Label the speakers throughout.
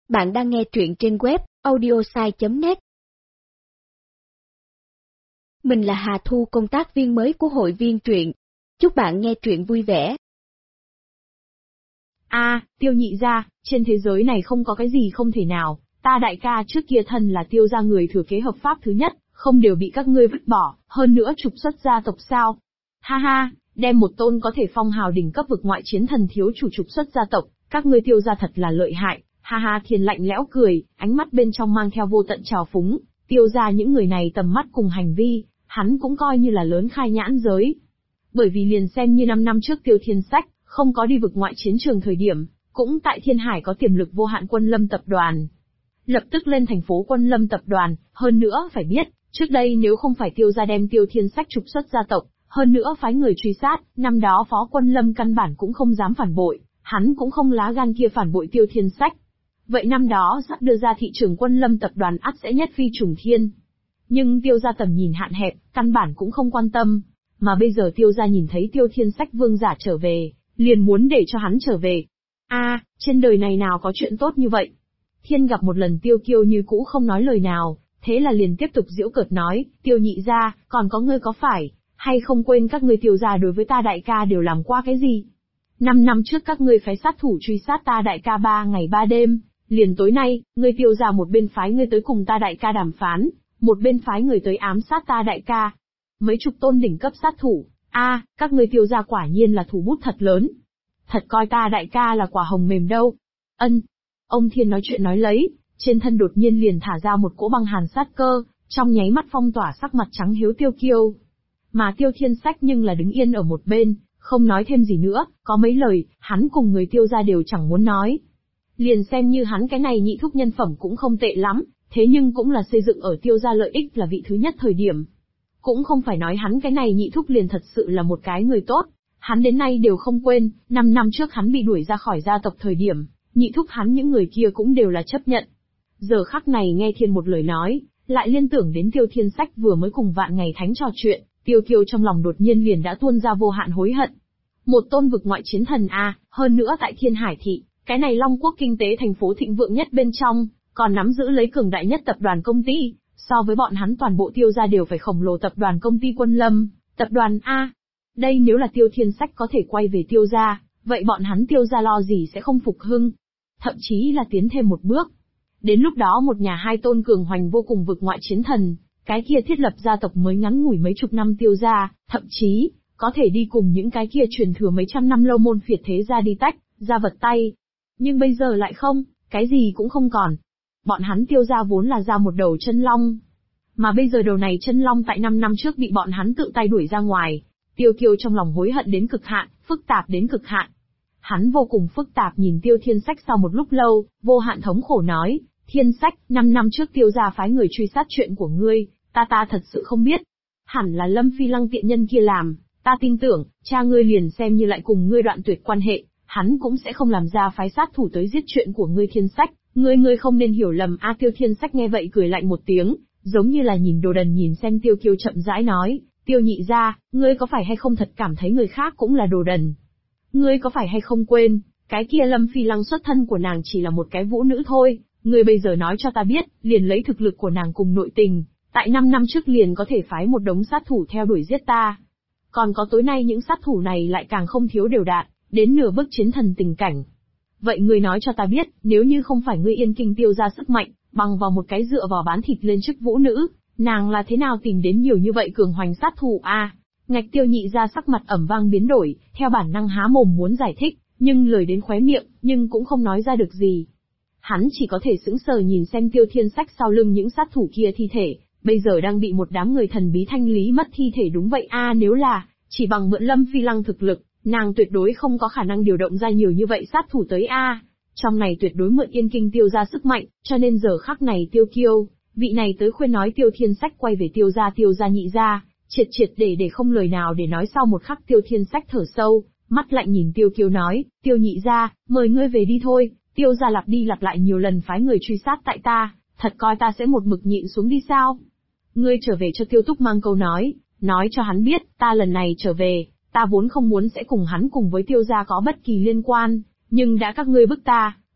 Speaker 1: Bạn đang nghe truyện trên web audiosai.net. Mình là Hà Thu, công tác viên mới của hội viên truyện. Chúc bạn nghe truyện vui vẻ.
Speaker 2: Tiêu nhị gia, trên thế giới này không có cái gì không thể nào, ta đại ca trước kia thân là Tiêu gia người thừa kế hợp pháp thứ nhất, không đều bị các ngươi vứt bỏ, hơn nữa trục xuất gia tộc sao? Ha ha, đem một tôn có thể phong hào đỉnh cấp vực ngoại chiến thần thiếu chủ trục xuất gia tộc, các ngươi Tiêu gia thật là lợi hại. Ha ha, Thiên lạnh lẽo cười, ánh mắt bên trong mang theo vô tận trào phúng. Tiêu gia những người này tầm mắt cùng hành vi, hắn cũng coi như là lớn khai nhãn giới. Bởi vì liền xem như 5 năm trước Tiêu Thiên Sách không có đi vực ngoại chiến trường thời điểm, cũng tại Thiên Hải có tiềm lực vô hạn Quân Lâm tập đoàn. Lập tức lên thành phố Quân Lâm tập đoàn, hơn nữa phải biết, trước đây nếu không phải Tiêu gia đem Tiêu Thiên Sách trục xuất gia tộc, hơn nữa phái người truy sát, năm đó Phó Quân Lâm căn bản cũng không dám phản bội, hắn cũng không lá gan kia phản bội Tiêu Thiên Sách. Vậy năm đó sắp đưa ra thị trường Quân Lâm tập đoàn ắt sẽ nhất phi trùng thiên. Nhưng Tiêu gia tầm nhìn hạn hẹp, căn bản cũng không quan tâm. Mà bây giờ Tiêu gia nhìn thấy Tiêu Thiên Sách vương giả trở về, liền muốn để cho hắn trở về. Trên đời này nào có chuyện tốt như vậy? Thiên gặp một lần Tiêu Kiêu như cũ không nói lời nào, thế là liền tiếp tục giễu cợt nói, Tiêu nhị gia, còn có ngươi có phải hay không quên các ngươi Tiêu gia đối với ta đại ca đều làm qua cái gì? 5 năm trước các ngươi phái sát thủ truy sát ta đại ca 3 ngày 3 đêm, liền tối nay, ngươi Tiêu gia một bên phái ngươi tới cùng ta đại ca đàm phán, một bên phái người tới ám sát ta đại ca. Mấy chục tôn đỉnh cấp sát thủ, các ngươi Tiêu gia quả nhiên là thủ bút thật lớn. Thật coi ta đại ca là quả hồng mềm đâu. Ông Thiên nói chuyện nói lấy, trên thân đột nhiên liền thả ra một cỗ băng hàn sát cơ, trong nháy mắt phong tỏa sắc mặt trắng hiếu Tiêu Kiêu. Mà Tiêu Thiên Sách nhưng là đứng yên ở một bên, không nói thêm gì nữa, có mấy lời, hắn cùng người Tiêu gia đều chẳng muốn nói. Liền xem như hắn cái này nhị thúc nhân phẩm cũng không tệ lắm, thế nhưng cũng là xây dựng ở Tiêu gia lợi ích là vị thứ nhất thời điểm. Cũng không phải nói hắn cái này nhị thúc liền thật sự là một cái người tốt, hắn đến nay đều không quên, 5 năm trước hắn bị đuổi ra khỏi gia tộc thời điểm, nhị thúc hắn những người kia cũng đều là chấp nhận. Giờ khắc này nghe Thiên một lời nói, lại liên tưởng đến Tiêu Thiên Sách vừa mới cùng Vạn Ngày Thánh trò chuyện, Tiêu Kiêu trong lòng đột nhiên liền đã tuôn ra vô hạn hối hận. Một tôn vực ngoại chiến thần hơn nữa tại Thiên Hải thị, cái này Long Quốc kinh tế thành phố thịnh vượng nhất bên trong, còn nắm giữ lấy cường đại nhất tập đoàn công ty, so với bọn hắn toàn bộ Tiêu gia đều phải khổng lồ tập đoàn công ty Quân Lâm, tập đoàn Đây nếu là Tiêu Thiên Sách có thể quay về Tiêu gia, vậy bọn hắn Tiêu gia lo gì sẽ không phục hưng, thậm chí là tiến thêm một bước. Đến lúc đó một nhà hai tôn cường hoành vô cùng vực ngoại chiến thần, cái kia thiết lập gia tộc mới ngắn ngủi mấy chục năm Tiêu gia, thậm chí có thể đi cùng những cái kia truyền thừa mấy trăm năm lâu môn phiệt thế gia đi tách ra vật tay. Nhưng bây giờ lại không, cái gì cũng không còn. Bọn hắn Tiêu gia vốn là ra một đầu chân long, mà bây giờ đầu này chân long tại 5 năm trước bị bọn hắn tự tay đuổi ra ngoài. Tiêu Kiêu trong lòng hối hận đến cực hạn, phức tạp đến cực hạn. Hắn vô cùng phức tạp nhìn Tiêu Thiên Sách sau một lúc lâu, vô hạn thống khổ nói, Thiên Sách, 5 năm trước Tiêu gia phái người truy sát chuyện của ngươi, ta thật sự không biết. Hẳn là Lâm Phi Lăng tiện nhân kia làm, ta tin tưởng, cha ngươi liền xem như lại cùng ngươi đoạn tuyệt quan hệ, hắn cũng sẽ không làm ra phái sát thủ tới giết chuyện của ngươi Thiên Sách, ngươi không nên hiểu lầm. Tiêu Thiên Sách nghe vậy cười lạnh một tiếng, giống như là nhìn đồ đần nhìn xem Tiêu Kiêu chậm rãi nói, Tiêu nhị gia, ngươi có phải hay không thật cảm thấy người khác cũng là đồ đần? Ngươi có phải hay không quên, cái kia Lâm Phi Lăng xuất thân của nàng chỉ là một cái vũ nữ thôi, ngươi bây giờ nói cho ta biết, liền lấy thực lực của nàng cùng nội tình, tại 5 năm trước liền có thể phái một đống sát thủ theo đuổi giết ta. Còn có tối nay những sát thủ này lại càng không thiếu đều đạn, đến nửa bước chiến thần tình cảnh. Vậy ngươi nói cho ta biết, nếu như không phải ngươi Yên Kinh Tiêu ra sức mạnh, bằng vào một cái dựa vào bán thịt lên chức vũ nữ, nàng là thế nào tìm đến nhiều như vậy cường hoành sát thủ Ngạch Tiêu nhị ra sắc mặt ẩm vang biến đổi, theo bản năng há mồm muốn giải thích, nhưng lời đến khóe miệng, nhưng cũng không nói ra được gì. Hắn chỉ có thể sững sờ nhìn xem Tiêu Thiên Sách sau lưng những sát thủ kia thi thể, bây giờ đang bị một đám người thần bí thanh lý mất thi thể đúng vậy nếu là, chỉ bằng mượn Lâm Phi Lăng thực lực, nàng tuyệt đối không có khả năng điều động ra nhiều như vậy sát thủ tới Trong này tuyệt đối mượn Yên Kinh Tiêu ra sức mạnh, cho nên giờ khắc này Tiêu Kiêu, vị này tới khuyên nói Tiêu Thiên Sách quay về Tiêu gia nhị gia, triệt để không lời nào để nói. Sau một khắc Tiêu Thiên Sách thở sâu, mắt lạnh nhìn Tiêu Kiêu nói, Tiêu nhị gia, mời ngươi về đi thôi, Tiêu gia lặp đi lặp lại nhiều lần phái người truy sát tại ta, thật coi ta sẽ một mực nhịn xuống đi sao? Ngươi trở về cho Tiêu Túc mang câu nói cho hắn biết, ta lần này trở về, ta vốn không muốn sẽ cùng hắn cùng với Tiêu gia có bất kỳ liên quan, nhưng đã các ngươi bức ta,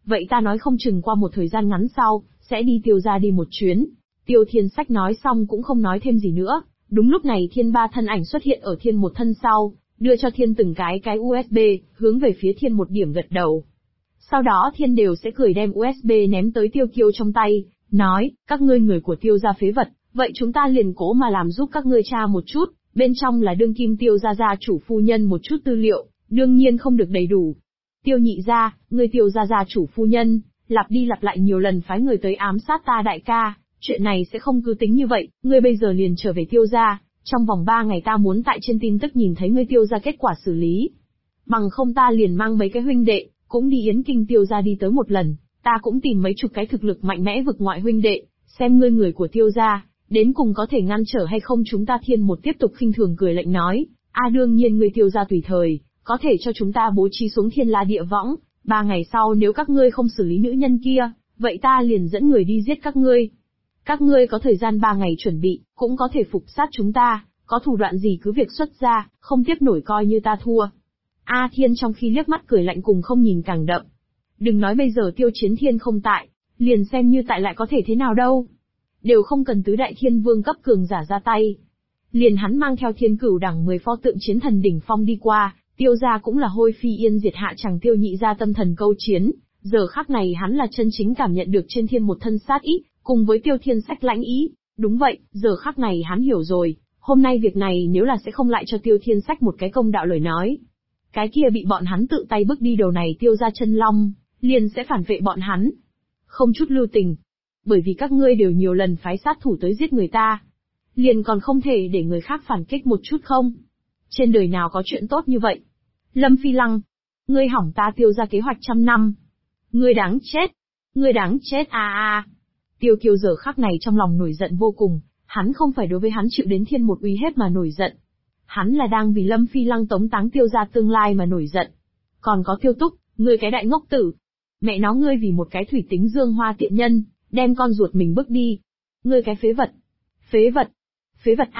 Speaker 2: vậy ta nói không chừng qua một thời gian ngắn sau, sẽ đi Tiêu gia đi một chuyến. Tiêu Thiên Sách nói xong cũng không nói thêm gì nữa. Đúng lúc này Thiên ba thân ảnh xuất hiện ở Thiên một thân sau, đưa cho Thiên từng cái USB, hướng về phía Thiên một điểm gật đầu. Sau đó Thiên đều sẽ cười đem USB ném tới Tiêu Kiêu trong tay, nói, các ngươi người của Tiêu gia phế vật, vậy chúng ta liền cố mà làm giúp các ngươi tra một chút, bên trong là đương kim Tiêu gia gia chủ phu nhân một chút tư liệu, đương nhiên không được đầy đủ. Tiêu nhị gia, ngươi Tiêu gia gia chủ phu nhân, lặp đi lặp lại nhiều lần phái người tới ám sát ta đại ca, chuyện này sẽ không cứ tính như vậy, ngươi bây giờ liền trở về Tiêu gia, trong vòng 3 ngày ta muốn tại trên tin tức nhìn thấy ngươi Tiêu gia kết quả xử lý. Bằng không ta liền mang mấy cái huynh đệ, cũng đi Yến Kinh Tiêu gia đi tới một lần, ta cũng tìm mấy chục cái thực lực mạnh mẽ vực ngoại huynh đệ, xem ngươi người của Tiêu gia, đến cùng có thể ngăn trở hay không. Chúng ta Thiên một tiếp tục khinh thường cười lạnh nói, đương nhiên ngươi Tiêu gia tùy thời, có thể cho chúng ta bố trí xuống Thiên La địa võng, 3 ngày sau nếu các ngươi không xử lý nữ nhân kia, vậy ta liền dẫn người đi giết các ngươi. Các ngươi có thời gian 3 ngày chuẩn bị, cũng có thể phục sát chúng ta, có thủ đoạn gì cứ việc xuất ra, không tiếp nổi coi như ta thua. Thiên trong khi liếc mắt cười lạnh cùng không nhìn càng đậm. Đừng nói bây giờ Tiêu Chiến Thiên không tại, liền xem như tại lại có thể thế nào đâu. Đều không cần tứ đại thiên vương cấp cường giả ra tay. Liền hắn mang theo Thiên Cửu đẳng 10 pho tượng chiến thần đỉnh phong đi qua, Tiêu gia cũng là hôi phi yên diệt hạ chẳng Tiêu nhị gia tâm thần câu chiến. Giờ khắc này hắn là chân chính cảm nhận được trên Thiên một thân sát ý, cùng với Tiêu Thiên Sách lãnh ý. Đúng vậy, giờ khắc này hắn hiểu rồi, hôm nay việc này nếu là sẽ không lại cho Tiêu Thiên Sách một cái công đạo lời nói. Cái kia bị bọn hắn tự tay bước đi đầu này Tiêu gia chân long, liền sẽ phản vệ bọn hắn. Không chút lưu tình. Bởi vì các ngươi đều nhiều lần phái sát thủ tới giết người ta. Liền còn không thể để người khác phản kích một chút không? Trên đời nào có chuyện tốt như vậy? Lâm Phi Lăng. Ngươi hỏng ta Tiêu gia kế hoạch 100 năm. Ngươi đáng chết. Ngươi đáng chết Tiêu Kiêu giờ khắc này trong lòng nổi giận vô cùng, hắn không phải đối với hắn chịu đến Thiên một uy hiếp mà nổi giận. Hắn là đang vì Lâm Phi Lăng tống táng Tiêu gia tương lai mà nổi giận. Còn có Tiêu Túc, ngươi cái đại ngốc tử. Mẹ nó ngươi vì một cái thủy tính dương hoa tiện nhân, đem con ruột mình bước đi. Ngươi cái phế vật. Phế vật. Phế vật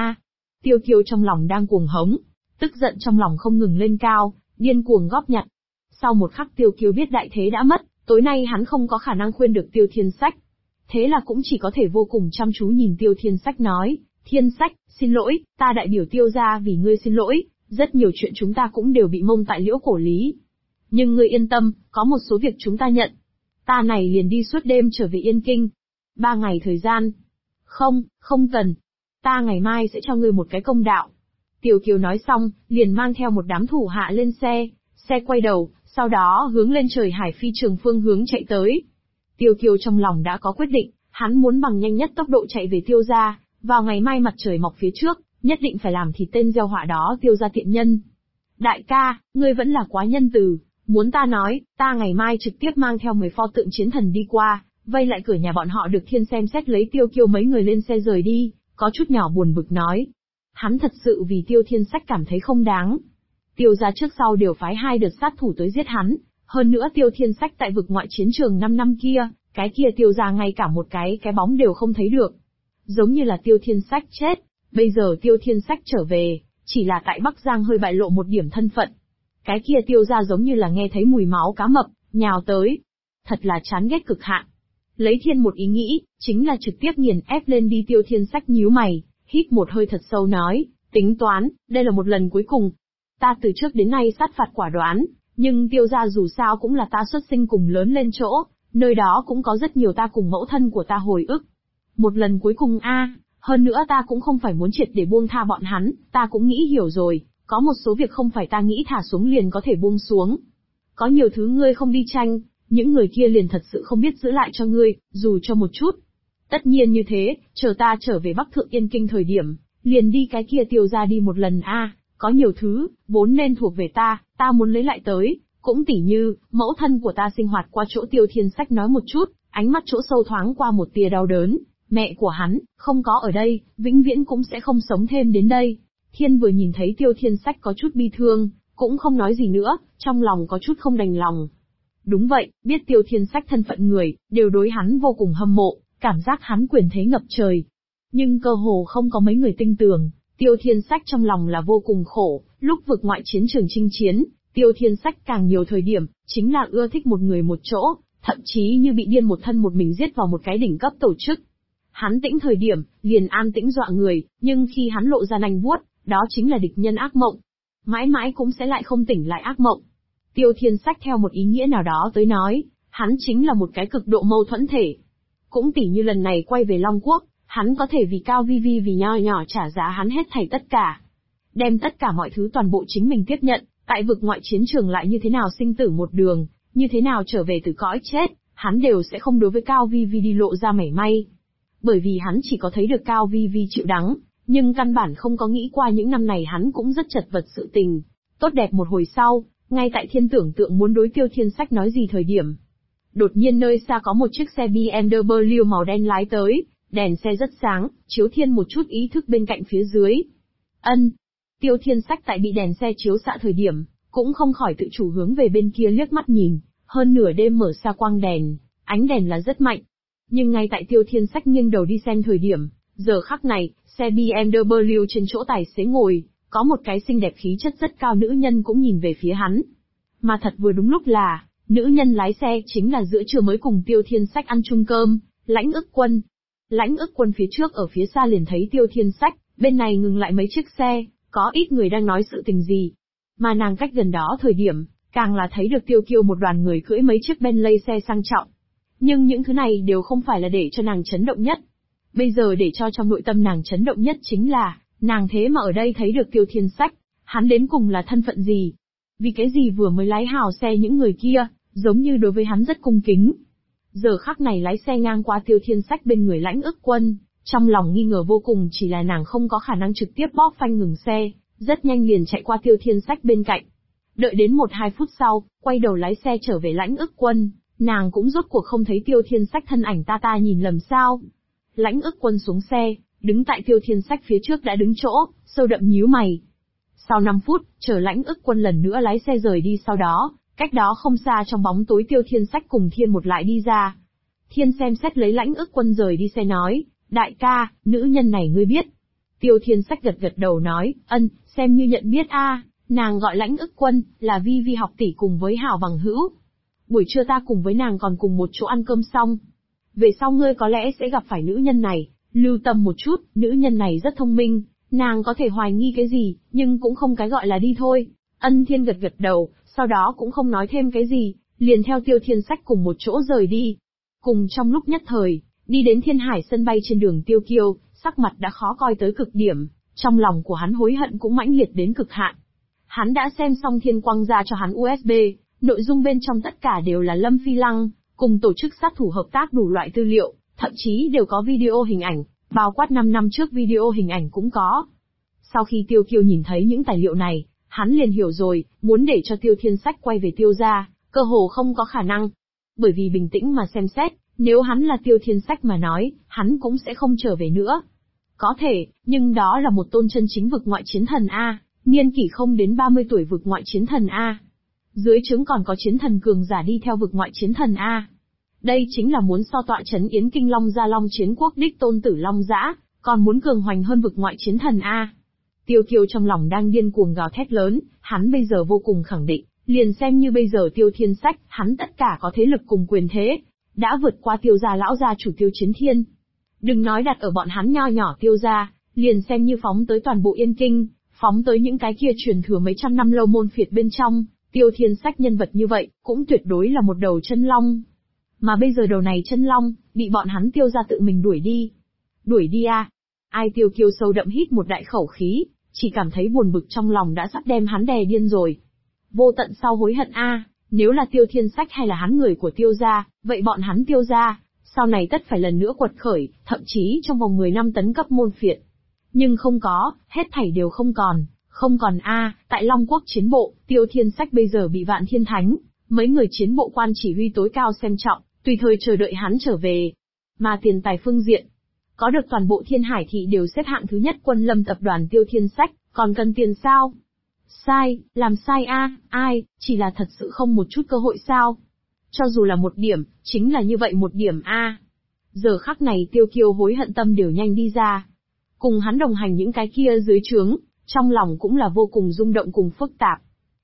Speaker 2: Tiêu Kiêu trong lòng đang cuồng hống, tức giận trong lòng không ngừng lên cao, điên cuồng góp nhặt. Sau một khắc Tiêu Kiêu biết đại thế đã mất, tối nay hắn không có khả năng khuyên được Tiêu Thiên Sách. Thế là cũng chỉ có thể vô cùng chăm chú nhìn Tiêu Thiên Sách nói, Thiên Sách, xin lỗi, ta đại biểu Tiêu gia vì ngươi xin lỗi, rất nhiều chuyện chúng ta cũng đều bị mông tại liễu cổ lý. Nhưng ngươi yên tâm, có một số việc chúng ta nhận. Ta này liền đi suốt đêm trở về Yên Kinh. 3 ngày thời gian. Không cần. Ta ngày mai sẽ cho ngươi một cái công đạo. Tiêu Kiều nói xong, liền mang theo một đám thủ hạ lên xe, xe quay đầu, sau đó hướng lên trời hải phi trường phương hướng chạy tới. Tiêu Kiều trong lòng đã có quyết định, hắn muốn bằng nhanh nhất tốc độ chạy về Tiêu gia, vào ngày mai mặt trời mọc phía trước, nhất định phải làm thịt tên gieo họa đó Tiêu gia tiện nhân. Đại ca, ngươi vẫn là quá nhân từ, muốn ta nói, ta ngày mai trực tiếp mang theo 10 pho tượng chiến thần đi qua, vây lại cửa nhà bọn họ được Thiên xem xét lấy Tiêu Kiêu mấy người lên xe rời đi, có chút nhỏ buồn bực nói. Hắn thật sự vì Tiêu Thiên Sách cảm thấy không đáng. Tiêu gia trước sau đều phái 2 đợt sát thủ tới giết hắn, hơn nữa Tiêu Thiên Sách tại vực ngoại chiến trường 5 năm kia, cái kia Tiêu gia ngay cả một cái bóng đều không thấy được. Giống như là Tiêu Thiên Sách chết, bây giờ Tiêu Thiên Sách trở về, chỉ là tại Bắc Giang hơi bại lộ một điểm thân phận. Cái kia Tiêu gia giống như là nghe thấy mùi máu cá mập, nhào tới. Thật là chán ghét cực hạn. Lấy Thiên một ý nghĩ, chính là trực tiếp nghiền ép lên đi. Tiêu Thiên Sách nhíu mày, hít một hơi thật sâu nói, tính toán, đây là một lần cuối cùng. Ta từ trước đến nay sát phạt quả đoán, nhưng Tiêu gia dù sao cũng là ta xuất sinh cùng lớn lên chỗ, nơi đó cũng có rất nhiều ta cùng mẫu thân của ta hồi ức. Một lần cuối cùng hơn nữa ta cũng không phải muốn triệt để buông tha bọn hắn, ta cũng nghĩ hiểu rồi, có một số việc không phải ta nghĩ thả xuống liền có thể buông xuống. Có nhiều thứ ngươi không đi tranh, những người kia liền thật sự không biết giữ lại cho ngươi, dù cho một chút. Tất nhiên như thế, chờ ta trở về Bắc Thượng Yên Kinh thời điểm, liền đi cái kia Tiêu gia đi một lần có nhiều thứ, vốn nên thuộc về ta muốn lấy lại tới, cũng tỉ như, mẫu thân của ta sinh hoạt qua chỗ Tiêu Thiên Sách nói một chút, ánh mắt chỗ sâu thoáng qua một tia đau đớn, mẹ của hắn, không có ở đây, vĩnh viễn cũng sẽ không sống thêm đến đây. Thiên vừa nhìn thấy Tiêu Thiên Sách có chút bi thương, cũng không nói gì nữa, trong lòng có chút không đành lòng. Đúng vậy, biết Tiêu Thiên Sách thân phận người, đều đối hắn vô cùng hâm mộ, cảm giác hắn quyền thế ngập trời. Nhưng cơ hồ không có mấy người tin tưởng, Tiêu Thiên Sách trong lòng là vô cùng khổ, lúc vực ngoại chiến trường chinh chiến, Tiêu Thiên Sách càng nhiều thời điểm, chính là ưa thích một người một chỗ, thậm chí như bị điên một thân một mình giết vào một cái đỉnh cấp tổ chức. Hắn tĩnh thời điểm, liền an tĩnh dọa người, nhưng khi hắn lộ ra nanh vuốt, đó chính là địch nhân ác mộng. Mãi mãi cũng sẽ lại không tỉnh lại ác mộng. Tiêu Thiên Sách theo một ý nghĩa nào đó tới nói, hắn chính là một cái cực độ mâu thuẫn thể. Cũng tỉ như lần này quay về Long Quốc, hắn có thể vì Cao Vi Vi vì nho nhỏ trả giá hắn hết thảy tất cả. Đem tất cả mọi thứ toàn bộ chính mình tiếp nhận, tại vực ngoại chiến trường lại như thế nào sinh tử một đường, như thế nào trở về từ cõi chết, hắn đều sẽ không đối với Cao Vi Vi đi lộ ra mảy may. Bởi vì hắn chỉ có thấy được Cao Vi Vi chịu đắng, nhưng căn bản không có nghĩ qua những năm này hắn cũng rất chật vật sự tình. Tốt đẹp một hồi sau, ngay tại Thiên tưởng tượng muốn đối Tiêu Thiên Sách nói gì thời điểm. Đột nhiên nơi xa có một chiếc xe BMW màu đen lái tới, đèn xe rất sáng, chiếu Thiên một chút ý thức bên cạnh phía dưới. Tiêu Thiên Sách tại bị đèn xe chiếu xạ thời điểm, cũng không khỏi tự chủ hướng về bên kia liếc mắt nhìn, hơn nửa đêm mở xa quang đèn, ánh đèn là rất mạnh. Nhưng ngay tại Tiêu Thiên Sách nghiêng đầu đi xem thời điểm, giờ khắc này, xe BMW trên chỗ tài xế ngồi, có một cái xinh đẹp khí chất rất cao nữ nhân cũng nhìn về phía hắn. Mà thật vừa đúng lúc là, nữ nhân lái xe chính là giữa trưa mới cùng Tiêu Thiên Sách ăn chung cơm, Lãnh Ức Quân. Lãnh Ức Quân phía trước ở phía xa liền thấy Tiêu Thiên Sách, bên này ngừng lại mấy chiếc xe, có ít người đang nói sự tình gì. Mà nàng cách gần đó thời điểm, càng là thấy được Tiêu Kiêu một đoàn người cưỡi mấy chiếc Bentley xe sang trọng. Nhưng những thứ này đều không phải là để cho nàng chấn động nhất. Bây giờ để cho trong nội tâm nàng chấn động nhất chính là, nàng thế mà ở đây thấy được Tiêu Thiên Sách, hắn đến cùng là thân phận gì? Vì cái gì vừa mới lái hào xe những người kia, giống như đối với hắn rất cung kính. Giờ khắc này lái xe ngang qua Tiêu Thiên Sách bên người Lãnh Ức Quân, trong lòng nghi ngờ vô cùng chỉ là nàng không có khả năng trực tiếp bóp phanh ngừng xe, rất nhanh liền chạy qua Tiêu Thiên Sách bên cạnh. Đợi đến 1-2 phút sau, quay đầu lái xe trở về Lãnh Ức Quân, nàng cũng rốt cuộc không thấy Tiêu Thiên Sách thân ảnh ta nhìn lầm sao. Lãnh Ức Quân xuống xe, đứng tại Tiêu Thiên Sách phía trước đã đứng chỗ, sâu đậm nhíu mày. Sau 5 phút, chờ Lãnh Ức Quân lần nữa lái xe rời đi sau đó, cách đó không xa trong bóng tối Tiêu Thiên Sách cùng Thiên một lại đi ra. Thiên xem xét lấy Lãnh Ức Quân rời đi xe nói, đại ca, nữ nhân này ngươi biết. Tiêu Thiên Sách gật gật đầu nói, xem như nhận biết a, nàng gọi Lãnh Ức Quân, là Vi Vi học tỷ cùng với Hảo bằng hữu. Buổi trưa ta cùng với nàng còn cùng một chỗ ăn cơm xong. Về sau ngươi có lẽ sẽ gặp phải nữ nhân này, lưu tâm một chút, nữ nhân này rất thông minh, nàng có thể hoài nghi cái gì, nhưng cũng không cái gọi là đi thôi. Thiên gật gật đầu, sau đó cũng không nói thêm cái gì, liền theo Tiêu Thiên Sách cùng một chỗ rời đi. Cùng trong lúc nhất thời, đi đến Thiên Hải sân bay trên đường Tiêu Kiêu, sắc mặt đã khó coi tới cực điểm, trong lòng của hắn hối hận cũng mãnh liệt đến cực hạn. Hắn đã xem xong Thiên quăng ra cho hắn USB, nội dung bên trong tất cả đều là Lâm Phi Lăng, cùng tổ chức sát thủ hợp tác đủ loại tư liệu, thậm chí đều có video hình ảnh, bao quát 5 năm trước video hình ảnh cũng có. Sau khi Tiêu Kiêu nhìn thấy những tài liệu này, hắn liền hiểu rồi, muốn để cho Tiêu Thiên Sách quay về Tiêu gia, cơ hồ không có khả năng. Bởi vì bình tĩnh mà xem xét, nếu hắn là Tiêu Thiên Sách mà nói, hắn cũng sẽ không trở về nữa. Có thể, nhưng đó là một tôn chân chính vực ngoại chiến thần A, niên kỷ không đến 30 tuổi vực ngoại chiến thần A. Dưới trướng còn có chiến thần cường giả đi theo vực ngoại chiến thần A. Đây chính là muốn so tọa trấn Yến Kinh Long Gia Long Chiến Quốc đích tôn tử Long Dã, còn muốn cường hoành hơn vực ngoại chiến thần A. Tiêu Kiêu trong lòng đang điên cuồng gào thét lớn, hắn bây giờ vô cùng khẳng định, liền xem như bây giờ Tiêu Thiên Sách, hắn tất cả có thế lực cùng quyền thế, đã vượt qua Tiêu gia lão gia chủ Tiêu Chiến Thiên. Đừng nói đặt ở bọn hắn nho nhỏ Tiêu gia, liền xem như phóng tới toàn bộ Yên Kinh, phóng tới những cái kia truyền thừa mấy trăm năm lâu môn phiệt bên trong, Tiêu Thiên Sách nhân vật như vậy, cũng tuyệt đối là một đầu chân long. Mà bây giờ đầu này chân long, bị bọn hắn Tiêu gia tự mình đuổi đi. Đuổi đi à? Ai Tiêu Kiêu sâu đậm hít một đại khẩu khí, chỉ cảm thấy buồn bực trong lòng đã sắp đem hắn đè điên rồi. Vô tận sau hối hận a, nếu là Tiêu Thiên Sách hay là hắn người của Tiêu gia, vậy bọn hắn Tiêu gia, sau này tất phải lần nữa quật khởi, thậm chí trong vòng 10 năm tấn cấp môn phiệt. Nhưng không có, hết thảy đều không còn a, tại Long Quốc chiến bộ, Tiêu Thiên Sách bây giờ bị Vạn Thiên Thánh, mấy người chiến bộ quan chỉ huy tối cao xem trọng, tùy thời chờ đợi hắn trở về. Mà tiền tài phương diện, có được toàn bộ Thiên Hải thị đều xếp hạng thứ nhất Quân Lâm tập đoàn Tiêu Thiên Sách, còn cần tiền sao? Sai, làm sai a, ai, chỉ là thật sự không một chút cơ hội sao? Cho dù là một điểm, chính là như vậy một điểm a. Giờ khắc này Tiêu Kiêu hối hận tâm đều nhanh đi ra. Cùng hắn đồng hành những cái kia dưới trướng, trong lòng cũng là vô cùng rung động cùng phức tạp.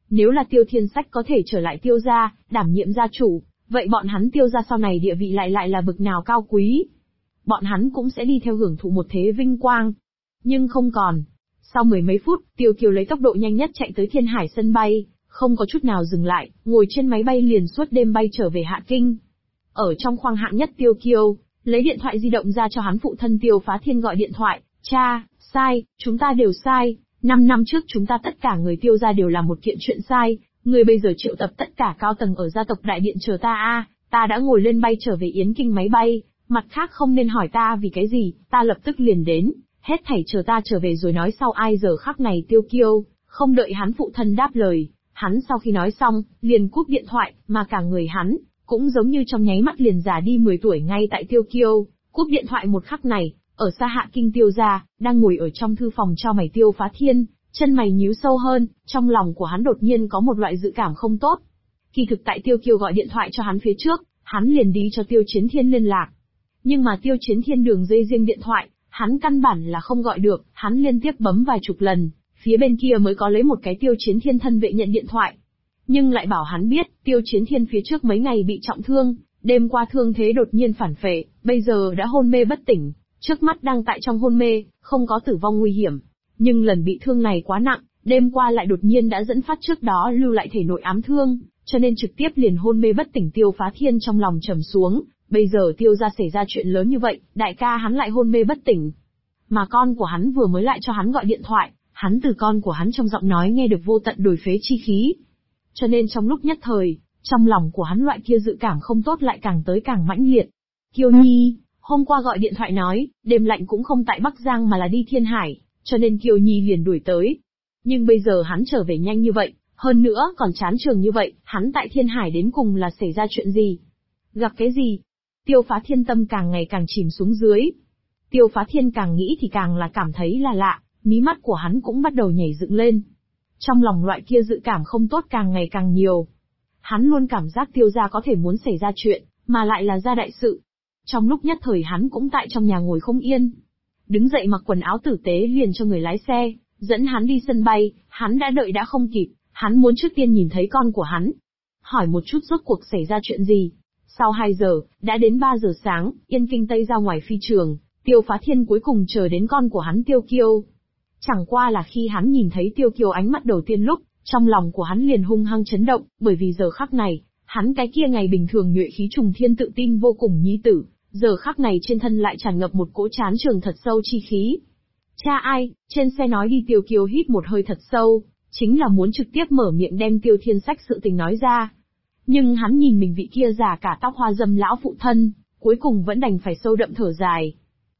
Speaker 2: Nếu là Tiêu Thiên Sách có thể trở lại Tiêu gia, đảm nhiệm gia chủ, vậy bọn hắn Tiêu gia sau này địa vị lại là bực nào cao quý. Bọn hắn cũng sẽ đi theo hưởng thụ một thế vinh quang. Nhưng không còn. Sau mười mấy phút, Tiêu Kiều lấy tốc độ nhanh nhất chạy tới Thiên Hải sân bay, không có chút nào dừng lại, ngồi trên máy bay liền suốt đêm bay trở về Hạ Kinh. Ở trong khoang hạng nhất Tiêu Kiều, lấy điện thoại di động ra cho hắn phụ thân Tiêu Phá Thiên gọi điện thoại, cha, sai, chúng ta đều sai, 5 năm trước chúng ta tất cả người Tiêu gia đều làm một kiện chuyện sai, người bây giờ triệu tập tất cả cao tầng ở gia tộc đại điện chờ ta ta đã ngồi lên bay trở về Yến Kinh máy bay, mặt khác không nên hỏi ta vì cái gì, ta lập tức liền đến, hết thảy chờ ta trở về rồi nói sau ai giờ khắc này Tiêu Kiêu, không đợi hắn phụ thân đáp lời, hắn sau khi nói xong, liền cúp điện thoại, mà cả người hắn, cũng giống như trong nháy mắt liền già đi 10 tuổi ngay tại Tiêu Kiêu, cúp điện thoại một khắc này, ở xa Hạ Kinh Tiêu gia, đang ngồi ở trong thư phòng cho mày Tiêu Phá Thiên, chân mày nhíu sâu hơn, trong lòng của hắn đột nhiên có một loại dự cảm không tốt. Kỳ thực tại Tiêu Kiêu gọi điện thoại cho hắn phía trước, hắn liền đi cho Tiêu Chiến Thiên liên lạc. Nhưng mà Tiêu Chiến Thiên đường dây riêng điện thoại, hắn căn bản là không gọi được, hắn liên tiếp bấm vài chục lần, phía bên kia mới có lấy một cái Tiêu Chiến Thiên thân vệ nhận điện thoại. Nhưng lại bảo hắn biết, Tiêu Chiến Thiên phía trước mấy ngày bị trọng thương, đêm qua thương thế đột nhiên phản phệ, bây giờ đã hôn mê bất tỉnh, trước mắt đang tại trong hôn mê, không có tử vong nguy hiểm. Nhưng lần bị thương này quá nặng, đêm qua lại đột nhiên đã dẫn phát trước đó lưu lại thể nội ám thương, cho nên trực tiếp liền hôn mê bất tỉnh. Tiêu Phá Thiên trong lòng trầm xuống, bây giờ Tiêu gia xảy ra chuyện lớn như vậy, đại ca hắn lại hôn mê bất tỉnh. Mà con của hắn vừa mới lại cho hắn gọi điện thoại, hắn từ con của hắn trong giọng nói nghe được vô tận đổi phế chi khí. Cho nên trong lúc nhất thời, trong lòng của hắn loại kia dự cảm không tốt lại càng tới càng mãnh liệt. Kiều Nhi, hôm qua gọi điện thoại nói, đêm lạnh cũng không tại Bắc Giang mà là đi Thiên Hải, cho nên Kiều Nhi liền đuổi tới. Nhưng bây giờ hắn trở về nhanh như vậy, hơn nữa còn chán trường như vậy, hắn tại Thiên Hải đến cùng là xảy ra chuyện gì? Gặp cái gì? Tiêu Phá Thiên tâm càng ngày càng chìm xuống dưới. Tiêu Phá Thiên càng nghĩ thì càng là cảm thấy là lạ, mí mắt của hắn cũng bắt đầu nhảy dựng lên. Trong lòng loại kia dự cảm không tốt càng ngày càng nhiều. Hắn luôn cảm giác Tiêu gia có thể muốn xảy ra chuyện, mà lại là ra đại sự. Trong lúc nhất thời hắn cũng tại trong nhà ngồi không yên. Đứng dậy mặc quần áo tử tế liền cho người lái xe, dẫn hắn đi sân bay, hắn đã đợi đã không kịp, hắn muốn trước tiên nhìn thấy con của hắn. Hỏi một chút rốt cuộc xảy ra chuyện gì. Sau 2 giờ, đã đến 3 giờ sáng, Yên Kinh Tây ra ngoài phi trường, Tiêu Phá Thiên cuối cùng chờ đến con của hắn Tiêu Kiêu. Chẳng qua là khi hắn nhìn thấy Tiêu Kiêu ánh mắt đầu tiên lúc, trong lòng của hắn liền hung hăng chấn động, bởi vì giờ khắc này, hắn cái kia ngày bình thường nhuệ khí trùng thiên tự tin vô cùng nhi tử, giờ khắc này trên thân lại tràn ngập một cỗ chán trường thật sâu chi khí. Cha ai, trên xe nói đi. Tiêu Kiêu hít một hơi thật sâu, chính là muốn trực tiếp mở miệng đem Tiêu Thiên Sách sự tình nói ra. Nhưng hắn nhìn mình vị kia già cả tóc hoa dâm lão phụ thân, cuối cùng vẫn đành phải sâu đậm thở dài.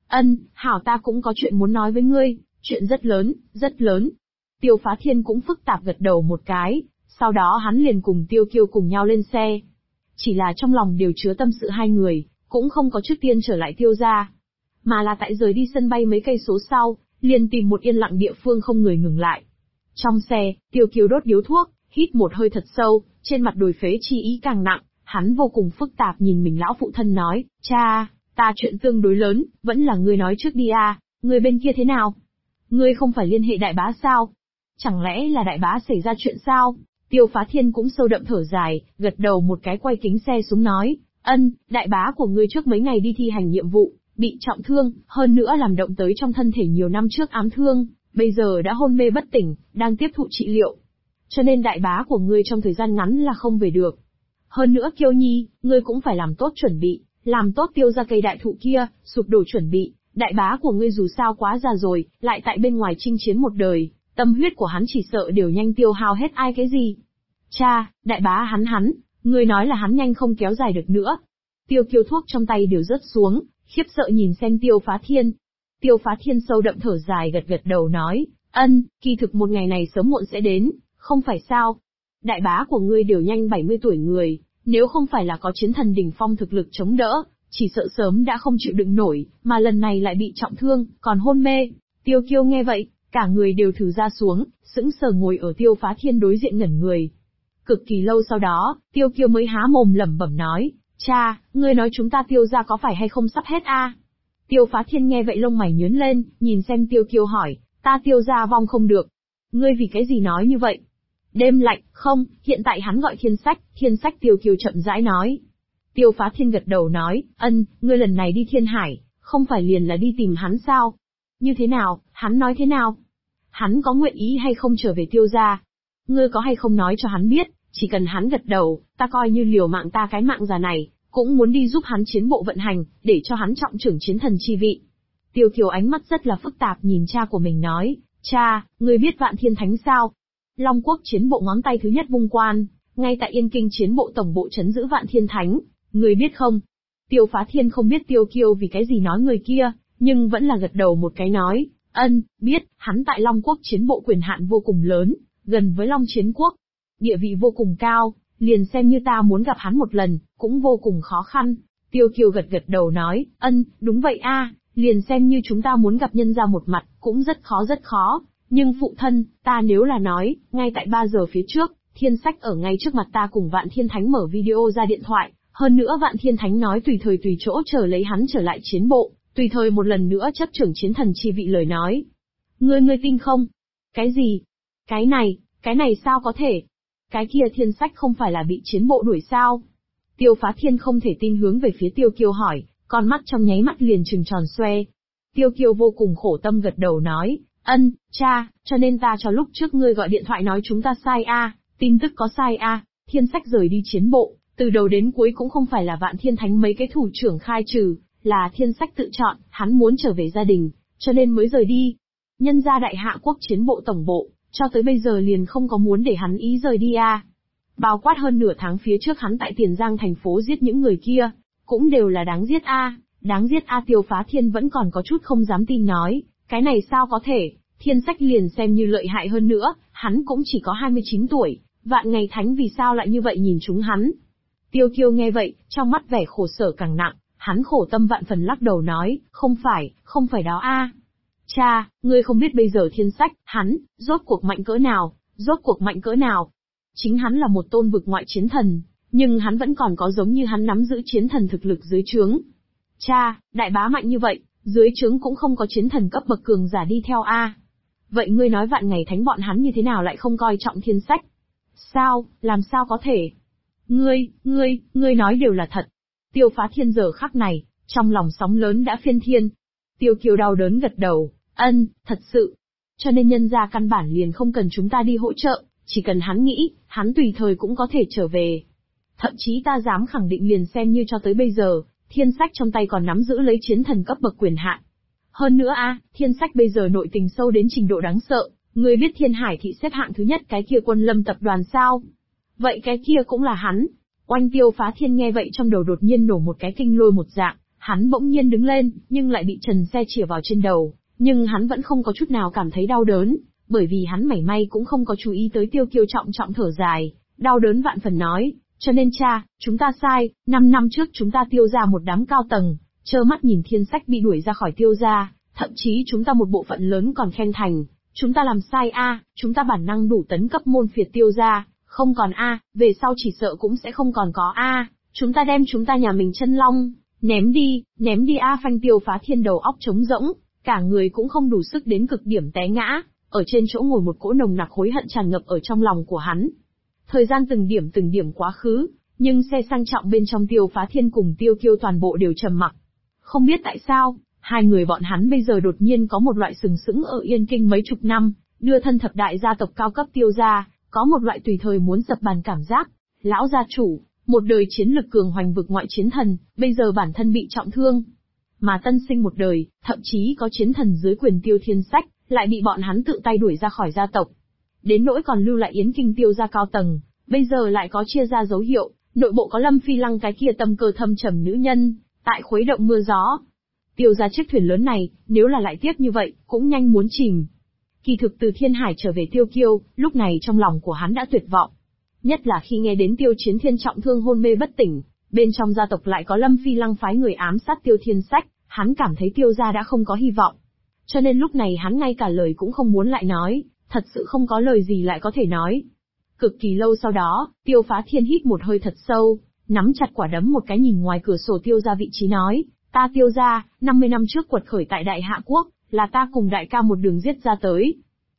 Speaker 2: Hảo ta cũng có chuyện muốn nói với ngươi, chuyện rất lớn, rất lớn. Tiêu Phá Thiên cũng phức tạp gật đầu một cái, sau đó hắn liền cùng Tiêu Kiêu cùng nhau lên xe. Chỉ là trong lòng đều chứa tâm sự hai người, cũng không có trước tiên trở lại Tiêu gia, mà là tại rời đi sân bay mấy cây số sau, liền tìm một yên lặng địa phương không người ngừng lại. Trong xe, Tiêu Kiêu đốt điếu thuốc, hít một hơi thật sâu, trên mặt đổi phế chi ý càng nặng, hắn vô cùng phức tạp nhìn mình lão phụ thân nói, cha, ta chuyện tương đối lớn, vẫn là ngươi nói trước đi a, người bên kia thế nào? Ngươi không phải liên hệ đại bá sao? Chẳng lẽ là đại bá xảy ra chuyện sao? Tiêu Phá Thiên cũng sâu đậm thở dài, gật đầu một cái quay kính xe xuống nói, đại bá của ngươi trước mấy ngày đi thi hành nhiệm vụ, bị trọng thương, hơn nữa làm động tới trong thân thể nhiều năm trước ám thương, bây giờ đã hôn mê bất tỉnh, đang tiếp thụ trị liệu. Cho nên đại bá của ngươi trong thời gian ngắn là không về được. Hơn nữa Kiêu Nhi, ngươi cũng phải làm tốt chuẩn bị, làm tốt Tiêu gia cây đại thụ kia, sụp đổ chuẩn bị, đại bá của ngươi dù sao quá già rồi, lại tại bên ngoài chinh chiến một đời, tâm huyết của hắn chỉ sợ đều nhanh tiêu hao hết ai cái gì. Cha, đại bá hắn, ngươi nói là hắn nhanh không kéo dài được nữa. Tiêu Kiêu thuốc trong tay đều rớt xuống, khiếp sợ nhìn xem Tiêu Phá Thiên. Tiêu Phá Thiên sâu đậm thở dài gật đầu nói, kỳ thực một ngày này sớm muộn sẽ đến, không phải sao. Đại bá của ngươi đều nhanh 70 tuổi người, nếu không phải là có chiến thần đỉnh phong thực lực chống đỡ, chỉ sợ sớm đã không chịu đựng nổi, mà lần này lại bị trọng thương, còn hôn mê. Tiêu Kiêu nghe vậy, cả người đều thử ra xuống, sững sờ ngồi ở Tiêu Phá Thiên đối diện ngẩn người. Cực kỳ lâu sau đó, Tiêu Kiêu mới há mồm lẩm bẩm nói, cha, ngươi nói chúng ta Tiêu gia có phải hay không sắp hết a? Tiêu Phá Thiên nghe vậy lông mày nhướng lên, nhìn xem Tiêu Kiêu hỏi, ta Tiêu gia vong không được. Ngươi vì cái gì nói như vậy? Đêm lạnh, không, hiện tại hắn gọi Thiên Sách Tiêu Kiêu chậm rãi nói. Tiêu Phá Thiên gật đầu nói, ngươi lần này đi Thiên Hải, không phải liền là đi tìm hắn sao? Như thế nào, hắn nói thế nào? Hắn có nguyện ý hay không trở về Tiêu gia? Ngươi có hay không nói cho hắn biết, chỉ cần hắn gật đầu, ta coi như liều mạng ta cái mạng già này, cũng muốn đi giúp hắn chiến bộ vận hành, để cho hắn trọng trưởng chiến thần chi vị. Tiêu Kiều ánh mắt rất là phức tạp nhìn cha của mình nói, cha, ngươi biết Vạn Thiên Thánh sao? Long Quốc chiến bộ ngón tay thứ nhất vung quan, ngay tại Yên Kinh chiến bộ tổng bộ trấn giữ Vạn Thiên Thánh, ngươi biết không? Tiêu Phá Thiên không biết Tiêu Kiêu vì cái gì nói người kia, nhưng vẫn là gật đầu một cái nói, biết, hắn tại Long Quốc chiến bộ quyền hạn vô cùng lớn, gần với Long Chiến Quốc, địa vị vô cùng cao, liền xem như ta muốn gặp hắn một lần, cũng vô cùng khó khăn. Tiêu Kiêu gật đầu nói, đúng vậy a, liền xem như chúng ta muốn gặp nhân ra một mặt, cũng rất khó, nhưng phụ thân, ta nếu là nói, ngay tại 3 giờ phía trước, Thiên Sách ở ngay trước mặt ta cùng Vạn Thiên Thánh mở video ra điện thoại, hơn nữa Vạn Thiên Thánh nói tùy thời tùy chỗ chờ lấy hắn trở lại chiến bộ, tùy thời một lần nữa chấp trưởng chiến thần chi vị lời nói. Ngươi tin không? Cái gì? Cái này sao có thể? Cái kia Thiên Sách không phải là bị chiến bộ đuổi sao? Tiêu Phá Thiên không thể tin hướng về phía Tiêu Kiêu hỏi, con mắt trong nháy mắt liền trừng tròn xoe. Tiêu Kiêu vô cùng khổ tâm gật đầu nói, cha, cho nên ta cho lúc trước ngươi gọi điện thoại nói chúng ta sai tin tức có sai Thiên Sách rời đi chiến bộ, từ đầu đến cuối cũng không phải là Vạn Thiên Thánh mấy cái thủ trưởng khai trừ, là Thiên Sách tự chọn, hắn muốn trở về gia đình, cho nên mới rời đi. Nhân gia Đại Hạ Quốc chiến bộ tổng bộ, cho tới bây giờ liền không có muốn để hắn ý rời đi Bao quát hơn nửa tháng phía trước hắn tại Tiền Giang thành phố giết những người kia, cũng đều là đáng giết đáng giết Tiêu Phá Thiên vẫn còn có chút không dám tin nói, cái này sao có thể, Thiên Sách liền xem như lợi hại hơn nữa, hắn cũng chỉ có 29 tuổi, Vạn Ngày Thánh vì sao lại như vậy nhìn chúng hắn. Tiêu Kiêu nghe vậy, trong mắt vẻ khổ sở càng nặng, hắn khổ tâm vạn phần lắc đầu nói, không phải đó Cha, ngươi không biết bây giờ Thiên Sách, hắn, rốt cuộc mạnh cỡ nào. Chính hắn là một tôn vực ngoại chiến thần, nhưng hắn vẫn còn có giống như hắn nắm giữ chiến thần thực lực dưới trướng. Cha, đại bá mạnh như vậy, dưới trướng cũng không có chiến thần cấp bậc cường giả đi theo Vậy ngươi nói Vạn Ngày Thánh bọn hắn như thế nào lại không coi trọng Thiên Sách? Sao, làm sao có thể? Ngươi nói đều là thật. Tiêu Phá Thiên giờ khắc này, trong lòng sóng lớn đã phiên thiên. Tiêu Kiều đau đớn gật đầu, thật sự. Cho nên nhân gia căn bản liền không cần chúng ta đi hỗ trợ, chỉ cần hắn nghĩ, hắn tùy thời cũng có thể trở về. Thậm chí ta dám khẳng định liền xem như cho tới bây giờ, Thiên Sách trong tay còn nắm giữ lấy chiến thần cấp bậc quyền hạn. Hơn nữa Thiên Sách bây giờ nội tình sâu đến trình độ đáng sợ, ngươi biết Thiên Hải thị xếp hạng thứ nhất cái kia Quân Lâm tập đoàn sao? Vậy cái kia cũng là hắn. Oanh Tiêu Phá Thiên nghe vậy trong đầu đột nhiên nổ một cái kinh lôi một dạng, hắn bỗng nhiên đứng lên, nhưng lại bị trần xe chĩa vào trên đầu, nhưng hắn vẫn không có chút nào cảm thấy đau đớn, bởi vì hắn mảy may cũng không có chú ý tới Tiêu Kiêu trọng thở dài, đau đớn vạn phần nói, cho nên cha, chúng ta sai, 5 năm trước chúng ta Tiêu gia một đám cao tầng, trơ mắt nhìn Thiên Sách bị đuổi ra khỏi Tiêu gia, thậm chí chúng ta một bộ phận lớn còn khen thành, chúng ta làm sai chúng ta bản năng đủ tấn cấp môn phiệt Tiêu gia, không còn về sau chỉ sợ cũng sẽ không còn có chúng ta đem chúng ta nhà mình chân long, ném đi Phanh Tiêu Phá Thiên đầu óc trống rỗng, cả người cũng không đủ sức đến cực điểm té ngã, ở trên chỗ ngồi một cỗ nồng nặc hối hận tràn ngập ở trong lòng của hắn. Thời gian từng điểm quá khứ, nhưng xe sang trọng bên trong Tiêu Phá Thiên cùng Tiêu Kiêu toàn bộ đều trầm mặc. Không biết tại sao, hai người bọn hắn bây giờ đột nhiên có một loại sừng sững ở Yên Kinh mấy chục năm, đưa thân thập đại gia tộc cao cấp Tiêu gia, có một loại tùy thời muốn dập bàn cảm giác. Lão gia chủ, một đời chiến lực cường hoành vực ngoại chiến thần, bây giờ bản thân bị trọng thương. Mà tân sinh một đời, thậm chí có chiến thần dưới quyền Tiêu Thiên Sách, lại bị bọn hắn tự tay đuổi ra khỏi gia tộc. Đến nỗi còn lưu lại Yến Kinh Tiêu gia cao tầng, bây giờ lại có chia ra dấu hiệu, nội bộ có Lâm Phi Lăng cái kia tâm cơ thâm trầm nữ nhân, tại khuấy động mưa gió. Tiêu gia chiếc thuyền lớn này, nếu là lại tiếp như vậy, cũng nhanh muốn chìm. Kỳ thực từ Thiên Hải trở về Tiêu Kiêu, lúc này trong lòng của hắn đã tuyệt vọng. Nhất là khi nghe đến Tiêu Chiến Thiên trọng thương hôn mê bất tỉnh, bên trong gia tộc lại có Lâm Phi Lăng phái người ám sát Tiêu Thiên Sách, hắn cảm thấy Tiêu gia đã không có hy vọng. Cho nên lúc này hắn ngay cả lời cũng không muốn lại nói, thật sự không có lời gì lại có thể nói. Cực kỳ lâu sau đó, Tiêu Phá Thiên hít một hơi thật sâu, nắm chặt quả đấm một cái nhìn ngoài cửa sổ Tiêu gia vị trí nói, ta Tiêu gia, 50 năm trước quật khởi tại Đại Hạ Quốc, là ta cùng đại ca một đường giết ra tới.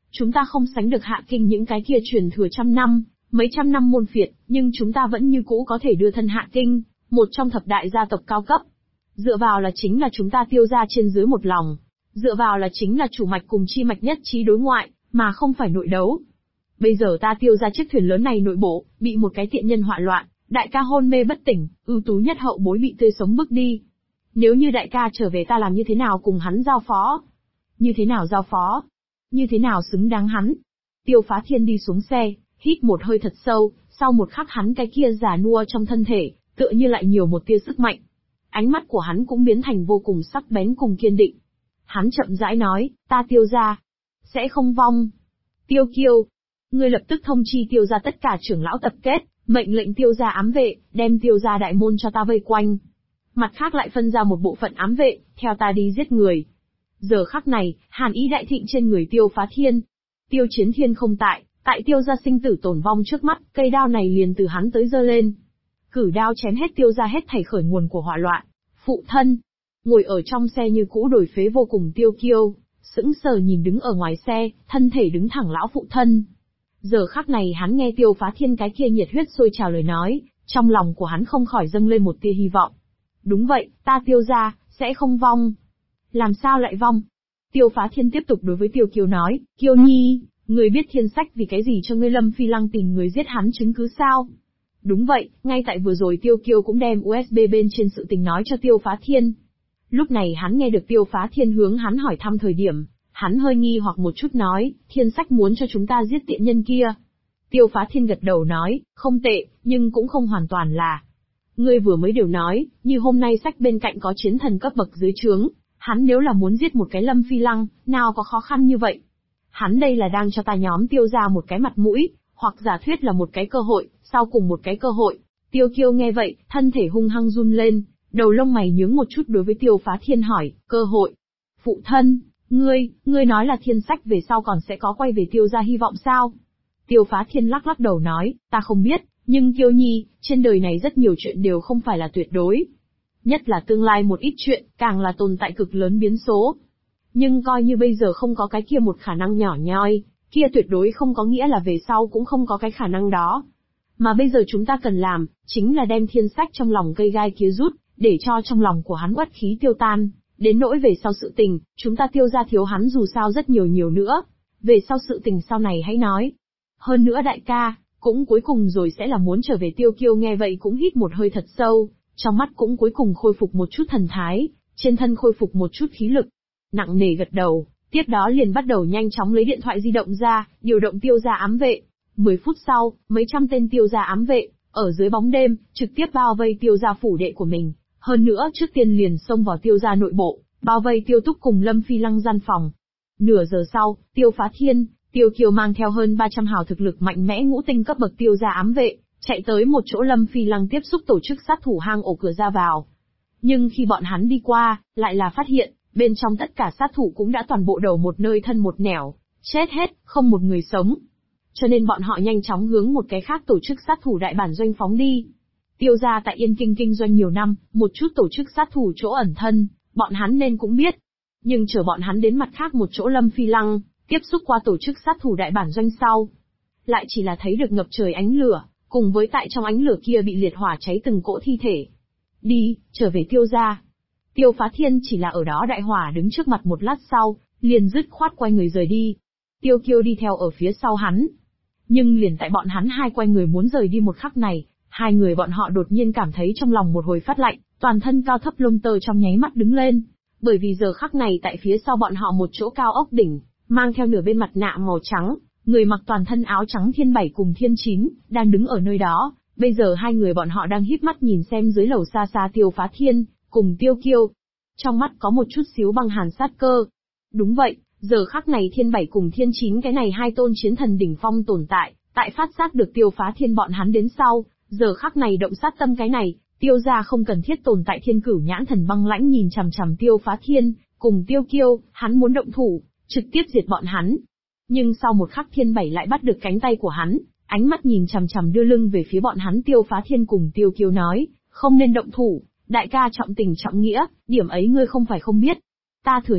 Speaker 2: Chúng ta không sánh được Hạ Kinh những cái kia truyền thừa trăm năm, mấy trăm năm môn phiệt, nhưng chúng ta vẫn như cũ có thể đưa thân Hạ Kinh, một trong thập đại gia tộc cao cấp. Dựa vào là chính là chúng ta Tiêu gia trên dưới một lòng. Dựa vào là chính là chủ mạch cùng chi mạch nhất trí đối ngoại, mà không phải nội đấu. Bây giờ ta Tiêu gia chiếc thuyền lớn này nội bộ, bị một cái tiện nhân họa loạn, đại ca hôn mê bất tỉnh, ưu tú nhất hậu bối bị tươi sống bước đi. Nếu như đại ca trở về ta làm như thế nào cùng hắn giao phó? Như thế nào giao phó? Như thế nào xứng đáng hắn? Tiêu Phá Thiên đi xuống xe, hít một hơi thật sâu, sau một khắc hắn cái kia già nua trong thân thể, tựa như lại nhiều một tia sức mạnh. Ánh mắt của hắn cũng biến thành vô cùng sắc bén cùng kiên định. Hắn chậm rãi nói, ta Tiêu gia sẽ không vong. Tiêu Kiêu, ngươi lập tức thông chi Tiêu gia tất cả trưởng lão tập kết, mệnh lệnh Tiêu gia ám vệ, đem Tiêu gia đại môn cho ta vây quanh. Mặt khác lại phân ra một bộ phận ám vệ, theo ta đi giết người. Giờ khắc này, hàn ý đại thịnh trên người Tiêu Phá Thiên. Tiêu Chiến Thiên không tại Tiêu gia sinh tử tổn vong trước mắt, cây đao này liền từ hắn tới giơ lên. Cử đao chém hết Tiêu gia hết thảy khởi nguồn của hỏa loạn. Phụ thân, ngồi ở trong xe như cũ đổi phế vô cùng Tiêu Kiêu, sững sờ nhìn đứng ở ngoài xe, thân thể đứng thẳng lão phụ thân. Giờ khắc này hắn nghe Tiêu Phá Thiên cái kia nhiệt huyết sôi trào lời nói, trong lòng của hắn không khỏi dâng lên một tia hy vọng. Đúng vậy, ta Tiêu gia sẽ không vong. Làm sao lại vong? Tiêu Phá Thiên tiếp tục đối với Tiêu Kiêu nói, Kiêu Nhi, người biết Thiên Sách vì cái gì cho ngươi Lâm Phi Lăng tìm người giết hắn chứng cứ sao? Đúng vậy, ngay tại vừa rồi Tiêu Kiêu cũng đem USB bên trên sự tình nói cho Tiêu Phá Thiên. Lúc này hắn nghe được Tiêu Phá Thiên hướng hắn hỏi thăm thời điểm, hắn hơi nghi hoặc một chút nói, Thiên Sách muốn cho chúng ta giết tiện nhân kia. Tiêu Phá Thiên gật đầu nói, không tệ, nhưng cũng không hoàn toàn là. Ngươi vừa mới đều nói, như hôm nay Sách bên cạnh có chiến thần cấp bậc dưới trướng, hắn nếu là muốn giết một cái Lâm Phi Lăng, nào có khó khăn như vậy. Hắn đây là đang cho ta nhóm Tiêu ra một cái mặt mũi, hoặc giả thuyết là một cái cơ hội, sau cùng một cái cơ hội. Tiêu Kiêu nghe vậy, thân thể hung hăng run lên, đầu lông mày nhướng một chút đối với Tiêu Phá Thiên hỏi, cơ hội. Phụ thân, ngươi nói là Thiên Sách về sau còn sẽ có quay về Tiêu ra hy vọng sao? Tiêu Phá Thiên lắc lắc đầu nói, ta không biết, nhưng Kiêu Nhi, trên đời này rất nhiều chuyện đều không phải là tuyệt đối. Nhất là tương lai một ít chuyện, càng là tồn tại cực lớn biến số. Nhưng coi như bây giờ không có cái kia một khả năng nhỏ nhoi, kia tuyệt đối không có nghĩa là về sau cũng không có cái khả năng đó. Mà bây giờ chúng ta cần làm, chính là đem Thiên Sách trong lòng cây gai kia rút, để cho trong lòng của hắn uất khí tiêu tan. Đến nỗi về sau sự tình, chúng ta Tiêu gia thiếu hắn dù sao rất nhiều nữa. Về sau sự tình sau này hãy nói. Hơn nữa đại ca, cũng cuối cùng rồi sẽ là muốn trở về. Tiêu Kiêu nghe vậy cũng hít một hơi thật sâu, trong mắt cũng cuối cùng khôi phục một chút thần thái, trên thân khôi phục một chút khí lực. Nặng nề gật đầu, tiếp đó liền bắt đầu nhanh chóng lấy điện thoại di động ra, điều động Tiêu gia ám vệ. 10 phút sau, mấy trăm tên Tiêu gia ám vệ, ở dưới bóng đêm, trực tiếp bao vây Tiêu gia phủ đệ của mình. Hơn nữa trước tiên liền xông vào Tiêu gia nội bộ, bao vây Tiêu Túc cùng Lâm Phi Lăng gian phòng. Nửa giờ sau, Tiêu Phá Thiên, Tiêu Kiều mang theo hơn 300 hào thực lực mạnh mẽ ngũ tinh cấp bậc Tiêu gia ám vệ, chạy tới một chỗ Lâm Phi Lăng tiếp xúc tổ chức sát thủ hang ổ cửa ra vào. Nhưng khi bọn hắn đi qua, lại là phát hiện, bên trong tất cả sát thủ cũng đã toàn bộ đầu một nơi thân một nẻo, chết hết, không một người sống. Cho nên bọn họ nhanh chóng hướng một cái khác tổ chức sát thủ đại bản doanh phóng đi. Tiêu gia tại Yên Kinh kinh doanh nhiều năm, một chút tổ chức sát thủ chỗ ẩn thân, bọn hắn nên cũng biết. Nhưng chờ bọn hắn đến mặt khác một chỗ Lâm Phi Lăng, tiếp xúc qua tổ chức sát thủ đại bản doanh sau, lại chỉ là thấy được ngập trời ánh lửa, cùng với tại trong ánh lửa kia bị liệt hỏa cháy từng cỗ thi thể. Đi, trở về Tiêu gia. Tiêu Phá Thiên chỉ là ở đó đại hỏa đứng trước mặt một lát sau, liền dứt khoát quay người rời đi. Tiêu Kiêu đi theo ở phía sau hắn. Nhưng liền tại bọn hắn hai quay người muốn rời đi một khắc này, hai người bọn họ đột nhiên cảm thấy trong lòng một hồi phát lạnh, toàn thân cao thấp lông tơ trong nháy mắt đứng lên. Bởi vì giờ khắc này tại phía sau bọn họ một chỗ cao ốc đỉnh, mang theo nửa bên mặt nạ màu trắng, người mặc toàn thân áo trắng Thiên 7 cùng Thiên 9, đang đứng ở nơi đó. Bây giờ hai người bọn họ đang híp mắt nhìn xem dưới lầu xa xa Tiêu Phá Thiên, cùng Tiêu Kiêu. Trong mắt có một chút xíu băng hàn sát cơ. Đúng vậy, giờ khắc này Thiên 7 cùng Thiên 9 cái này hai tôn chiến thần đỉnh phong tồn tại, tại phát giác được Tiêu Phá Thiên bọn hắn đến sau, giờ khắc này động sát tâm cái này, Tiêu gia không cần thiết tồn tại. Thiên Cửu nhãn thần băng lãnh nhìn chằm chằm Tiêu Phá Thiên, cùng Tiêu Kiêu, hắn muốn động thủ, trực tiếp diệt bọn hắn. Nhưng sau một khắc Thiên 7 lại bắt được cánh tay của hắn, ánh mắt nhìn chằm chằm đưa lưng về phía bọn hắn. Tiêu Phá Thiên cùng Tiêu Kiêu nói, không nên động thủ, đại ca trọng tình trọng nghĩa, điểm ấy ngươi không phải không biết. Ta thừa nhận,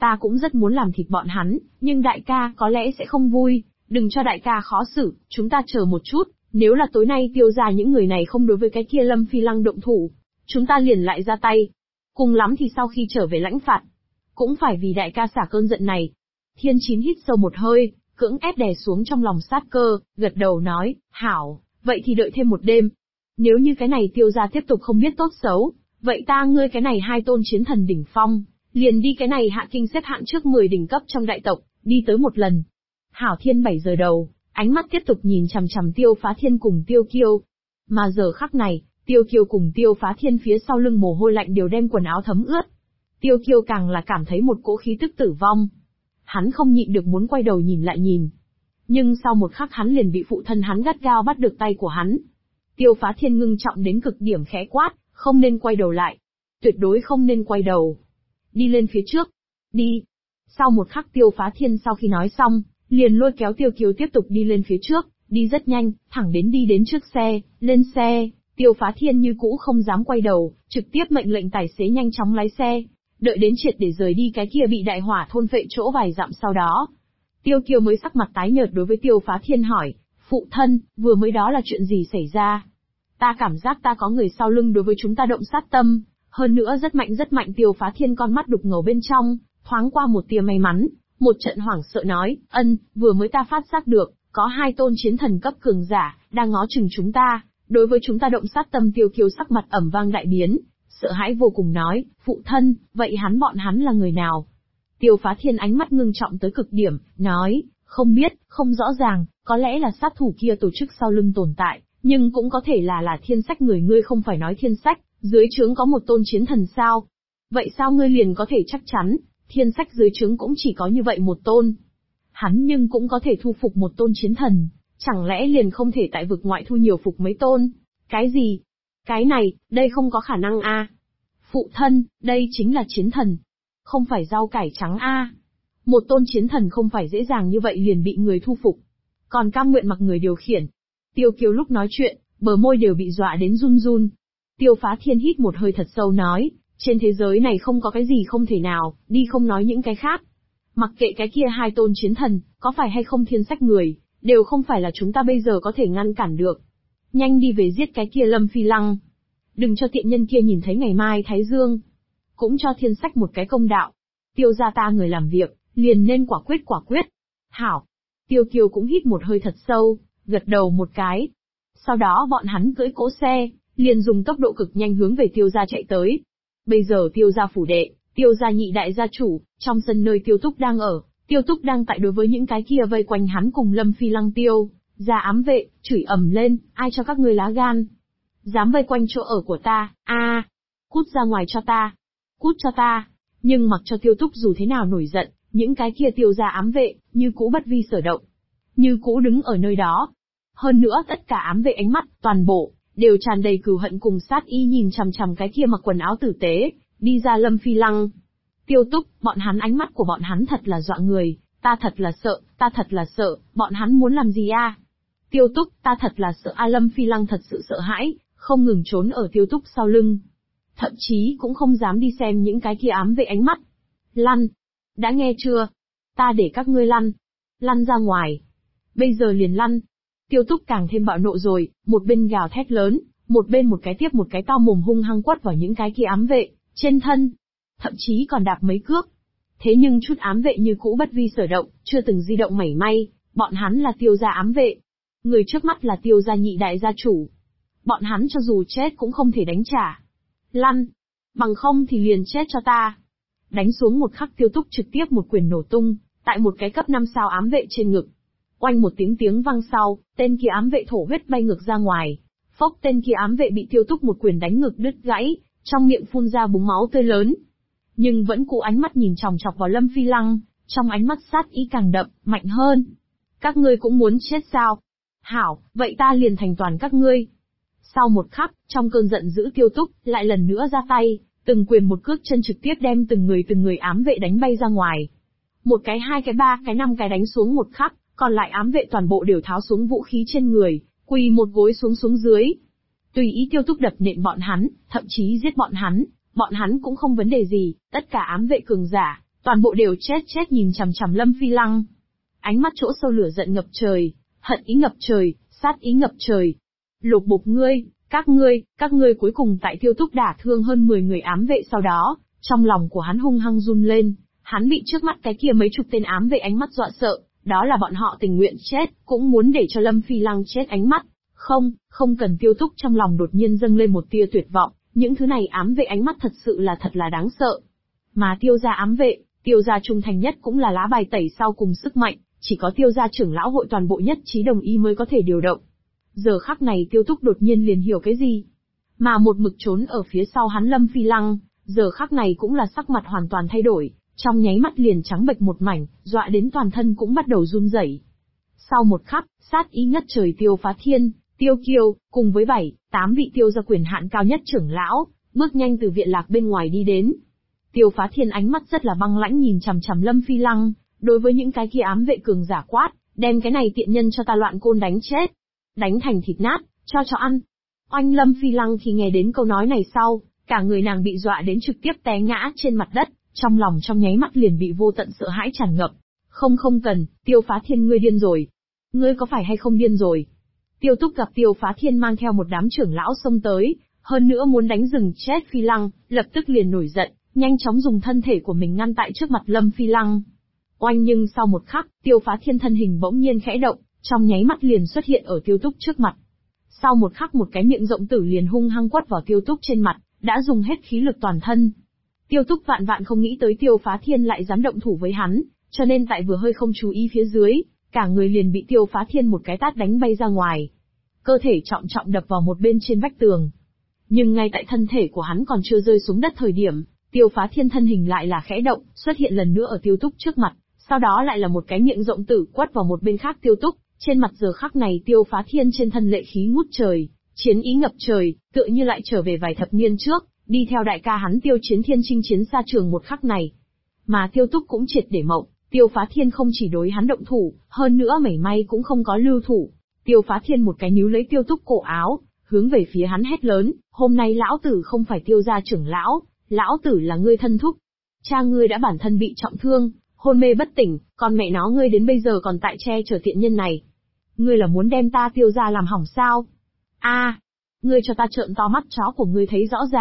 Speaker 2: Ta cũng rất muốn làm thịt bọn hắn, nhưng đại ca có lẽ sẽ không vui, đừng cho đại ca khó xử, chúng ta chờ một chút, nếu là tối nay Tiêu gia những người này không đối với cái kia Lâm Phi Lăng động thủ, chúng ta liền lại ra tay. Cùng lắm thì sau khi trở về lãnh phạt, cũng phải vì đại ca xả cơn giận này. Thiên Chín hít sâu một hơi, cưỡng ép đè xuống trong lòng sát cơ, gật đầu nói, hảo, vậy thì đợi thêm một đêm. Nếu như cái này Tiêu gia tiếp tục không biết tốt xấu, vậy ta ngươi cái này hai tôn chiến thần đỉnh phong, liền đi cái này hạ kinh xếp hạng trước 10 đỉnh cấp trong đại tộc, đi tới một lần. Hảo Thiên 7 giờ đầu, ánh mắt tiếp tục nhìn chằm chằm Tiêu Phá Thiên cùng Tiêu Kiêu. Mà giờ khắc này, Tiêu Kiêu cùng Tiêu Phá Thiên phía sau lưng mồ hôi lạnh đều đem quần áo thấm ướt. Tiêu Kiêu càng là cảm thấy một cỗ khí tức tử vong. Hắn không nhịn được muốn quay đầu nhìn lại nhìn. Nhưng sau một khắc hắn liền bị phụ thân hắn gắt gao bắt được tay của hắn. Tiêu Phá Thiên ngưng trọng đến cực điểm khẽ quát, không nên quay đầu lại. Tuyệt đối không nên quay đầu. Đi lên phía trước. Đi. Sau một khắc Tiêu Phá Thiên sau khi nói xong, liền lôi kéo Tiêu Kiêu tiếp tục đi lên phía trước, đi rất nhanh, thẳng đến đi đến trước xe, lên xe. Tiêu Phá Thiên như cũ không dám quay đầu, trực tiếp mệnh lệnh tài xế nhanh chóng lái xe, đợi đến triệt để rời đi cái kia bị đại hỏa thôn phệ chỗ vài dặm sau đó. Tiêu Kiêu mới sắc mặt tái nhợt đối với Tiêu Phá Thiên hỏi, phụ thân, vừa mới đó là chuyện gì xảy ra? Ta cảm giác ta có người sau lưng đối với chúng ta động sát tâm, hơn nữa rất mạnh. Tiêu Phá Thiên con mắt đục ngầu bên trong, thoáng qua một tia may mắn, một trận hoảng sợ nói, vừa mới ta phát giác được, có hai tôn chiến thần cấp cường giả, đang ngó chừng chúng ta, đối với chúng ta động sát tâm. Tiêu Kiêu sắc mặt ẩm vang đại biến, sợ hãi vô cùng nói, phụ thân, vậy bọn hắn là người nào? Tiêu Phá Thiên ánh mắt ngưng trọng tới cực điểm, nói, không biết, không rõ ràng, có lẽ là sát thủ kia tổ chức sau lưng tồn tại, nhưng cũng có thể là Thiên Sách người. Ngươi không phải nói Thiên Sách dưới trướng có một tôn chiến thần sao? Vậy sao ngươi liền có thể chắc chắn, Thiên Sách dưới trướng cũng chỉ có như vậy một tôn? Hắn nhưng cũng có thể thu phục một tôn chiến thần, chẳng lẽ liền không thể tại vực ngoại thu nhiều phục mấy tôn? Cái gì? Cái này, đây không có khả năng a. Phụ thân, đây chính là chiến thần, không phải rau cải trắng a. Một tôn chiến thần không phải dễ dàng như vậy liền bị người thu phục, còn cam nguyện mặc người điều khiển. Tiêu Kiêu lúc nói chuyện, bờ môi đều bị dọa đến run run. Tiêu Phá Thiên hít một hơi thật sâu nói, trên thế giới này không có cái gì không thể nào, đi không nói những cái khác. Mặc kệ cái kia hai tôn chiến thần, có phải hay không Thiên Sách người, đều không phải là chúng ta bây giờ có thể ngăn cản được. Nhanh đi về giết cái kia Lâm Phi Lăng. Đừng cho tiện nhân kia nhìn thấy ngày mai Thái Dương. Cũng cho Thiên Sách một cái công đạo. Tiêu gia ta người làm việc, liền nên quả quyết. Hảo. Tiêu Kiêu cũng hít một hơi thật sâu, gật đầu một cái. Sau đó bọn hắn cưỡi cỗ xe, liền dùng tốc độ cực nhanh hướng về Tiêu gia chạy tới. Bây giờ Tiêu gia phủ đệ, Tiêu gia nhị đại gia chủ, trong sân nơi Tiêu Túc đang ở, Tiêu Túc đang tại đối với những cái kia vây quanh hắn cùng Lâm Phi Lăng Tiêu gia ám vệ, chửi ầm lên, ai cho các ngươi lá gan? Dám vây quanh chỗ ở của ta, cút ra ngoài cho ta, cút cho ta. Nhưng mặc cho Tiêu Túc dù thế nào nổi giận, những cái kia Tiêu gia ám vệ, như cũ bất vi sở động, như cũ đứng ở nơi đó. Hơn nữa tất cả ám vệ ánh mắt, toàn bộ, đều tràn đầy cừu hận cùng sát ý nhìn chằm chằm cái kia mặc quần áo tử tế, đi ra Lâm Phi Lăng. Tiêu Túc, bọn hắn ánh mắt của bọn hắn thật là dọa người, ta thật là sợ, bọn hắn muốn làm gì a? Tiêu Túc, ta thật là sợ a. Lâm Phi Lăng thật sự sợ hãi, không ngừng trốn ở Tiêu Túc sau lưng. Thậm chí cũng không dám đi xem những cái kia ám vệ ánh mắt. Lăn! Đã nghe chưa? Ta để các ngươi lăn! Lăn ra ngoài! Bây giờ liền lăn! Tiêu Túc càng thêm bạo nộ rồi, một bên gào thét lớn, một bên một cái tiếp một cái to mồm hung hăng quất vào những cái kia ám vệ, trên thân. Thậm chí còn đạp mấy cước. Thế nhưng chút ám vệ như cũ bất vi sở động, chưa từng di động mảy may, bọn hắn là Tiêu gia ám vệ. Người trước mắt là Tiêu gia nhị đại gia chủ. Bọn hắn cho dù chết cũng không thể đánh trả. Lăn! Bằng không thì liền chết cho ta. Đánh xuống một khắc Tiêu Túc trực tiếp một quyền nổ tung, tại một cái cấp 5 sao ám vệ trên ngực. Oanh một tiếng vang sau, tên kia ám vệ thổ huyết bay ngược ra ngoài. Phốc, tên kia ám vệ bị Tiêu Túc một quyền đánh ngực đứt gãy, trong miệng phun ra búng máu tươi lớn. Nhưng vẫn cụ ánh mắt nhìn chòng chọc vào Lâm Phi Lăng, trong ánh mắt sát ý càng đậm, mạnh hơn. Các ngươi cũng muốn chết sao? Hảo, vậy ta liền thành toàn các ngươi. Sau một khắc, trong cơn giận dữ Tiêu Túc, lại lần nữa ra tay, từng quyền một cước chân trực tiếp đem từng người ám vệ đánh bay ra ngoài. Một cái, hai cái, ba cái, năm cái đánh xuống một khắc, còn lại ám vệ toàn bộ đều tháo xuống vũ khí trên người, quỳ một gối xuống dưới. Tùy ý Tiêu Túc đập nện bọn hắn, thậm chí giết bọn hắn cũng không vấn đề gì, tất cả ám vệ cường giả, Toàn bộ đều chết nhìn chằm chằm Lâm Phi Lăng. Ánh mắt chỗ sâu lửa giận ngập trời, hận ý ngập trời, sát ý ngập trời. Lục bục ngươi, các ngươi cuối cùng tại Tiêu Túc đả thương hơn 10 người ám vệ sau đó, trong lòng của hắn hung hăng run lên, hắn bị trước mắt cái kia mấy chục tên ám vệ ánh mắt dọa sợ, đó là bọn họ tình nguyện chết, cũng muốn để cho Lâm Phi Lăng chết ánh mắt. Không cần. Tiêu Túc trong lòng đột nhiên dâng lên một tia tuyệt vọng, những thứ này ám vệ ánh mắt thật là đáng sợ. Mà Tiêu gia ám vệ, Tiêu gia trung thành nhất cũng là lá bài tẩy sau cùng sức mạnh, chỉ có Tiêu gia trưởng lão hội toàn bộ nhất trí đồng ý mới có thể điều động. Giờ khắc này Tiêu Túc đột nhiên liền hiểu cái gì. Mà một mực trốn ở phía sau hắn Lâm Phi Lăng, giờ khắc này cũng là sắc mặt hoàn toàn thay đổi, trong nháy mắt liền trắng bệch một mảnh, dọa đến toàn thân cũng bắt đầu run rẩy. Sau một khắc, sát ý ngất trời Tiêu Phá Thiên, Tiêu Kiêu, cùng với 7-8 vị Tiêu gia quyền hạn cao nhất trưởng lão, bước nhanh từ viện lạc bên ngoài đi đến. Tiêu Phá Thiên ánh mắt rất là băng lãnh nhìn chằm chằm Lâm Phi Lăng, đối với những cái kia ám vệ cường giả quát, đem cái này tiện nhân cho ta loạn côn đánh chết, đánh thành thịt nát, cho ăn. Oanh! Lâm Phi Lăng khi nghe đến câu nói này sau, cả người nàng bị dọa đến trực tiếp té ngã trên mặt đất, trong lòng trong nháy mắt liền bị vô tận sợ hãi tràn ngập. Không cần, Tiêu Phá Thiên ngươi điên rồi. Ngươi có phải hay không điên rồi? Tiêu Túc gặp Tiêu Phá Thiên mang theo một đám trưởng lão xông tới, hơn nữa muốn đánh rừng chết Phi Lăng, lập tức liền nổi giận, nhanh chóng dùng thân thể của mình ngăn tại trước mặt Lâm Phi Lăng. Oanh! Nhưng sau một khắc, Tiêu Phá Thiên thân hình bỗng nhiên khẽ động, trong nháy mắt liền xuất hiện ở Tiêu Túc trước mặt. Sau một khắc một cái miệng rộng tử liền hung hăng quất vào Tiêu Túc trên mặt, đã dùng hết khí lực toàn thân. Tiêu Túc vạn không nghĩ tới Tiêu Phá Thiên lại dám động thủ với hắn, cho nên tại vừa hơi không chú ý phía dưới, cả người liền bị Tiêu Phá Thiên một cái tát đánh bay ra ngoài. Cơ thể trọng đập vào một bên trên vách tường. Nhưng ngay tại thân thể của hắn còn chưa rơi xuống đất thời điểm, Tiêu Phá Thiên thân hình lại là khẽ động, xuất hiện lần nữa ở Tiêu Túc trước mặt, sau đó lại là một cái miệng rộng tử quất vào một bên khác Tiêu Túc. Trên mặt giờ khắc này Tiêu Phá Thiên trên thân lệ khí ngút trời, chiến ý ngập trời, tựa như lại trở về vài thập niên trước, đi theo đại ca hắn Tiêu Chiến Thiên chinh chiến xa trường một khắc này. Mà Tiêu Túc cũng triệt để mộng, Tiêu Phá Thiên không chỉ đối hắn động thủ, hơn nữa mảy may cũng không có lưu thủ. Tiêu Phá Thiên một cái níu lấy Tiêu Túc cổ áo, hướng về phía hắn hét lớn, hôm nay lão tử không phải Tiêu gia trưởng lão tử là ngươi thân thúc. Cha ngươi đã bản thân bị trọng thương, hôn mê bất tỉnh, còn mẹ nó ngươi đến bây giờ còn tại che chở tiện nhân này. Ngươi là muốn đem ta Tiêu gia làm hỏng sao? Ngươi cho ta trợn to mắt chó của ngươi thấy rõ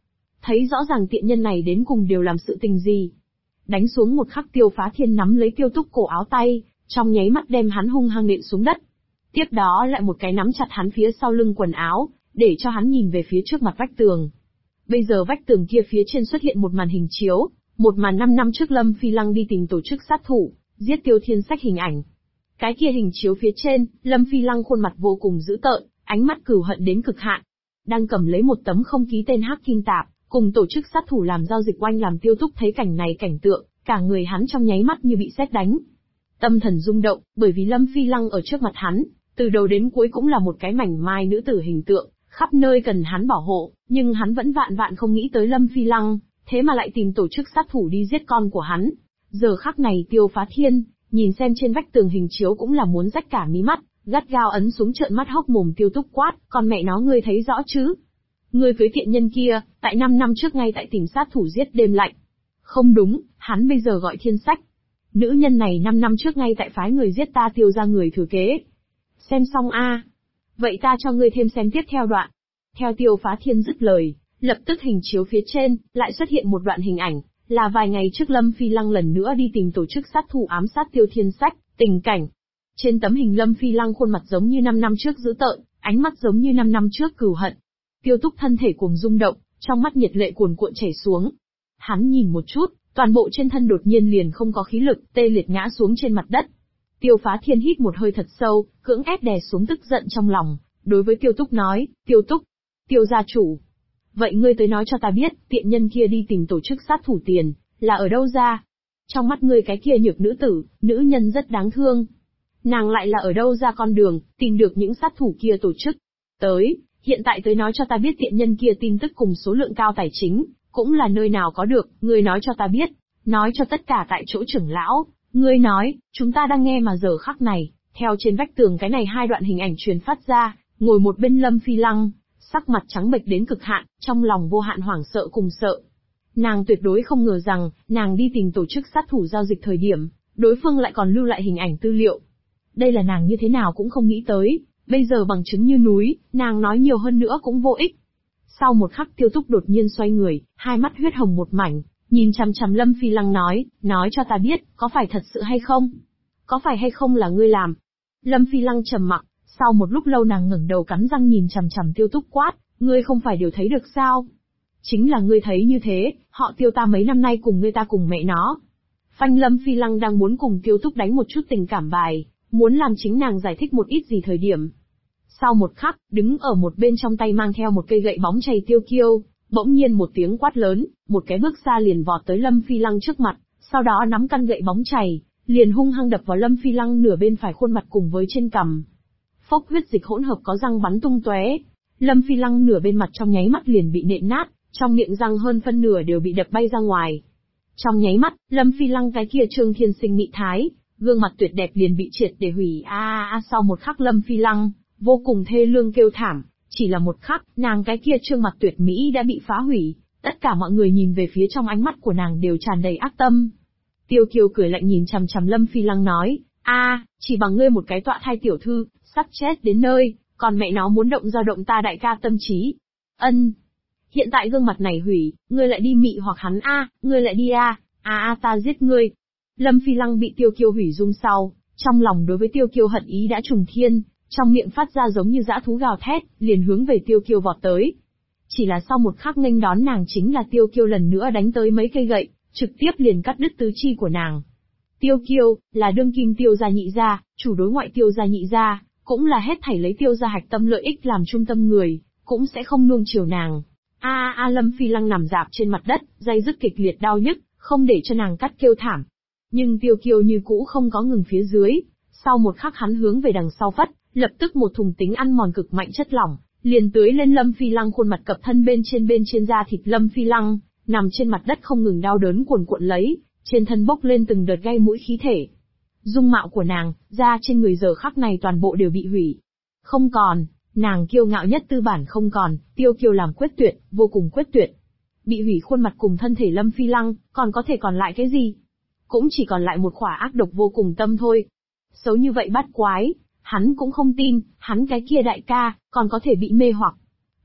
Speaker 2: ràng tiện nhân này đến cùng đều làm sự tình gì. Đánh xuống một khắc Tiêu Phá Thiên nắm lấy Tiêu Túc cổ áo tay, trong nháy mắt đem hắn hung hăng nện xuống đất. Tiếp đó lại một cái nắm chặt hắn phía sau lưng quần áo, để cho hắn nhìn về phía trước mặt vách tường. Bây giờ vách tường kia phía trên xuất hiện một màn hình chiếu, một màn 5 năm trước Lâm Phi Lăng đi tìm tổ chức sát thủ, giết Tiêu Thiên Sách hình ảnh. Cái kia hình chiếu phía trên, Lâm Phi Lăng khuôn mặt vô cùng dữ tợn, ánh mắt cừu hận đến cực hạn. Đang cầm lấy một tấm không ký tên Hắc Kim Tạp, cùng tổ chức sát thủ làm giao dịch oanh làm Tiêu Túc thấy cảnh này cảnh tượng, cả người hắn trong nháy mắt như bị sét đánh. Tâm thần rung động, bởi vì Lâm Phi Lăng ở trước mặt hắn, từ đầu đến cuối cũng là một cái mảnh mai nữ tử hình tượng, khắp nơi cần hắn bảo hộ, nhưng hắn vẫn vạn không nghĩ tới Lâm Phi Lăng, thế mà lại tìm tổ chức sát thủ đi giết con của hắn. Giờ khắc này Tiêu Phá Thiên, nhìn xem trên vách tường hình chiếu cũng là muốn rách cả mí mắt, gắt gao ấn xuống trợn mắt hốc mồm Tiêu Túc quát, còn mẹ nó ngươi thấy rõ chứ? Ngươi cưới tiện nhân kia, tại 5 năm trước ngay tại tìm sát thủ giết đêm lạnh. Không đúng, hắn bây giờ gọi Thiên Sách. Nữ nhân này 5 năm trước ngay tại phái người giết ta Tiêu gia người thừa kế. Xem xong vậy ta cho ngươi thêm xem tiếp theo đoạn. Theo Tiêu Phá Thiên dứt lời, lập tức hình chiếu phía trên, lại xuất hiện một đoạn hình ảnh, là vài ngày trước Lâm Phi Lăng lần nữa đi tìm tổ chức sát thủ ám sát Tiêu Thiên Sách, tình cảnh. Trên tấm hình Lâm Phi Lăng khuôn mặt giống như 5 năm trước dữ tợn, ánh mắt giống như 5 năm trước cừu hận. Tiêu Túc thân thể cuồng rung động, trong mắt nhiệt lệ cuồn cuộn chảy xuống. Hắn nhìn một chút, toàn bộ trên thân đột nhiên liền không có khí lực, tê liệt ngã xuống trên mặt đất. Tiêu Phá Thiên hít một hơi thật sâu, cưỡng ép đè xuống tức giận trong lòng, đối với Tiêu Túc nói, Tiêu Túc, Tiêu gia chủ. Vậy ngươi tới nói cho ta biết, tiện nhân kia đi tìm tổ chức sát thủ tiền, là ở đâu ra? Trong mắt ngươi cái kia nhược nữ tử, nữ nhân rất đáng thương. Nàng lại là ở đâu ra con đường, tìm được những sát thủ kia tổ chức? Hiện tại tới nói cho ta biết tiện nhân kia tin tức cùng số lượng cao tài chính, cũng là nơi nào có được, ngươi nói cho ta biết, nói cho tất cả tại chỗ trưởng lão, ngươi nói, chúng ta đang nghe mà giờ khắc này, theo trên vách tường cái này 2 đoạn hình ảnh truyền phát ra, ngồi một bên Lâm Phi Lăng, sắc mặt trắng bệch đến cực hạn, trong lòng vô hạn hoảng sợ cùng sợ. Nàng tuyệt đối không ngờ rằng, nàng đi tìm tổ chức sát thủ giao dịch thời điểm, đối phương lại còn lưu lại hình ảnh tư liệu. Đây là nàng như thế nào cũng không nghĩ tới, bây giờ bằng chứng như núi, nàng nói nhiều hơn nữa cũng vô ích. Sau một khắc Tiêu Túc đột nhiên xoay người, hai mắt huyết hồng một mảnh, nhìn chằm chằm Lâm Phi Lăng nói cho ta biết, có phải thật sự hay không? Có phải hay không là ngươi làm? Lâm Phi Lăng trầm mặc, sau một lúc lâu nàng ngẩng đầu cắn răng nhìn chằm chằm Tiêu Túc quát, ngươi không phải đều thấy được sao? Chính là ngươi thấy như thế, họ Tiêu ta mấy năm nay cùng ngươi ta cùng mẹ nó. Phanh. Lâm Phi Lăng đang muốn cùng Tiêu Túc đánh một chút tình cảm bài, muốn làm chính nàng giải thích một ít gì thời điểm. Sau một khắc, đứng ở một bên trong tay mang theo một cây gậy bóng chày Tiêu Kiêu, bỗng nhiên một tiếng quát lớn, một cái bước xa liền vọt tới Lâm Phi Lăng trước mặt, sau đó nắm căn gậy bóng chày, liền hung hăng đập vào Lâm Phi Lăng nửa bên phải khuôn mặt cùng với trên cằm. Phốc, huyết dịch hỗn hợp có răng bắn tung tóe. Lâm Phi Lăng nửa bên mặt trong nháy mắt liền bị nện nát, trong miệng răng hơn phân nửa đều bị đập bay ra ngoài. Trong nháy mắt, Lâm Phi Lăng cái kia trương thiên sinh mỹ thái, gương mặt tuyệt đẹp liền bị triệt để hủy. Sau một khắc Lâm Phi Lăng vô cùng thê lương kêu thảm, chỉ là một khắc, nàng cái kia trương mặt tuyệt mỹ đã bị phá hủy, tất cả mọi người nhìn về phía trong ánh mắt của nàng đều tràn đầy ác tâm. Tiêu Kiêu cười lạnh nhìn chằm chằm Lâm Phi Lăng nói, chỉ bằng ngươi một cái tọa thai tiểu thư, sắp chết đến nơi, còn mẹ nó muốn động dao động ta đại ca tâm trí. Hiện tại gương mặt này hủy, ngươi lại đi mị hoặc hắn ngươi lại đi ta giết ngươi. Lâm Phi Lăng bị Tiêu Kiêu hủy dung sau, trong lòng đối với Tiêu Kiêu hận ý đã trùng thiên, trong miệng phát ra giống như dã thú gào thét, liền hướng về Tiêu Kiêu vọt tới. Chỉ là sau một khắc nghênh đón nàng chính là Tiêu Kiêu lần nữa đánh tới mấy cây gậy, trực tiếp liền cắt đứt tứ chi của nàng. Tiêu Kiêu, là đương kim Tiêu gia nhị gia, chủ đối ngoại Tiêu gia nhị gia, cũng là hết thảy lấy Tiêu gia hạch tâm lợi ích làm trung tâm người, cũng sẽ không nuông chiều nàng. Lâm Phi Lăng nằm rạp trên mặt đất, day dứt kịch liệt đau nhức, không để cho nàng cắt kêu thảm. Nhưng Tiêu Kiêu như cũ không có ngừng phía dưới, sau một khắc hắn hướng về đằng sau phất, lập tức một thùng tính ăn mòn cực mạnh chất lỏng, liền tưới lên Lâm Phi Lăng khuôn mặt cập thân bên trên da thịt Lâm Phi Lăng, nằm trên mặt đất không ngừng đau đớn cuồn cuộn lấy, trên thân bốc lên từng đợt gai mũi khí thể. Dung mạo của nàng, da trên người giờ khắc này toàn bộ đều bị hủy. Không còn, nàng kiêu ngạo nhất tư bản không còn, Tiêu Kiêu làm quyết tuyệt, vô cùng quyết tuyệt. Bị hủy khuôn mặt cùng thân thể Lâm Phi Lăng, còn có thể còn lại cái gì? Cũng chỉ còn lại một khỏa ác độc vô cùng tâm thôi. Xấu như vậy bát quái, hắn cũng không tin, hắn cái kia đại ca, còn có thể bị mê hoặc.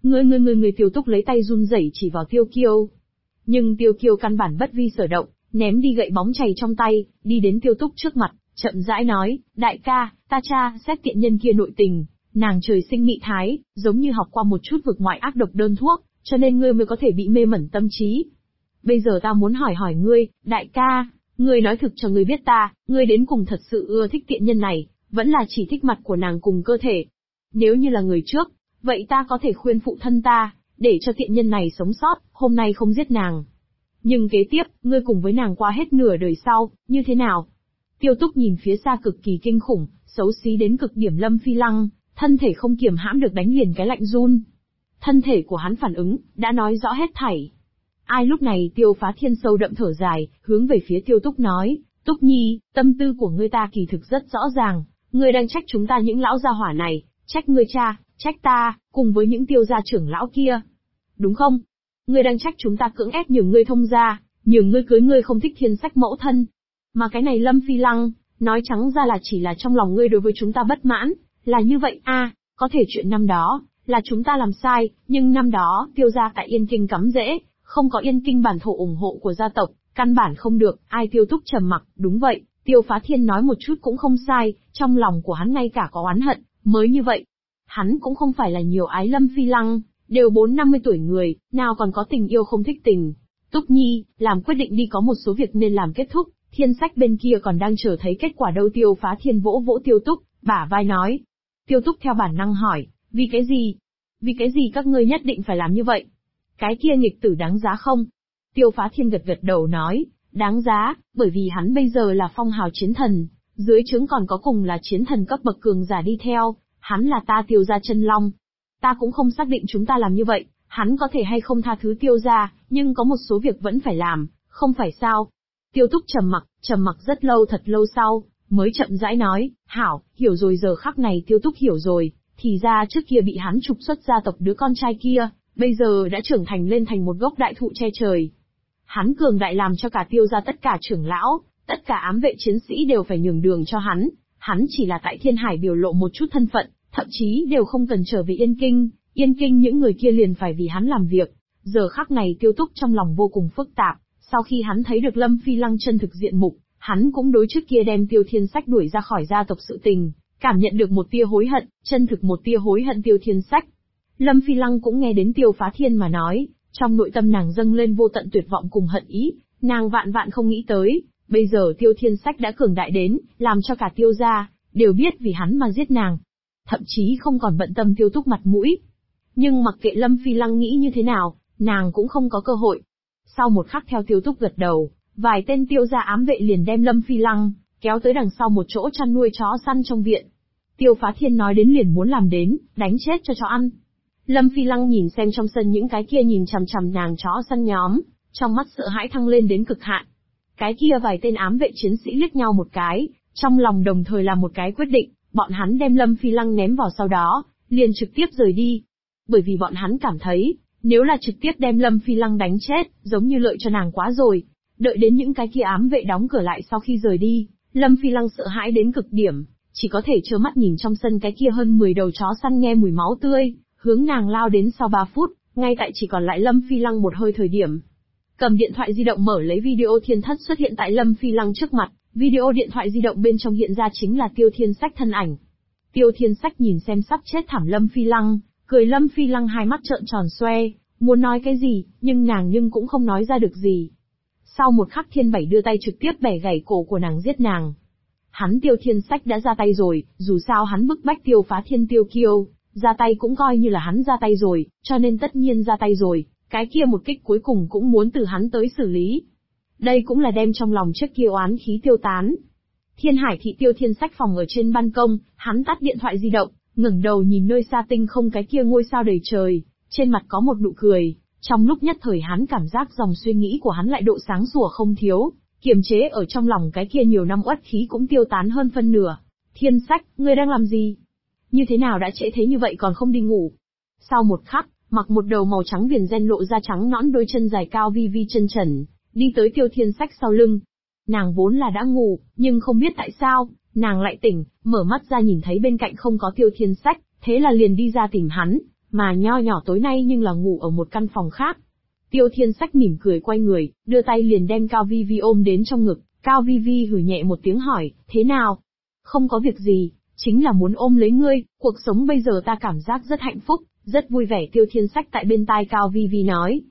Speaker 2: Người Tiêu Túc lấy tay run rẩy chỉ vào Tiêu Kiêu. Nhưng Tiêu Kiêu căn bản bất vi sở động, ném đi gậy bóng chày trong tay, đi đến Tiêu Túc trước mặt, chậm rãi nói, đại ca, ta tra xét tiện nhân kia nội tình, nàng trời sinh mị thái, giống như học qua một chút vực ngoại ác độc đơn thuốc, cho nên ngươi mới có thể bị mê mẩn tâm trí. Bây giờ ta muốn hỏi ngươi, đại ca, ngươi nói thực cho ngươi biết ngươi đến cùng thật sự ưa thích tiện nhân này, vẫn là chỉ thích mặt của nàng cùng cơ thể. Nếu như là người trước, vậy ta có thể khuyên phụ thân ta, để cho tiện nhân này sống sót, hôm nay không giết nàng. Nhưng kế tiếp, ngươi cùng với nàng qua hết nửa đời sau, như thế nào? Tiêu Túc nhìn phía xa cực kỳ kinh khủng, xấu xí đến cực điểm Lâm Phi Lăng, thân thể không kiềm hãm được đánh liền cái lạnh run. Thân thể của hắn phản ứng, đã nói rõ hết thảy. Lúc này Tiêu Phá Thiên sâu đậm thở dài, hướng về phía Tiêu Túc nói, Túc Nhi, tâm tư của ngươi ta kỳ thực rất rõ ràng, ngươi đang trách chúng ta những lão gia hỏa này, trách ngươi cha, trách ta, cùng với những Tiêu gia trưởng lão kia. Đúng không? Ngươi đang trách chúng ta cưỡng ép nhường ngươi thông gia, nhường ngươi cưới ngươi không thích Thiên Sách mẫu thân. Mà cái này Lâm Phi Lăng, nói trắng ra là chỉ là trong lòng ngươi đối với chúng ta bất mãn, là như vậy có thể chuyện năm đó, là chúng ta làm sai, nhưng năm đó, Tiêu gia tại Yên Kinh cắm rễ, không có Yên Kinh bản thổ ủng hộ của gia tộc, căn bản không được, Tiêu Túc trầm mặc, đúng vậy, Tiêu Phá Thiên nói một chút cũng không sai, trong lòng của hắn ngay cả có oán hận, mới như vậy. Hắn cũng không phải là nhiều ái Lâm Phi Lăng, đều 40-50 tuổi người, nào còn có tình yêu không thích tình. Túc Nhi, làm quyết định đi, có một số việc nên làm kết thúc, Thiên Sách bên kia còn đang chờ thấy kết quả đâu. Tiêu Phá Thiên vỗ vỗ Tiêu Túc, bả vai nói. Tiêu Túc theo bản năng hỏi, vì cái gì? Vì cái gì các ngươi nhất định phải làm như vậy? Cái kia nghịch tử đáng giá không? Tiêu Phá Thiên gật gật đầu nói, đáng giá, bởi vì hắn bây giờ là phong hào chiến thần, dưới trướng còn có cùng là chiến thần cấp bậc cường giả đi theo, hắn là ta Tiêu gia chân long. Ta cũng không xác định chúng ta làm như vậy, hắn có thể hay không tha thứ Tiêu gia, nhưng có một số việc vẫn phải làm, không phải sao? Tiêu Túc trầm mặc rất lâu, thật lâu sau, mới chậm rãi nói, hảo, hiểu rồi. Giờ khắc này Tiêu Túc hiểu rồi, thì ra trước kia bị hắn trục xuất gia tộc đứa con trai kia, bây giờ đã trưởng thành lên thành một gốc đại thụ che trời. Hắn cường đại làm cho cả Tiêu gia tất cả trưởng lão, tất cả ám vệ chiến sĩ đều phải nhường đường cho hắn chỉ là tại Thiên Hải biểu lộ một chút thân phận, thậm chí đều không cần trở về Yên Kinh những người kia liền phải vì hắn làm việc. Giờ khắc này Tiêu Túc trong lòng vô cùng phức tạp, sau khi hắn thấy được Lâm Phi Lăng chân thực diện mục, hắn cũng đối trước kia đem Tiêu Thiên Sách đuổi ra khỏi gia tộc sự tình, cảm nhận được một tia hối hận, chân thực một tia hối hận Tiêu Thiên Sách. Lâm Phi Lăng cũng nghe đến Tiêu Phá Thiên mà nói, trong nội tâm nàng dâng lên vô tận tuyệt vọng cùng hận ý, nàng vạn vạn không nghĩ tới, bây giờ Tiêu Thiên Sách đã cường đại đến, làm cho cả Tiêu gia đều biết vì hắn mà giết nàng. Thậm chí không còn bận tâm Tiêu Túc mặt mũi. Nhưng mặc kệ Lâm Phi Lăng nghĩ như thế nào, nàng cũng không có cơ hội. Sau một khắc theo Tiêu Túc gật đầu, vài tên Tiêu gia ám vệ liền đem Lâm Phi Lăng kéo tới đằng sau một chỗ chăn nuôi chó săn trong viện. Tiêu Phá Thiên nói đến liền muốn làm đến, đánh chết cho chó ăn. Lâm Phi Lăng nhìn xem trong sân những cái kia nhìn chằm chằm nàng chó săn nhóm, trong mắt sợ hãi thăng lên đến cực hạn. Cái kia vài tên ám vệ chiến sĩ liếc nhau một cái, trong lòng đồng thời làm một cái quyết định, bọn hắn đem Lâm Phi Lăng ném vào sau đó, liền trực tiếp rời đi. Bởi vì bọn hắn cảm thấy, nếu là trực tiếp đem Lâm Phi Lăng đánh chết, giống như lợi cho nàng quá rồi. Đợi đến những cái kia ám vệ đóng cửa lại sau khi rời đi, Lâm Phi Lăng sợ hãi đến cực điểm, chỉ có thể trơ mắt nhìn trong sân cái kia hơn 10 đầu chó săn nghe mùi máu tươi, hướng nàng lao đến sau 3 phút, ngay tại chỉ còn lại Lâm Phi Lăng một hơi thời điểm. Cầm điện thoại di động mở lấy video thiên thất xuất hiện tại Lâm Phi Lăng trước mặt, video điện thoại di động bên trong hiện ra chính là Tiêu Thiên Sách thân ảnh. Tiêu Thiên Sách nhìn xem sắp chết thảm Lâm Phi Lăng, cười. Lâm Phi Lăng hai mắt trợn tròn xoe, muốn nói cái gì, nhưng cũng không nói ra được gì. Sau một khắc Thiên Bảy đưa tay trực tiếp bẻ gãy cổ của nàng giết nàng. Hắn Tiêu Thiên Sách đã ra tay rồi, dù sao hắn bức bách Tiêu Phá Thiên Tiêu Kiêu, ra tay cũng coi như là hắn ra tay rồi, cho nên tất nhiên ra tay rồi, cái kia một kích cuối cùng cũng muốn từ hắn tới xử lý. Đây cũng là đem trong lòng trước kia oán khí tiêu tán. Thiên Hải thị Tiêu Thiên Sách phòng ở trên ban công, hắn tắt điện thoại di động, ngẩng đầu nhìn nơi xa tinh không cái kia ngôi sao đầy trời, trên mặt có một nụ cười. Trong lúc nhất thời hắn cảm giác dòng suy nghĩ của hắn lại độ sáng sủa không thiếu, kiềm chế ở trong lòng cái kia nhiều năm uất khí cũng tiêu tán hơn phân nửa. Thiên Sách, ngươi đang làm gì? Như thế nào đã trễ thế như vậy còn không đi ngủ? Sau một khắc, mặc một đầu màu trắng viền ren lộ ra trắng nõn đôi chân dài cao vi vi chân trần, đi tới Tiêu Thiên Sách sau lưng. Nàng vốn là đã ngủ, nhưng không biết tại sao, nàng lại tỉnh, mở mắt ra nhìn thấy bên cạnh không có Tiêu Thiên Sách, thế là liền đi ra tìm hắn, mà nho nhỏ tối nay nhưng là ngủ ở một căn phòng khác. Tiêu Thiên Sách mỉm cười quay người, đưa tay liền đem Cao Vi Vi ôm đến trong ngực, Cao Vi Vi hừ nhẹ một tiếng hỏi, thế nào? Không có việc gì, chính là muốn ôm lấy ngươi, cuộc sống bây giờ ta cảm giác rất hạnh phúc, rất vui vẻ. Tiêu Thiên Sách tại bên tai Cao Vi Vi nói.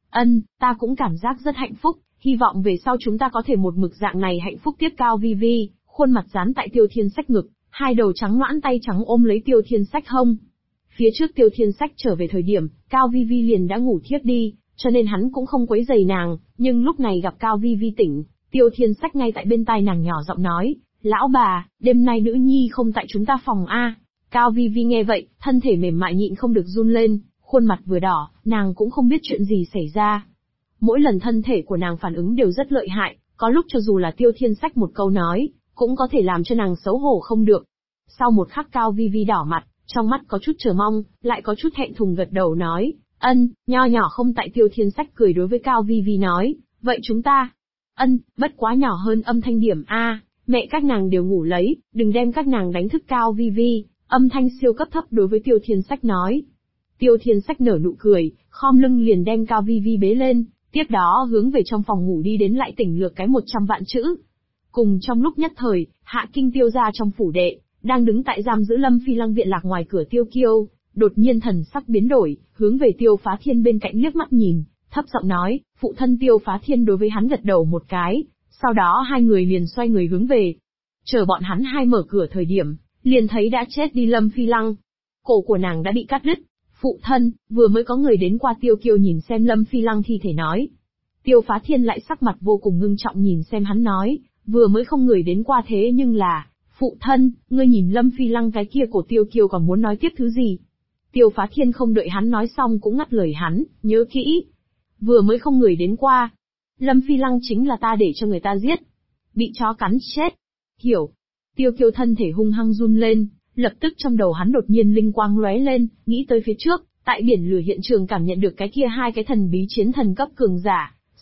Speaker 2: Ta cũng cảm giác rất hạnh phúc, hy vọng về sau chúng ta có thể một mực dạng này hạnh phúc tiếp. Cao Vi Vi, khuôn mặt dán tại Tiêu Thiên Sách ngực, hai đầu trắng nõn tay trắng ôm lấy Tiêu Thiên Sách hông. Phía trước Tiêu Thiên Sách trở về thời điểm, Cao Vi Vi liền đã ngủ thiếp đi, cho nên hắn cũng không quấy rầy nàng, nhưng lúc này gặp Cao Vi Vi tỉnh, Tiêu Thiên Sách ngay tại bên tai nàng nhỏ giọng nói, lão bà, đêm nay nữ nhi không tại chúng ta phòng a. Cao Vi Vi nghe vậy, thân thể mềm mại nhịn không được run lên, khuôn mặt vừa đỏ, nàng cũng không biết chuyện gì xảy ra. Mỗi lần thân thể của nàng phản ứng đều rất lợi hại, có lúc cho dù là Tiêu Thiên Sách một câu nói, cũng có thể làm cho nàng xấu hổ không được. Sau một khắc Cao Vi Vi đỏ mặt, trong mắt có chút chờ mong, lại có chút thẹn thùng gật đầu nói, nho nhỏ không tại. Tiêu Thiên Sách cười đối với Cao Vi Vi nói, vậy chúng ta, bất quá nhỏ hơn âm thanh điểm a, mẹ các nàng đều ngủ lấy, đừng đem các nàng đánh thức. Cao Vi Vi, âm thanh siêu cấp thấp đối với Tiêu Thiên Sách nói. Tiêu Thiên Sách nở nụ cười, khom lưng liền đem Cao Vi Vi bế lên, tiếp đó hướng về trong phòng ngủ đi đến, lại tỉnh lược cái 100 vạn chữ. Cùng trong lúc nhất thời, Hạ Kinh Tiêu gia trong phủ đệ, đang đứng tại giam giữ Lâm Phi Lăng viện lạc ngoài cửa Tiêu Kiêu, đột nhiên thần sắc biến đổi, hướng về Tiêu Phá Thiên bên cạnh liếc mắt nhìn, thấp giọng nói, phụ thân. Tiêu Phá Thiên đối với hắn gật đầu một cái, sau đó hai người liền xoay người hướng về. Chờ bọn hắn hai mở cửa thời điểm, liền thấy đã chết đi Lâm Phi Lăng. Cổ của nàng đã bị cắt đứt. Phụ thân, vừa mới có người đến qua. Tiêu Kiêu nhìn xem Lâm Phi Lăng thi thể nói. Tiêu Phá Thiên lại sắc mặt vô cùng ngưng trọng nhìn xem hắn nói, vừa mới không người đến qua thế nhưng là, phụ thân, ngươi nhìn Lâm Phi Lăng cái kia cổ. Tiêu Kiêu còn muốn nói tiếp thứ gì. Tiêu Phá Thiên không đợi hắn nói xong cũng ngắt lời hắn, nhớ kỹ. Vừa mới không người đến qua. Lâm Phi Lăng chính là ta để cho người ta giết. Bị chó cắn chết. Hiểu. Tiêu Kiêu thân thể hung hăng run lên, lập tức trong đầu hắn đột nhiên linh quang lóe lên, nghĩ tới phía trước, tại biển lửa hiện trường cảm nhận được cái kia hai cái thần bí chiến thần cấp cường giả,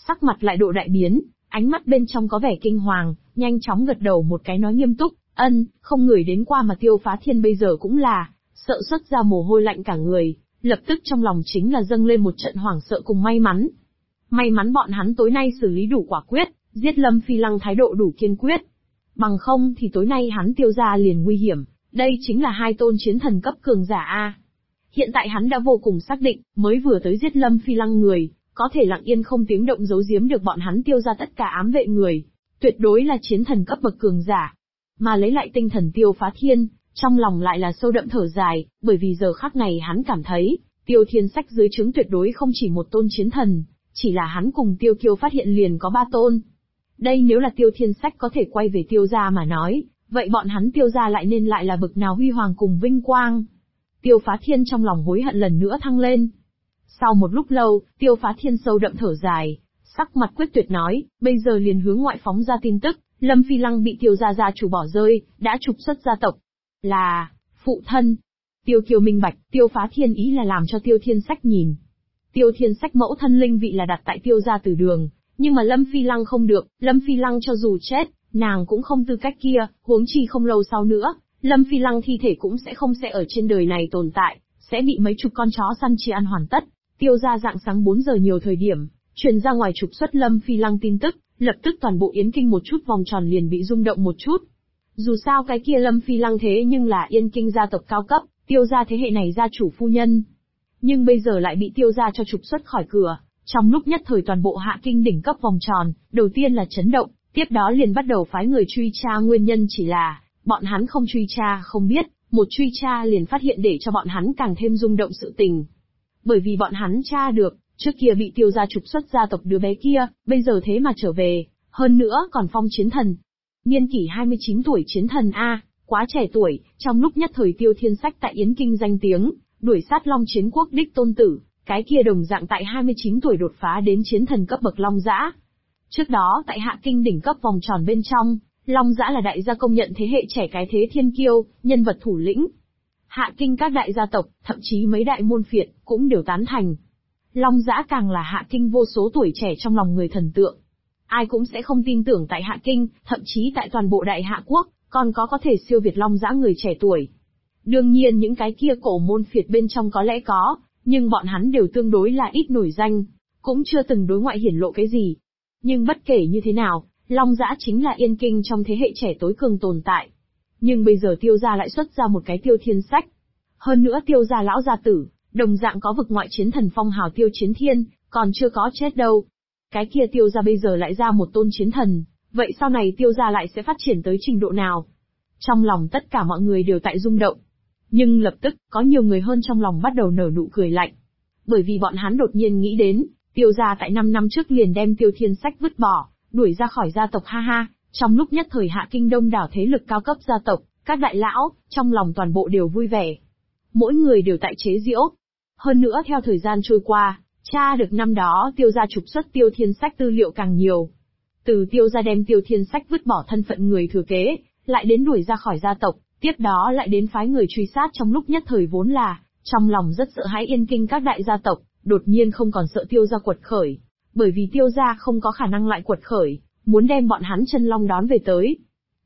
Speaker 2: Sắc mặt lại độ đại biến, ánh mắt bên trong có vẻ kinh hoàng, nhanh chóng gật đầu một cái nói nghiêm túc, không ngửi đến qua mà Tiêu Phá Thiên bây giờ cũng là, sợ xuất ra mồ hôi lạnh cả người, lập tức trong lòng chính là dâng lên một trận hoảng sợ cùng may mắn. May mắn bọn hắn tối nay xử lý đủ quả quyết, giết Lâm Phi Lăng thái độ đủ kiên quyết. Bằng không thì tối nay hắn Tiêu gia liền nguy hiểm, đây chính là hai tôn chiến thần cấp cường giả a. Hiện tại hắn đã vô cùng xác định, mới vừa tới giết Lâm Phi Lăng người, có thể lặng yên không tiếng động giấu giếm được bọn hắn Tiêu gia tất cả ám vệ người, tuyệt đối là chiến thần cấp bậc cường giả. Mà lấy lại tinh thần Tiêu Phá Thiên, trong lòng lại là sâu đậm thở dài, bởi vì giờ khắc này hắn cảm thấy, Tiêu Thiên Sách dưới trướng tuyệt đối không chỉ một tôn chiến thần, chỉ là hắn cùng Tiêu Kiêu phát hiện liền có 3 tôn. Đây nếu là Tiêu Thiên Sách có thể quay về Tiêu gia mà nói, vậy bọn hắn Tiêu gia lại nên lại là bực nào huy hoàng cùng vinh quang. Tiêu Phá Thiên trong lòng hối hận lần nữa thăng lên. Sau một lúc lâu, Tiêu Phá Thiên sâu đậm thở dài, sắc mặt quyết tuyệt nói, bây giờ liền hướng ngoại phóng ra tin tức, Lâm Phi Lăng bị Tiêu gia gia chủ bỏ rơi, đã trục xuất gia tộc. Là, phụ thân. Tiêu Kiêu minh bạch, Tiêu Phá Thiên ý là làm cho Tiêu Thiên Sách nhìn. Tiêu Thiên Sách mẫu thân linh vị là đặt tại Tiêu gia Tử Đường, nhưng mà Lâm Phi Lăng không được, Lâm Phi Lăng cho dù chết, nàng cũng không tư cách kia, huống chi không lâu sau nữa, Lâm Phi Lăng thi thể cũng sẽ không ở trên đời này tồn tại, sẽ bị mấy chục con chó săn chia ăn hoàn tất. Tiêu gia rạng sáng 4 giờ nhiều thời điểm, truyền ra ngoài trục xuất Lâm Phi Lăng tin tức, lập tức toàn bộ Yến Kinh một chút vòng tròn liền bị rung động một chút. Dù sao cái kia Lâm Phi Lăng thế nhưng là Yên Kinh gia tộc cao cấp, Tiêu gia thế hệ này gia chủ phu nhân. Nhưng bây giờ lại bị Tiêu gia cho trục xuất khỏi cửa, trong lúc nhất thời toàn bộ Hạ Kinh đỉnh cấp vòng tròn, đầu tiên là chấn động, tiếp đó liền bắt đầu phái người truy tra nguyên nhân chỉ là, bọn hắn không truy tra không biết, một truy tra liền phát hiện để cho bọn hắn càng thêm rung động sự tình. Bởi vì bọn hắn tra được, trước kia bị Tiêu gia trục xuất gia tộc đứa bé kia, bây giờ thế mà trở về, hơn nữa còn phong chiến thần. Niên kỷ 29 tuổi chiến thần A, quá trẻ tuổi, trong lúc nhất thời Tiêu Thiên Sách tại Yến Kinh danh tiếng, đuổi sát Long Chiến Quốc đích tôn tử, cái kia đồng dạng tại 29 tuổi đột phá đến chiến thần cấp bậc Long Dã. Trước đó tại Hạ Kinh đỉnh cấp vòng tròn bên trong, Long Dã là đại gia công nhận thế hệ trẻ cái thế thiên kiêu, nhân vật thủ lĩnh. Hạ Kinh các đại gia tộc, thậm chí mấy đại môn phiệt, cũng đều tán thành. Long Dã càng là Hạ Kinh vô số tuổi trẻ trong lòng người thần tượng. Ai cũng sẽ không tin tưởng tại Hạ Kinh, thậm chí tại toàn bộ Đại Hạ Quốc, còn có thể siêu việt Long Dã người trẻ tuổi. Đương nhiên những cái kia cổ môn phiệt bên trong có lẽ có, nhưng bọn hắn đều tương đối là ít nổi danh, cũng chưa từng đối ngoại hiển lộ cái gì. Nhưng bất kể như thế nào, Long Dã chính là Yên Kinh trong thế hệ trẻ tối cường tồn tại. Nhưng bây giờ Tiêu gia lại xuất ra một cái Tiêu Thiên Sách. Hơn nữa Tiêu gia lão gia tử, đồng dạng có vực ngoại chiến thần phong hào Tiêu Chiến Thiên, còn chưa có chết đâu. Cái kia Tiêu gia bây giờ lại ra một tôn chiến thần, vậy sau này Tiêu gia lại sẽ phát triển tới trình độ nào? Trong lòng tất cả mọi người đều tại rung động. Nhưng lập tức, có nhiều người hơn trong lòng bắt đầu nở nụ cười lạnh. Bởi vì bọn hắn đột nhiên nghĩ đến, Tiêu gia tại 5 năm trước liền đem Tiêu Thiên Sách vứt bỏ, đuổi ra khỏi gia tộc ha ha. Trong lúc nhất thời Hạ Kinh đông đảo thế lực cao cấp gia tộc, các đại lão, trong lòng toàn bộ đều vui vẻ. Mỗi người đều tại chế giễu. Hơn nữa theo thời gian trôi qua, tra được năm đó Tiêu gia trục xuất Tiêu Thiên Sách tư liệu càng nhiều. Từ Tiêu gia đem Tiêu Thiên Sách vứt bỏ thân phận người thừa kế, lại đến đuổi ra khỏi gia tộc, tiếp đó lại đến phái người truy sát trong lúc nhất thời vốn là, trong lòng rất sợ hãi Yên Kinh các đại gia tộc, đột nhiên không còn sợ Tiêu gia quật khởi. Bởi vì Tiêu gia không có khả năng lại quật khởi, muốn đem bọn hắn chân long đón về tới.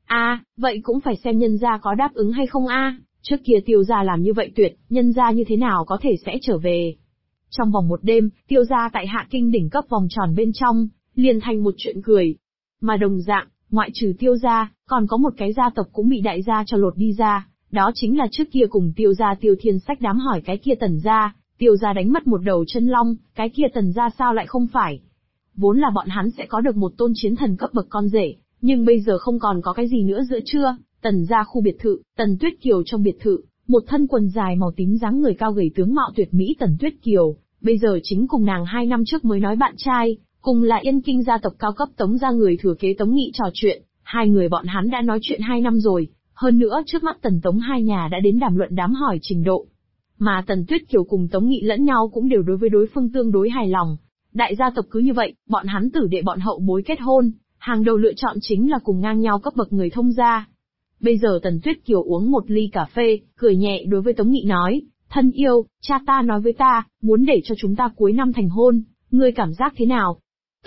Speaker 2: Vậy cũng phải xem nhân gia có đáp ứng hay không trước kia Tiêu gia làm như vậy tuyệt, nhân gia như thế nào có thể sẽ trở về. Trong vòng một đêm, Tiêu gia tại Hạ Kinh đỉnh cấp vòng tròn bên trong, liền thành một chuyện cười. Mà đồng dạng, ngoại trừ Tiêu gia, còn có một cái gia tộc cũng bị đại gia cho lột đi ra, đó chính là trước kia cùng Tiêu gia Tiêu Thiên Sách đám hỏi cái kia Tần gia, Tiêu gia đánh mất một đầu chân long, cái kia Tần gia sao lại không phải. Vốn là bọn hắn sẽ có được một tôn chiến thần cấp bậc con rể, nhưng bây giờ không còn có cái gì nữa giữa chưa. Tần gia khu biệt thự, Tần Tuyết Kiều trong biệt thự, một thân quần dài màu tím dáng người cao gầy tướng mạo tuyệt mỹ Tần Tuyết Kiều, bây giờ chính cùng nàng 2 năm trước mới nói bạn trai, cùng là Yên Kinh gia tộc cao cấp Tống gia người thừa kế Tống Nghị trò chuyện, hai người bọn hắn đã nói chuyện 2 năm rồi, hơn nữa trước mắt Tần Tống hai nhà đã đến đàm luận đám hỏi trình độ. Mà Tần Tuyết Kiều cùng Tống Nghị lẫn nhau cũng đều đối với đối phương tương đối hài lòng. Đại gia tộc cứ như vậy, bọn hắn tử đệ bọn hậu bối kết hôn, hàng đầu lựa chọn chính là cùng ngang nhau cấp bậc người thông gia. Bây giờ Tần Tuyết Kiều uống một ly cà phê, cười nhẹ đối với Tống Nghị nói, thân yêu, cha ta nói với ta, muốn để cho chúng ta cuối năm thành hôn, ngươi cảm giác thế nào?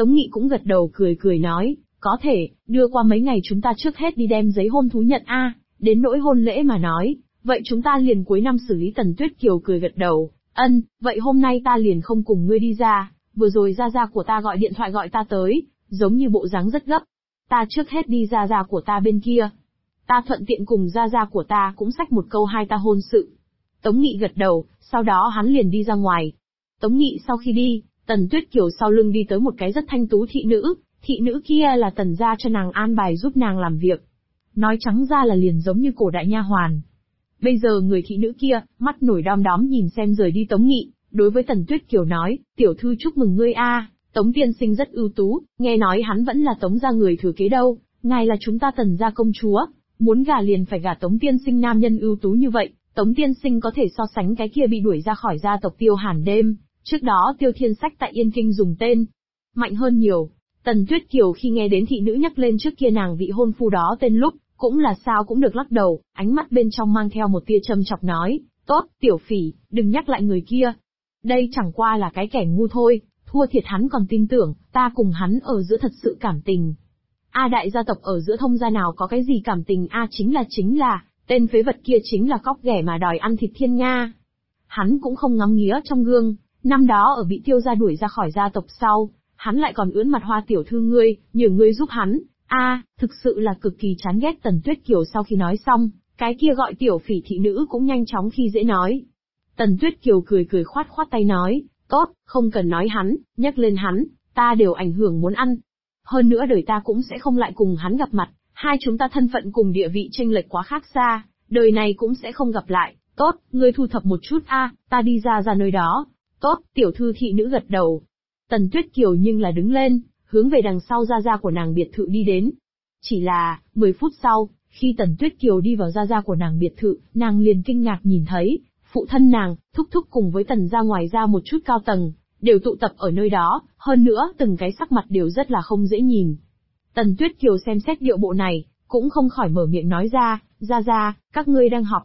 Speaker 2: Tống Nghị cũng gật đầu cười cười nói, có thể, đưa qua mấy ngày chúng ta trước hết đi đem giấy hôn thú nhận a. Đến nỗi hôn lễ mà nói, vậy chúng ta liền cuối năm xử lý. Tần Tuyết Kiều cười gật đầu, vậy hôm nay ta liền không cùng ngươi đi ra, vừa rồi gia gia của ta gọi điện thoại gọi ta tới, giống như bộ dáng rất gấp. Ta trước hết đi gia gia của ta bên kia. Ta thuận tiện cùng gia gia của ta cũng xách một câu hai ta hôn sự. Tống Nghị gật đầu, sau đó hắn liền đi ra ngoài. Tống Nghị sau khi đi, Tần Tuyết Kiều sau lưng đi tới một cái rất thanh tú thị nữ kia là Tần gia cho nàng an bài giúp nàng làm việc. Nói trắng ra là liền giống như cổ đại nha hoàn. Bây giờ người thị nữ kia, mắt nổi đom đóm nhìn xem rời đi Tống Nghị, đối với Tần Tuyết Kiều nói, tiểu thư chúc mừng ngươi a, Tống tiên sinh rất ưu tú, nghe nói hắn vẫn là Tống gia người thừa kế đâu, ngài là chúng ta Tần gia công chúa, muốn gả liền phải gả Tống tiên sinh nam nhân ưu tú như vậy, Tống tiên sinh có thể so sánh cái kia bị đuổi ra khỏi gia tộc Tiêu Hàn Đêm, trước đó Tiêu Thiên Sách tại Yên Kinh dùng tên, mạnh hơn nhiều. Tần Tuyết Kiều khi nghe đến thị nữ nhắc lên trước kia nàng vị hôn phu đó tên lúc, cũng là sao cũng được lắc đầu, ánh mắt bên trong mang theo một tia châm chọc nói, tốt, tiểu phỉ, đừng nhắc lại người kia. Đây chẳng qua là cái kẻ ngu thôi, thua thiệt hắn còn tin tưởng, ta cùng hắn ở giữa thật sự cảm tình. Đại gia tộc ở giữa thông gia nào có cái gì cảm tình chính là, tên phế vật kia chính là cóc ghẻ mà đòi ăn thịt thiên nga. Hắn cũng không ngắm nghía trong gương, năm đó ở bị Tiêu gia đuổi ra khỏi gia tộc sau, hắn lại còn ưỡn mặt Hoa tiểu thư ngươi, nhờ ngươi giúp hắn. Thực sự là cực kỳ chán ghét. Tần Tuyết Kiều sau khi nói xong, cái kia gọi tiểu phỉ thị nữ cũng nhanh chóng khi dễ nói. Tần Tuyết Kiều cười cười khoát tay nói, tốt, không cần nói hắn, nhắc lên hắn, ta đều ảnh hưởng muốn ăn. Hơn nữa đời ta cũng sẽ không lại cùng hắn gặp mặt, hai chúng ta thân phận cùng địa vị chênh lệch quá khác xa, đời này cũng sẽ không gặp lại. Tốt, ngươi thu thập một chút ta đi ra nơi đó. Tốt, tiểu thư thị nữ gật đầu. Tần Tuyết Kiều nhưng là đứng lên, hướng về đằng sau gia của nàng biệt thự đi đến. Chỉ là, 10 phút sau, khi Tần Tuyết Kiều đi vào gia của nàng biệt thự, nàng liền kinh ngạc nhìn thấy, phụ thân nàng, thúc thúc cùng với Tần gia ngoài ra một chút cao tầng, đều tụ tập ở nơi đó, hơn nữa từng cái sắc mặt đều rất là không dễ nhìn. Tần Tuyết Kiều xem xét điệu bộ này, cũng không khỏi mở miệng nói ra, gia, các ngươi đang họp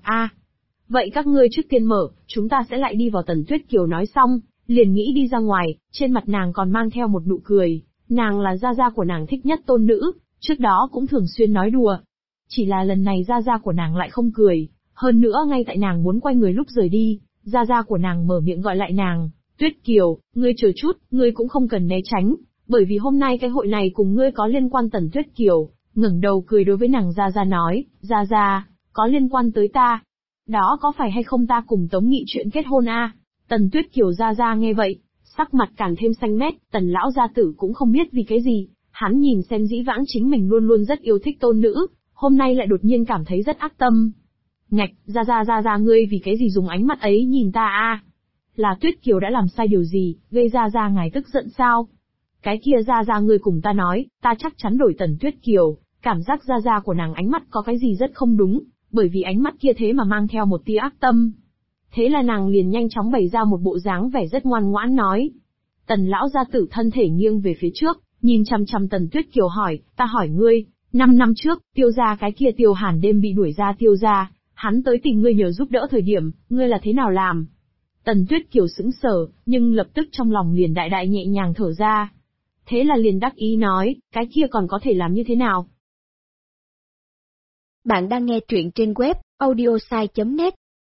Speaker 2: Vậy các ngươi trước tiên mở, chúng ta sẽ lại đi vào. Tần Tuyết Kiều nói xong, liền nghĩ đi ra ngoài, trên mặt nàng còn mang theo một nụ cười, nàng là gia của nàng thích nhất tôn nữ, trước đó cũng thường xuyên nói đùa. Chỉ là lần này gia của nàng lại không cười, hơn nữa ngay tại nàng muốn quay người lúc rời đi, gia của nàng mở miệng gọi lại nàng, Tuyết Kiều, ngươi chờ chút, ngươi cũng không cần né tránh, bởi vì hôm nay cái hội này cùng ngươi có liên quan. Tần Tuyết Kiều ngẩng đầu cười đối với nàng gia nói, gia, có liên quan tới ta. Đó có phải hay không ta cùng Tống Nghị chuyện kết hôn Tần Tuyết Kiều gia nghe vậy, sắc mặt càng thêm xanh mét. Tần lão gia tử cũng không biết vì cái gì, hắn nhìn xem dĩ vãng chính mình luôn luôn rất yêu thích tôn nữ, hôm nay lại đột nhiên cảm thấy rất ác tâm. Ngạch, gia ngươi vì cái gì dùng ánh mắt ấy nhìn ta Là Tuyết Kiều đã làm sai điều gì, gây gia ngài tức giận sao? Cái kia gia ngươi cùng ta nói, ta chắc chắn đổi. Tần Tuyết Kiều, cảm giác gia của nàng ánh mắt có cái gì rất không đúng, bởi vì ánh mắt kia thế mà mang theo một tia ác tâm. Thế là nàng liền nhanh chóng bày ra một bộ dáng vẻ rất ngoan ngoãn nói. Tần lão gia tử thân thể nghiêng về phía trước, nhìn chằm chằm Tần Tuyết Kiều hỏi, ta hỏi ngươi, 5 năm trước, Tiêu gia cái kia Tiêu Hàn Đêm bị đuổi ra Tiêu gia, hắn tới tìm ngươi nhờ giúp đỡ thời điểm, ngươi là thế nào làm? Tần Tuyết Kiều sững sờ, nhưng lập tức trong lòng liền đại nhẹ nhàng thở ra. Thế là liền đắc ý nói, cái kia còn có thể làm như thế nào?
Speaker 1: Bạn đang nghe truyện trên web audiosai.net.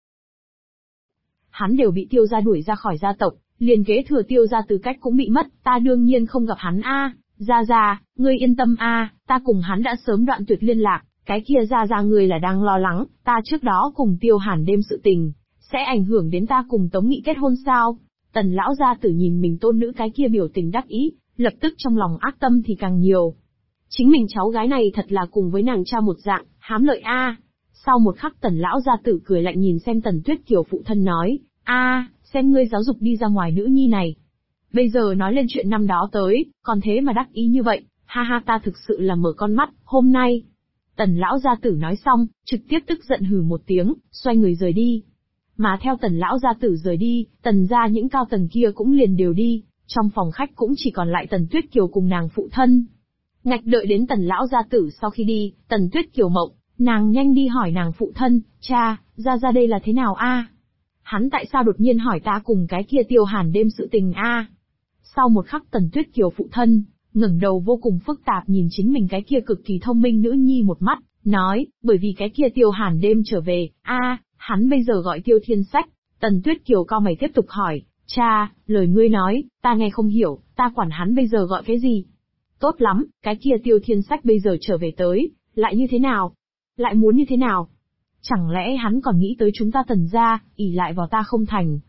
Speaker 2: Hắn đều bị Tiêu gia đuổi ra khỏi gia tộc, liền kế thừa Tiêu gia tư cách cũng bị mất, ta đương nhiên không gặp hắn Gia, ngươi yên tâm ta cùng hắn đã sớm đoạn tuyệt liên lạc, cái kia gia ngươi là đang lo lắng, ta trước đó cùng Tiêu Hàn Đêm sự tình, sẽ ảnh hưởng đến ta cùng Tống Nghị kết hôn sao? Tần lão gia tử nhìn mình tôn nữ cái kia biểu tình đắc ý, lập tức trong lòng ác tâm thì càng nhiều. Chính mình cháu gái này thật là cùng với nàng cha một dạng, hám lợi Sau một khắc Tần lão gia tử cười lạnh nhìn xem Tần Tuyết Kiều phụ thân nói, xem ngươi giáo dục đi ra ngoài nữ nhi này. Bây giờ nói lên chuyện năm đó tới, còn thế mà đắc ý như vậy, ha ta thực sự là mở con mắt, hôm nay. Tần lão gia tử nói xong, trực tiếp tức giận hừ một tiếng, xoay người rời đi. Mà theo Tần lão gia tử rời đi, Tần gia những cao tầng kia cũng liền đều đi, trong phòng khách cũng chỉ còn lại Tần Tuyết Kiều cùng nàng phụ thân. Ngạch đợi đến Tần lão gia tử sau khi đi, Tần Tuyết Kiều mộng, nàng nhanh đi hỏi nàng phụ thân, cha, gia đây là thế nào Hắn tại sao đột nhiên hỏi ta cùng cái kia Tiêu Hàn Đêm sự tình Sau một khắc Tần Tuyết Kiều phụ thân, ngẩng đầu vô cùng phức tạp nhìn chính mình cái kia cực kỳ thông minh nữ nhi một mắt, nói, bởi vì cái kia Tiêu Hàn đêm trở về, hắn bây giờ gọi Tiêu Thiên Sách. Tần Tuyết Kiều cau mày tiếp tục hỏi, cha, lời ngươi nói, ta nghe không hiểu, ta quản hắn bây giờ gọi cái gì? Tốt lắm, cái kia Tiêu Thiên Sách bây giờ trở về tới, lại như thế nào? Lại muốn như thế nào? Chẳng lẽ hắn còn nghĩ tới chúng ta Tần gia, ỷ lại vào ta không thành?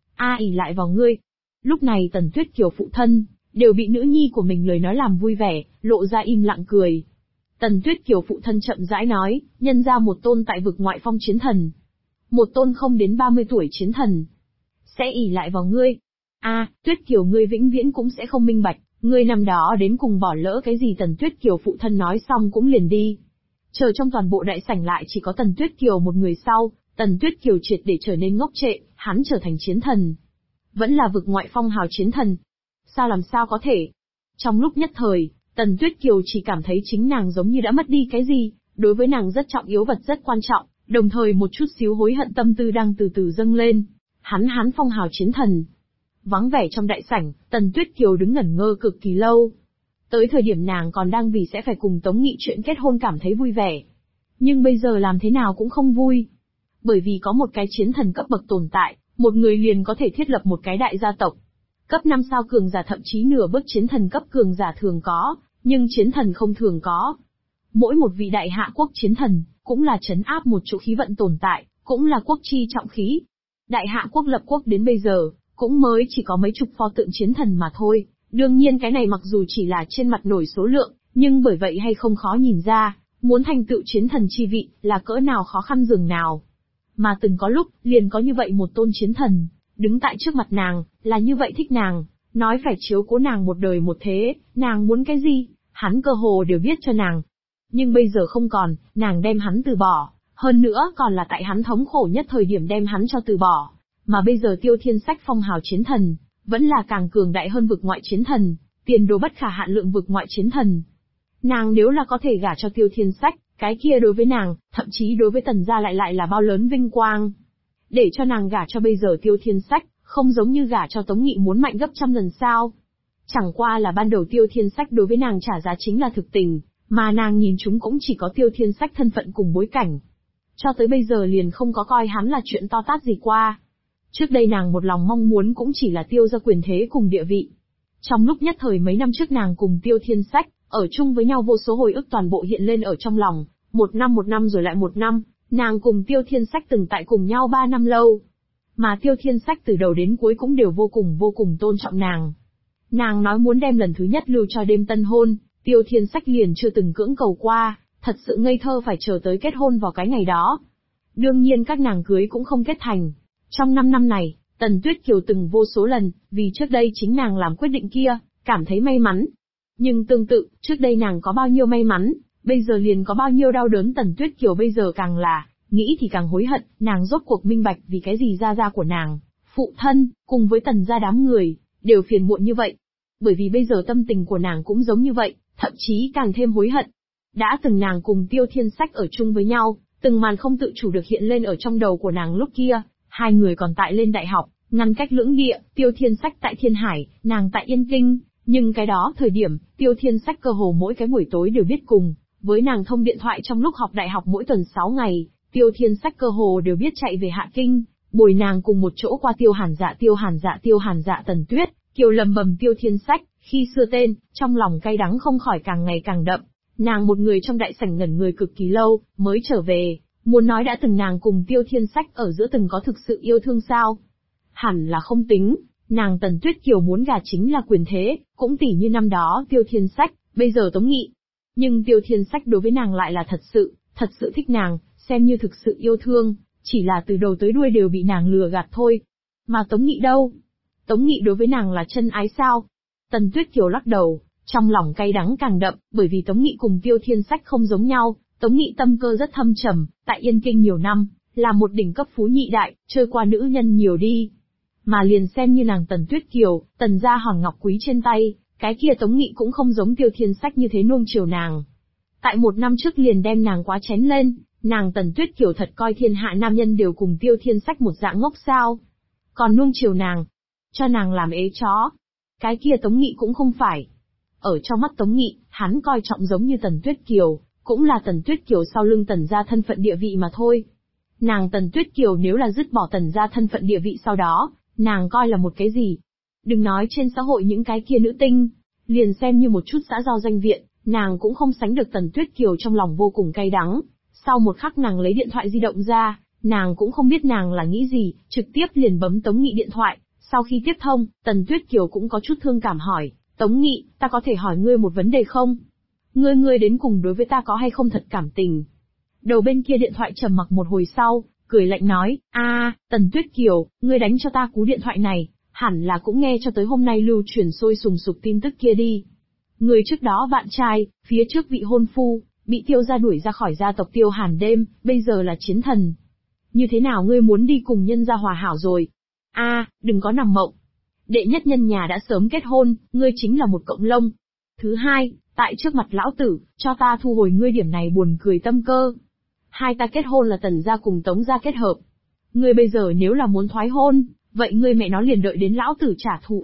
Speaker 2: Ỷ lại vào ngươi. Lúc này Tần Tuyết Kiều phụ thân, đều bị nữ nhi của mình lời nói làm vui vẻ, lộ ra im lặng cười. Tần Tuyết Kiều phụ thân chậm rãi nói, nhân ra một tôn tại vực ngoại phong chiến thần. Một tôn không đến 30 tuổi chiến thần. Sẽ ỷ lại vào ngươi. Tuyết Kiều ngươi vĩnh viễn cũng sẽ không minh bạch, ngươi năm đó đến cùng bỏ lỡ cái gì. Tần Tuyết Kiều phụ thân nói xong cũng liền đi. Chờ trong toàn bộ đại sảnh lại chỉ có Tần Tuyết Kiều một người sau, Tần Tuyết Kiều triệt để trở nên ngốc trệ, hắn trở thành chiến thần. Vẫn là vực ngoại phong hào chiến thần. Làm sao có thể? Trong lúc nhất thời, Tần Tuyết Kiều chỉ cảm thấy chính nàng giống như đã mất đi cái gì, đối với nàng rất trọng yếu vật rất quan trọng, đồng thời một chút xíu hối hận tâm tư đang từ từ dâng lên. Hắn phong hào chiến thần. Vắng vẻ trong đại sảnh, Tần Tuyết Kiều đứng ngẩn ngơ cực kỳ lâu. Tới thời điểm nàng còn đang vì sẽ phải cùng Tống Nghị chuyện kết hôn cảm thấy vui vẻ. Nhưng bây giờ làm thế nào cũng không vui. Bởi vì có một cái chiến thần cấp bậc tồn tại, một người liền có thể thiết lập một cái đại gia tộc. Cấp 5 sao cường giả thậm chí nửa bước chiến thần cấp cường giả thường có, nhưng chiến thần không thường có. Mỗi một vị đại hạ quốc chiến thần, cũng là trấn áp một chỗ khí vận tồn tại, cũng là quốc chi trọng khí. Đại hạ quốc lập quốc đến bây giờ, cũng mới chỉ có mấy chục pho tượng chiến thần mà thôi. Đương nhiên cái này mặc dù chỉ là trên mặt nổi số lượng, nhưng bởi vậy hay không khó nhìn ra, muốn thành tựu chiến thần chi vị, là cỡ nào khó khăn dường nào. Mà từng có lúc, liền có như vậy một tôn chiến thần, đứng tại trước mặt nàng, là như vậy thích nàng, nói phải chiếu cố nàng một đời một thế, nàng muốn cái gì, hắn cơ hồ đều biết cho nàng. Nhưng bây giờ không còn, nàng đem hắn từ bỏ, hơn nữa còn là tại hắn thống khổ nhất thời điểm đem hắn cho từ bỏ. Mà bây giờ Tiêu Thiên Sách phong hào chiến thần, vẫn là càng cường đại hơn vực ngoại chiến thần, tiền đồ bất khả hạn lượng vực ngoại chiến thần. Nàng nếu là có thể gả cho Tiêu Thiên Sách, cái kia đối với nàng, thậm chí đối với Tần gia lại là bao lớn vinh quang. Để cho nàng gả cho bây giờ Tiêu Thiên Sách, không giống như gả cho Tống Nghị muốn mạnh gấp trăm lần sao. Chẳng qua là ban đầu Tiêu Thiên Sách đối với nàng trả giá chính là thực tình, mà nàng nhìn chúng cũng chỉ có Tiêu Thiên Sách thân phận cùng bối cảnh. Cho tới bây giờ liền không có coi hắn là chuyện to tát gì qua. Trước đây nàng một lòng mong muốn cũng chỉ là Tiêu gia quyền thế cùng địa vị. Trong lúc nhất thời mấy năm trước nàng cùng Tiêu Thiên Sách, ở chung với nhau vô số hồi ức toàn bộ hiện lên ở trong lòng, một năm rồi lại một năm, nàng cùng Tiêu Thiên Sách từng tại cùng nhau 3 năm lâu. Mà Tiêu Thiên Sách từ đầu đến cuối cũng đều vô cùng tôn trọng nàng. Nàng nói muốn đem lần thứ nhất lưu cho đêm tân hôn, Tiêu Thiên Sách liền chưa từng cưỡng cầu qua, thật sự ngây thơ phải chờ tới kết hôn vào cái ngày đó. Đương nhiên các nàng cưới cũng không kết thành. Trong 5 năm này, Tần Tuyết Kiều từng vô số lần, vì trước đây chính nàng làm quyết định kia, cảm thấy may mắn. Nhưng tương tự, trước đây nàng có bao nhiêu may mắn, bây giờ liền có bao nhiêu đau đớn. Tần Tuyết Kiều bây giờ càng là, nghĩ thì càng hối hận, nàng rốt cuộc minh bạch vì cái gì gia của nàng, phụ thân, cùng với Tần gia đám người, đều phiền muộn như vậy. Bởi vì bây giờ tâm tình của nàng cũng giống như vậy, thậm chí càng thêm hối hận. Đã từng nàng cùng Tiêu Thiên Sách ở chung với nhau, từng màn không tự chủ được hiện lên ở trong đầu của nàng lúc kia, hai người còn tại lên đại học, ngăn cách lưỡng địa, Tiêu Thiên Sách tại Thiên Hải, nàng tại Yên Kinh, nhưng cái đó thời điểm, Tiêu Thiên Sách cơ hồ mỗi cái buổi tối đều biết cùng với nàng thông điện thoại. Trong lúc học đại học mỗi tuần 6 ngày, Tiêu Thiên Sách cơ hồ đều biết chạy về Hạ Kinh, bồi nàng cùng một chỗ qua Tiêu Hàn Dạ. Tần Tuyết Kiều lầm bầm Tiêu Thiên Sách, khi xưa tên, trong lòng cay đắng không khỏi càng ngày càng đậm. Nàng một người trong đại sảnh ngẩn người cực kỳ lâu, mới trở về, muốn nói đã từng nàng cùng Tiêu Thiên Sách ở giữa từng có thực sự yêu thương sao? Hẳn là không tính, nàng Tần Tuyết Kiều muốn gả chính là quyền thế, cũng tỉ như năm đó Tiêu Thiên Sách, bây giờ Tống Nghị. Nhưng Tiêu Thiên Sách đối với nàng lại là thật sự thích nàng, xem như thực sự yêu thương, chỉ là từ đầu tới đuôi đều bị nàng lừa gạt thôi. Mà Tống Nghị đâu? Tống Nghị đối với nàng là chân ái sao? Tần Tuyết Kiều lắc đầu, trong lòng cay đắng càng đậm, bởi vì Tống Nghị cùng Tiêu Thiên Sách không giống nhau. Tống Nghị tâm cơ rất thâm trầm, tại Yên Kinh nhiều năm, là một đỉnh cấp phú nhị đại, chơi qua nữ nhân nhiều đi. Mà liền xem như nàng Tần Tuyết Kiều, Tần gia hòn ngọc quý trên tay, cái kia Tống Nghị cũng không giống Tiêu Thiên Sách như thế nuông chiều nàng. Tại 1 năm trước liền đem nàng quá chén lên, nàng Tần Tuyết Kiều thật coi thiên hạ nam nhân đều cùng Tiêu Thiên Sách một dạng ngốc sao. Còn nuông chiều nàng, cho nàng làm ế chó. Cái kia Tống Nghị cũng không phải. Ở trong mắt Tống Nghị, hắn coi trọng giống như Tần Tuyết Kiều, cũng là Tần Tuyết Kiều sau lưng Tần gia thân phận địa vị mà thôi. Nàng Tần Tuyết Kiều nếu là dứt bỏ Tần gia thân phận địa vị sau đó, nàng coi là một cái gì? Đừng nói trên xã hội những cái kia nữ tinh, liền xem như một chút xã giao danh viện, nàng cũng không sánh được Tần Tuyết Kiều trong lòng vô cùng cay đắng. Sau một khắc nàng lấy điện thoại di động ra, nàng cũng không biết nàng là nghĩ gì, trực tiếp liền bấm Tống Nghị điện thoại. Sau khi tiếp thông, Tần Tuyết Kiều cũng có chút thương cảm hỏi, Tống Nghị, ta có thể hỏi ngươi một vấn đề không? Ngươi đến cùng đối với ta có hay không thật cảm tình? Đầu bên kia điện thoại trầm mặc một hồi sau, cười lạnh nói, Tần Tuyết Kiều, ngươi đánh cho ta cú điện thoại này, hẳn là cũng nghe cho tới hôm nay lưu truyền sôi sùng sục tin tức kia đi. Người trước đó bạn trai, phía trước vị hôn phu, bị Tiêu gia đuổi ra khỏi gia tộc Tiêu Hàn Đêm, bây giờ là chiến thần. Như thế nào ngươi muốn đi cùng nhân gia hòa hảo rồi? Đừng có nằm mộng. Đệ nhất nhân nhà đã sớm kết hôn, ngươi chính là một cộng lông. Thứ hai, tại trước mặt lão tử, cho ta thu hồi ngươi điểm này buồn cười tâm cơ. Hai ta kết hôn là Tần gia cùng Tống gia kết hợp. Ngươi bây giờ nếu là muốn thoái hôn, vậy ngươi mẹ nó liền đợi đến lão tử trả thù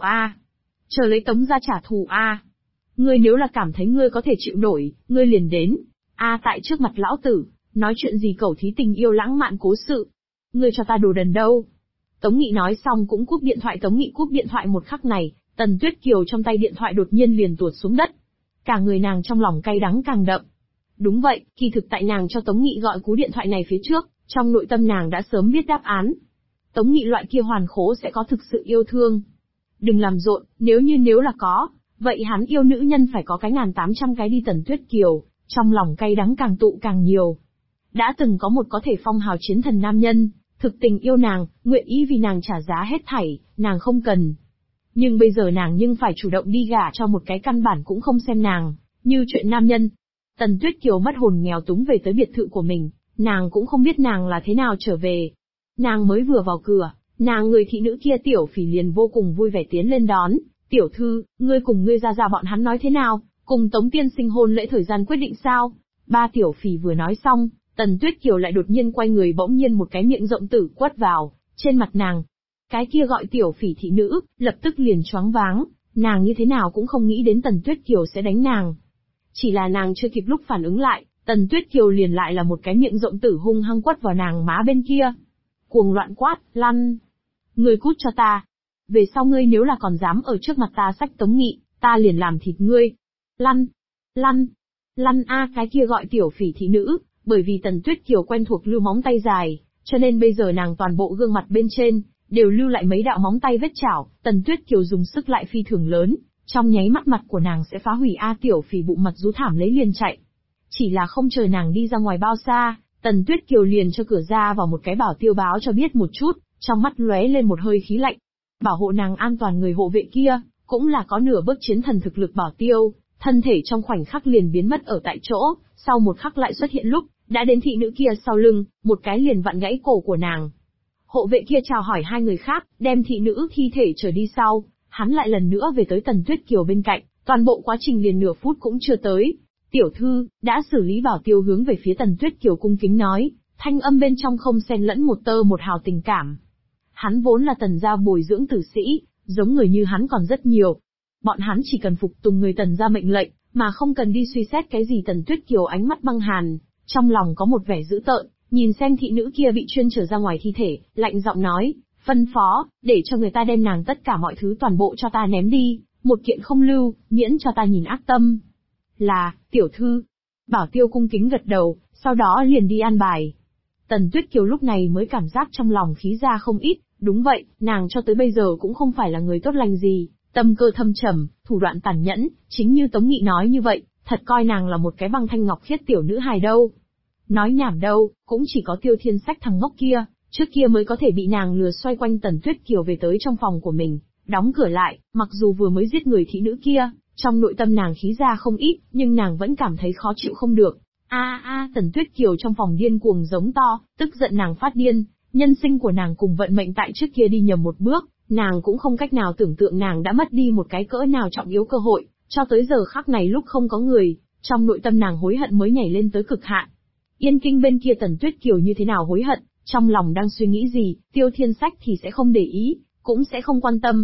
Speaker 2: Chờ lấy Tống gia trả thù Ngươi nếu là cảm thấy ngươi có thể chịu nổi, ngươi liền đến. Tại trước mặt lão tử, nói chuyện gì cẩu thí tình yêu lãng mạn cố sự. Ngươi cho ta đồ đần đâu. Tống Nghị nói xong cũng cúp điện thoại. Tống Nghị cúp điện thoại một khắc này, Tần Tuyết Kiều trong tay điện thoại đột nhiên liền tuột xuống đất. Cả người nàng trong lòng cay đắng càng đậm. Đúng vậy, kỳ thực tại nàng cho Tống Nghị gọi cú điện thoại này phía trước, trong nội tâm nàng đã sớm biết đáp án. Tống Nghị loại kia hoàn khố sẽ có thực sự yêu thương. Đừng làm rộn, nếu là có, vậy hắn yêu nữ nhân phải có cái 1800 cái đi. Tần Tuyết Kiều, trong lòng cay đắng càng tụ càng nhiều. Đã từng có một có thể phong hào chiến thần nam nhân, thực tình yêu nàng, nguyện ý vì nàng trả giá hết thảy, nàng không cần. Nhưng bây giờ nàng phải chủ động đi gả cho một cái căn bản cũng không xem nàng như chuyện nam nhân. Tần Tuyết Kiều mất hồn nghèo túng về tới biệt thự của mình, nàng cũng không biết nàng là thế nào trở về. Nàng mới vừa vào cửa, người thị nữ kia Tiểu Phỉ liền vô cùng vui vẻ tiến lên đón, tiểu thư, ngươi cùng ngươi ra bọn hắn nói thế nào, cùng Tống tiên sinh hôn lễ thời gian quyết định sao? Ba Tiểu Phỉ vừa nói xong, Tần Tuyết Kiều lại đột nhiên quay người bỗng nhiên một cái miệng rộng tử quất vào trên mặt nàng. Cái kia gọi Tiểu Phỉ thị nữ, lập tức liền choáng váng, nàng như thế nào cũng không nghĩ đến Tần Tuyết Kiều sẽ đánh nàng. Chỉ là nàng chưa kịp lúc phản ứng lại, Tần Tuyết Kiều liền lại là một cái miệng rộng tử hung hăng quất vào nàng má bên kia. Cuồng loạn quát, lăn! Ngươi cút cho ta! Về sau ngươi nếu là còn dám ở trước mặt ta xách Tống Nghị, ta liền làm thịt ngươi! Lăn! Lăn! Lăn cái kia gọi Tiểu Phỉ thị nữ, bởi vì Tần Tuyết Kiều quen thuộc lưu móng tay dài, cho nên bây giờ nàng toàn bộ gương mặt bên trên, đều lưu lại mấy đạo móng tay vết chảo. Tần Tuyết Kiều dùng sức lại phi thường lớn, trong nháy mắt mặt của nàng sẽ phá hủy. Tiểu Phỉ bụng mặt rú thảm lấy liền chạy. Chỉ là không chờ nàng đi ra ngoài bao xa, Tần Tuyết Kiều liền cho cửa ra vào một cái bảo tiêu báo cho biết một chút, trong mắt lóe lên một hơi khí lạnh. Bảo hộ nàng an toàn người hộ vệ kia, cũng là có nửa bước chiến thần thực lực bảo tiêu, thân thể trong khoảnh khắc liền biến mất ở tại chỗ, sau một khắc lại xuất hiện lúc, đã đến thị nữ kia sau lưng, một cái liền vặn gãy cổ của nàng. Hộ vệ kia chào hỏi hai người khác, đem thị nữ thi thể trở đi sau, hắn lại lần nữa về tới Tần Tuyết Kiều bên cạnh, toàn bộ quá trình liền nửa phút cũng chưa tới. Tiểu thư, đã xử lý. Bảo tiêu hướng về phía Tần Tuyết Kiều cung kính nói, thanh âm bên trong không xen lẫn một tơ một hào tình cảm. Hắn vốn là Tần gia bồi dưỡng tử sĩ, giống người như hắn còn rất nhiều. Bọn hắn chỉ cần phục tùng người Tần gia mệnh lệnh, mà không cần đi suy xét cái gì. Tần Tuyết Kiều ánh mắt băng hàn, trong lòng có một vẻ dữ tợn, nhìn xem thị nữ kia bị chuyên trở ra ngoài thi thể, lạnh giọng nói, phân phó, để cho người ta đem nàng tất cả mọi thứ toàn bộ cho ta ném đi, một kiện không lưu, miễn cho ta nhìn ác tâm. Là, tiểu thư. Bảo tiêu cung kính gật đầu, sau đó liền đi an bài. Tần Tuyết Kiều lúc này mới cảm giác trong lòng khí ra không ít, đúng vậy, nàng cho tới bây giờ cũng không phải là người tốt lành gì, tâm cơ thâm trầm, thủ đoạn tàn nhẫn, chính như Tống Nghị nói như vậy, thật coi nàng là một cái băng thanh ngọc khiết tiểu nữ hài đâu. Nói nhảm đâu, cũng chỉ có Tiêu Thiên Sách thằng ngốc kia, trước kia mới có thể bị nàng lừa xoay quanh. Tần Tuyết Kiều về tới trong phòng của mình, đóng cửa lại, mặc dù vừa mới giết người thị nữ kia, trong nội tâm nàng khí ra không ít, nhưng nàng vẫn cảm thấy khó chịu không được. Tần Tuyết Kiều trong phòng điên cuồng giống to, tức giận nàng phát điên, nhân sinh của nàng cùng vận mệnh tại trước kia đi nhầm một bước, nàng cũng không cách nào tưởng tượng nàng đã mất đi một cái cỡ nào trọng yếu cơ hội, cho tới giờ khắc này lúc không có người, trong nội tâm nàng hối hận mới nhảy lên tới cực hạn. Yên Kinh bên kia Tần Tuyết Kiều như thế nào hối hận, trong lòng đang suy nghĩ gì, Tiêu Thiên Sách thì sẽ không để ý, cũng sẽ không quan tâm.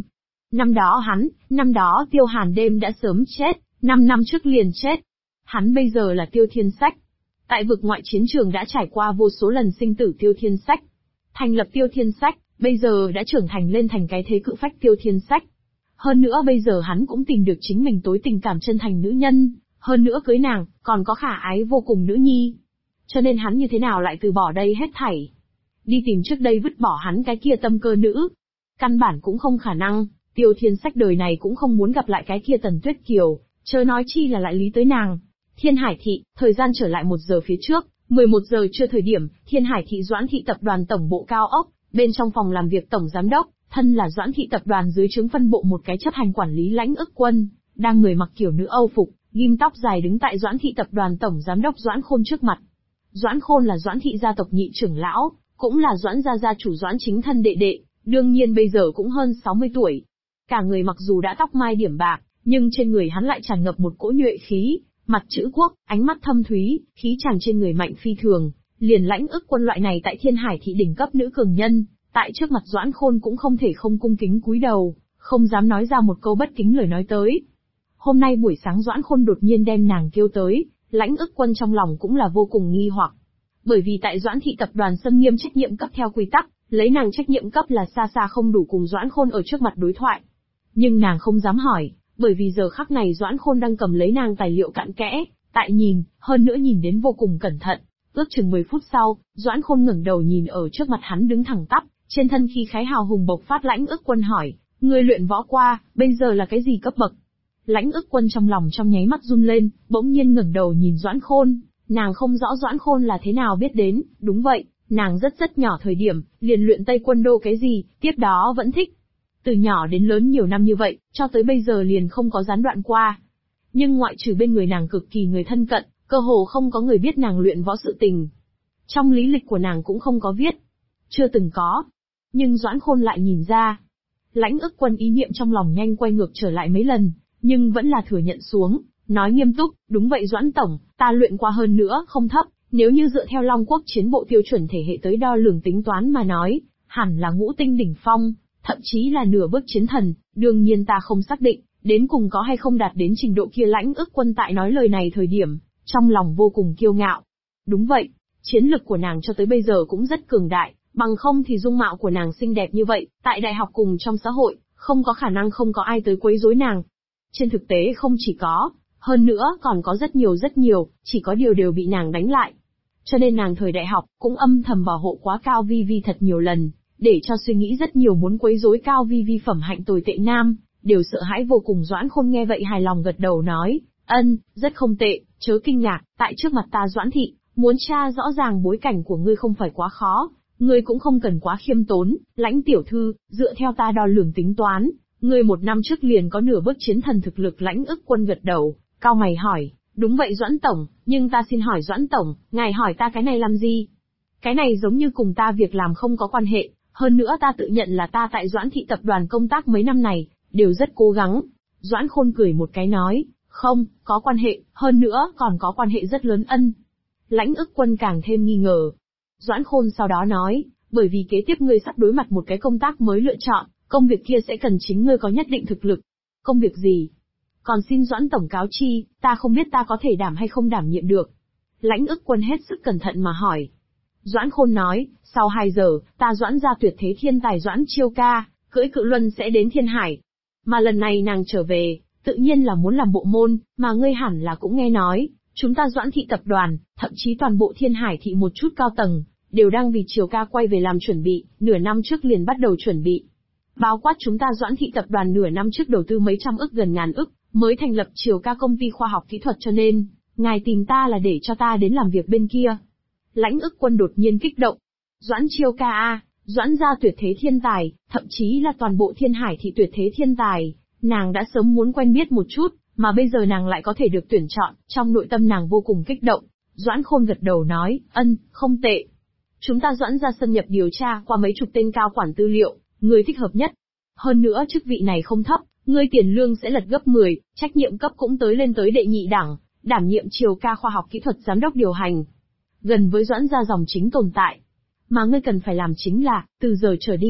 Speaker 2: Năm đó Tiêu Hàn Đêm đã sớm chết, 5 năm trước liền chết. Hắn bây giờ là Tiêu Thiên Sách. Tại vực ngoại chiến trường đã trải qua vô số lần sinh tử Tiêu Thiên Sách. Thành lập Tiêu Thiên Sách, bây giờ đã trưởng thành lên thành cái thế cự phách Tiêu Thiên Sách. Hơn nữa bây giờ hắn cũng tìm được chính mình tối tình cảm chân thành nữ nhân, hơn nữa cưới nàng, còn có khả ái vô cùng nữ nhi. Cho nên hắn như thế nào lại từ bỏ đây hết thảy? Đi tìm trước đây vứt bỏ hắn cái kia tâm cơ nữ. Căn bản cũng không khả năng, Tiêu Thiên Sách đời này cũng không muốn gặp lại cái kia Tần Tuyết Kiều, chớ nói chi là lại lý tới nàng. Thiên Hải Thị, thời gian trở lại 1 giờ phía trước, 11 giờ trưa thời điểm, Thiên Hải Thị Doãn Thị Tập đoàn tổng bộ cao ốc, bên trong phòng làm việc tổng giám đốc, thân là Doãn Thị Tập đoàn dưới trướng phân bộ một cái chấp hành quản lý Lãnh Ức Quân, đang người mặc kiểu nữ Âu phục, ghim tóc dài đứng tại Doãn Thị Tập đoàn tổng giám đốc Doãn Khôn trước mặt. Doãn Khôn là Doãn Thị gia tộc nhị trưởng lão, cũng là Doãn gia chủ Doãn Chính thân đệ đệ, đương nhiên bây giờ cũng hơn 60 tuổi. Cả người mặc dù đã tóc mai điểm bạc, nhưng trên người hắn lại tràn ngập một cỗ nhuệ khí, mặt chữ quốc, ánh mắt thâm thúy, khí tràn trên người mạnh phi thường, liền Lãnh Ức Quân loại này tại Thiên Hải Thị đỉnh cấp nữ cường nhân, tại trước mặt Doãn Khôn cũng không thể không cung kính cúi đầu, không dám nói ra một câu bất kính lời nói tới. Hôm nay buổi sáng Doãn Khôn đột nhiên đem nàng kêu tới, Lãnh Ức Quân trong lòng cũng là vô cùng nghi hoặc. Bởi vì tại Doãn Thị Tập đoàn xâm nghiêm trách nhiệm cấp theo quy tắc, lấy nàng trách nhiệm cấp là xa xa không đủ cùng Doãn Khôn ở trước mặt đối thoại. Nhưng nàng không dám hỏi, bởi vì giờ khắc này Doãn Khôn đang cầm lấy nàng tài liệu cặn kẽ, tại nhìn, hơn nữa nhìn đến vô cùng cẩn thận. Ước chừng 10 phút sau, Doãn Khôn ngẩng đầu nhìn ở trước mặt hắn đứng thẳng tắp, trên thân khí khái hào hùng bộc phát. Lãnh Ức Quân hỏi, ngươi luyện võ qua, bây giờ là cái gì cấp bậc? Lãnh Ức Quân trong lòng trong nháy mắt run lên, bỗng nhiên ngẩng đầu nhìn Doãn Khôn, nàng không rõ Doãn Khôn là thế nào biết đến, đúng vậy, nàng rất nhỏ thời điểm, liền luyện Tây Quân Đô cái gì, tiếp đó vẫn thích. Từ nhỏ đến lớn nhiều năm như vậy, cho tới bây giờ liền không có gián đoạn qua. Nhưng ngoại trừ bên người nàng cực kỳ người thân cận, cơ hồ không có người biết nàng luyện võ sự tình. Trong lý lịch của nàng cũng không có viết. Chưa từng có. Nhưng Doãn Khôn lại nhìn ra. Lãnh Ức Quân ý niệm trong lòng nhanh quay ngược trở lại mấy lần, nhưng vẫn là thừa nhận xuống, nói nghiêm túc, đúng vậy Doãn Tổng, ta luyện qua hơn nữa, không thấp, nếu như dựa theo Long Quốc chiến bộ tiêu chuẩn thể hệ tới đo lường tính toán mà nói, hẳn là ngũ tinh đỉnh phong, thậm chí là nửa bước chiến thần, đương nhiên ta không xác định, đến cùng có hay không đạt đến trình độ kia. Lãnh Ức Quân tại nói lời này thời điểm, trong lòng vô cùng kiêu ngạo. Đúng vậy, chiến lực của nàng cho tới bây giờ cũng rất cường đại, bằng không thì dung mạo của nàng xinh đẹp như vậy, tại đại học cùng trong xã hội, không có khả năng không có ai tới quấy rối nàng. Trên thực tế không chỉ có, hơn nữa còn có rất nhiều, chỉ có điều đều bị nàng đánh lại. Cho nên nàng thời đại học, cũng âm thầm bảo hộ quá Cao Vi Vi thật nhiều lần, để cho suy nghĩ rất nhiều muốn quấy rối Cao Vi Vi phẩm hạnh tồi tệ nam, đều sợ hãi vô cùng. Doãn Khôn nghe vậy hài lòng gật đầu nói, rất không tệ, chớ kinh ngạc, tại trước mặt ta Doãn Thị, muốn tra rõ ràng bối cảnh của ngươi không phải quá khó, ngươi cũng không cần quá khiêm tốn. Lãnh tiểu thư, dựa theo ta đo lường tính toán, ngươi 1 năm trước liền có nửa bước chiến thần thực lực. Lãnh Ức Quân gật đầu, cau mày hỏi, đúng vậy Doãn Tổng, nhưng ta xin hỏi Doãn Tổng, ngài hỏi ta cái này làm gì? Cái này giống như cùng ta việc làm không có quan hệ, hơn nữa ta tự nhận là ta tại Doãn Thị Tập đoàn công tác mấy năm này, đều rất cố gắng. Doãn Khôn cười một cái nói, không, có quan hệ, hơn nữa còn có quan hệ rất lớn. Lãnh Ức Quân càng thêm nghi ngờ. Doãn Khôn sau đó nói, bởi vì kế tiếp ngươi sắp đối mặt một cái công tác mới lựa chọn, công việc kia sẽ cần chính ngươi có nhất định thực lực. Công việc gì? Còn xin Doãn Tổng cáo chi, ta không biết ta có thể đảm hay không đảm nhiệm được. Lãnh Ức Quân hết sức cẩn thận mà hỏi. Doãn Khôn nói, sau 2 giờ, ta Doãn gia tuyệt thế thiên tài Doãn Chiêu Ca, cưỡi cự luân sẽ đến Thiên Hải. Mà lần này nàng trở về, tự nhiên là muốn làm bộ môn, mà ngươi hẳn là cũng nghe nói, chúng ta Doãn Thị Tập đoàn, thậm chí toàn bộ Thiên Hải Thị một chút cao tầng, đều đang vì Chiều Ca quay về làm chuẩn bị, nửa năm trước liền bắt đầu chuẩn bị. Bao quát chúng ta Doãn Thị Tập đoàn nửa năm trước đầu tư mấy trăm ức gần ngàn ức, mới thành lập Chiều Ca công ty khoa học kỹ thuật, cho nên, ngài tìm ta là để cho ta đến làm việc bên kia. Lãnh Ức Quân đột nhiên kích động. Doãn Chiêu Ca a, Doãn gia tuyệt thế thiên tài, thậm chí là toàn bộ Thiên Hải Thị tuyệt thế thiên tài, nàng đã sớm muốn quen biết một chút, mà bây giờ nàng lại có thể được tuyển chọn, trong nội tâm nàng vô cùng kích động. Doãn Khôn gật đầu nói, không tệ. Chúng ta Doãn gia xâm nhập điều tra qua mấy chục tên cao quản tư liệu, người thích hợp nhất. Hơn nữa chức vị này không thấp, ngươi tiền lương sẽ lật gấp 10, trách nhiệm cấp cũng lên tới đệ nhị đẳng, đảm nhiệm Chiều Ca khoa học kỹ thuật giám đốc điều hành. Gần với Doãn gia dòng chính tồn tại. Mà ngươi cần phải làm chính là, từ giờ trở đi,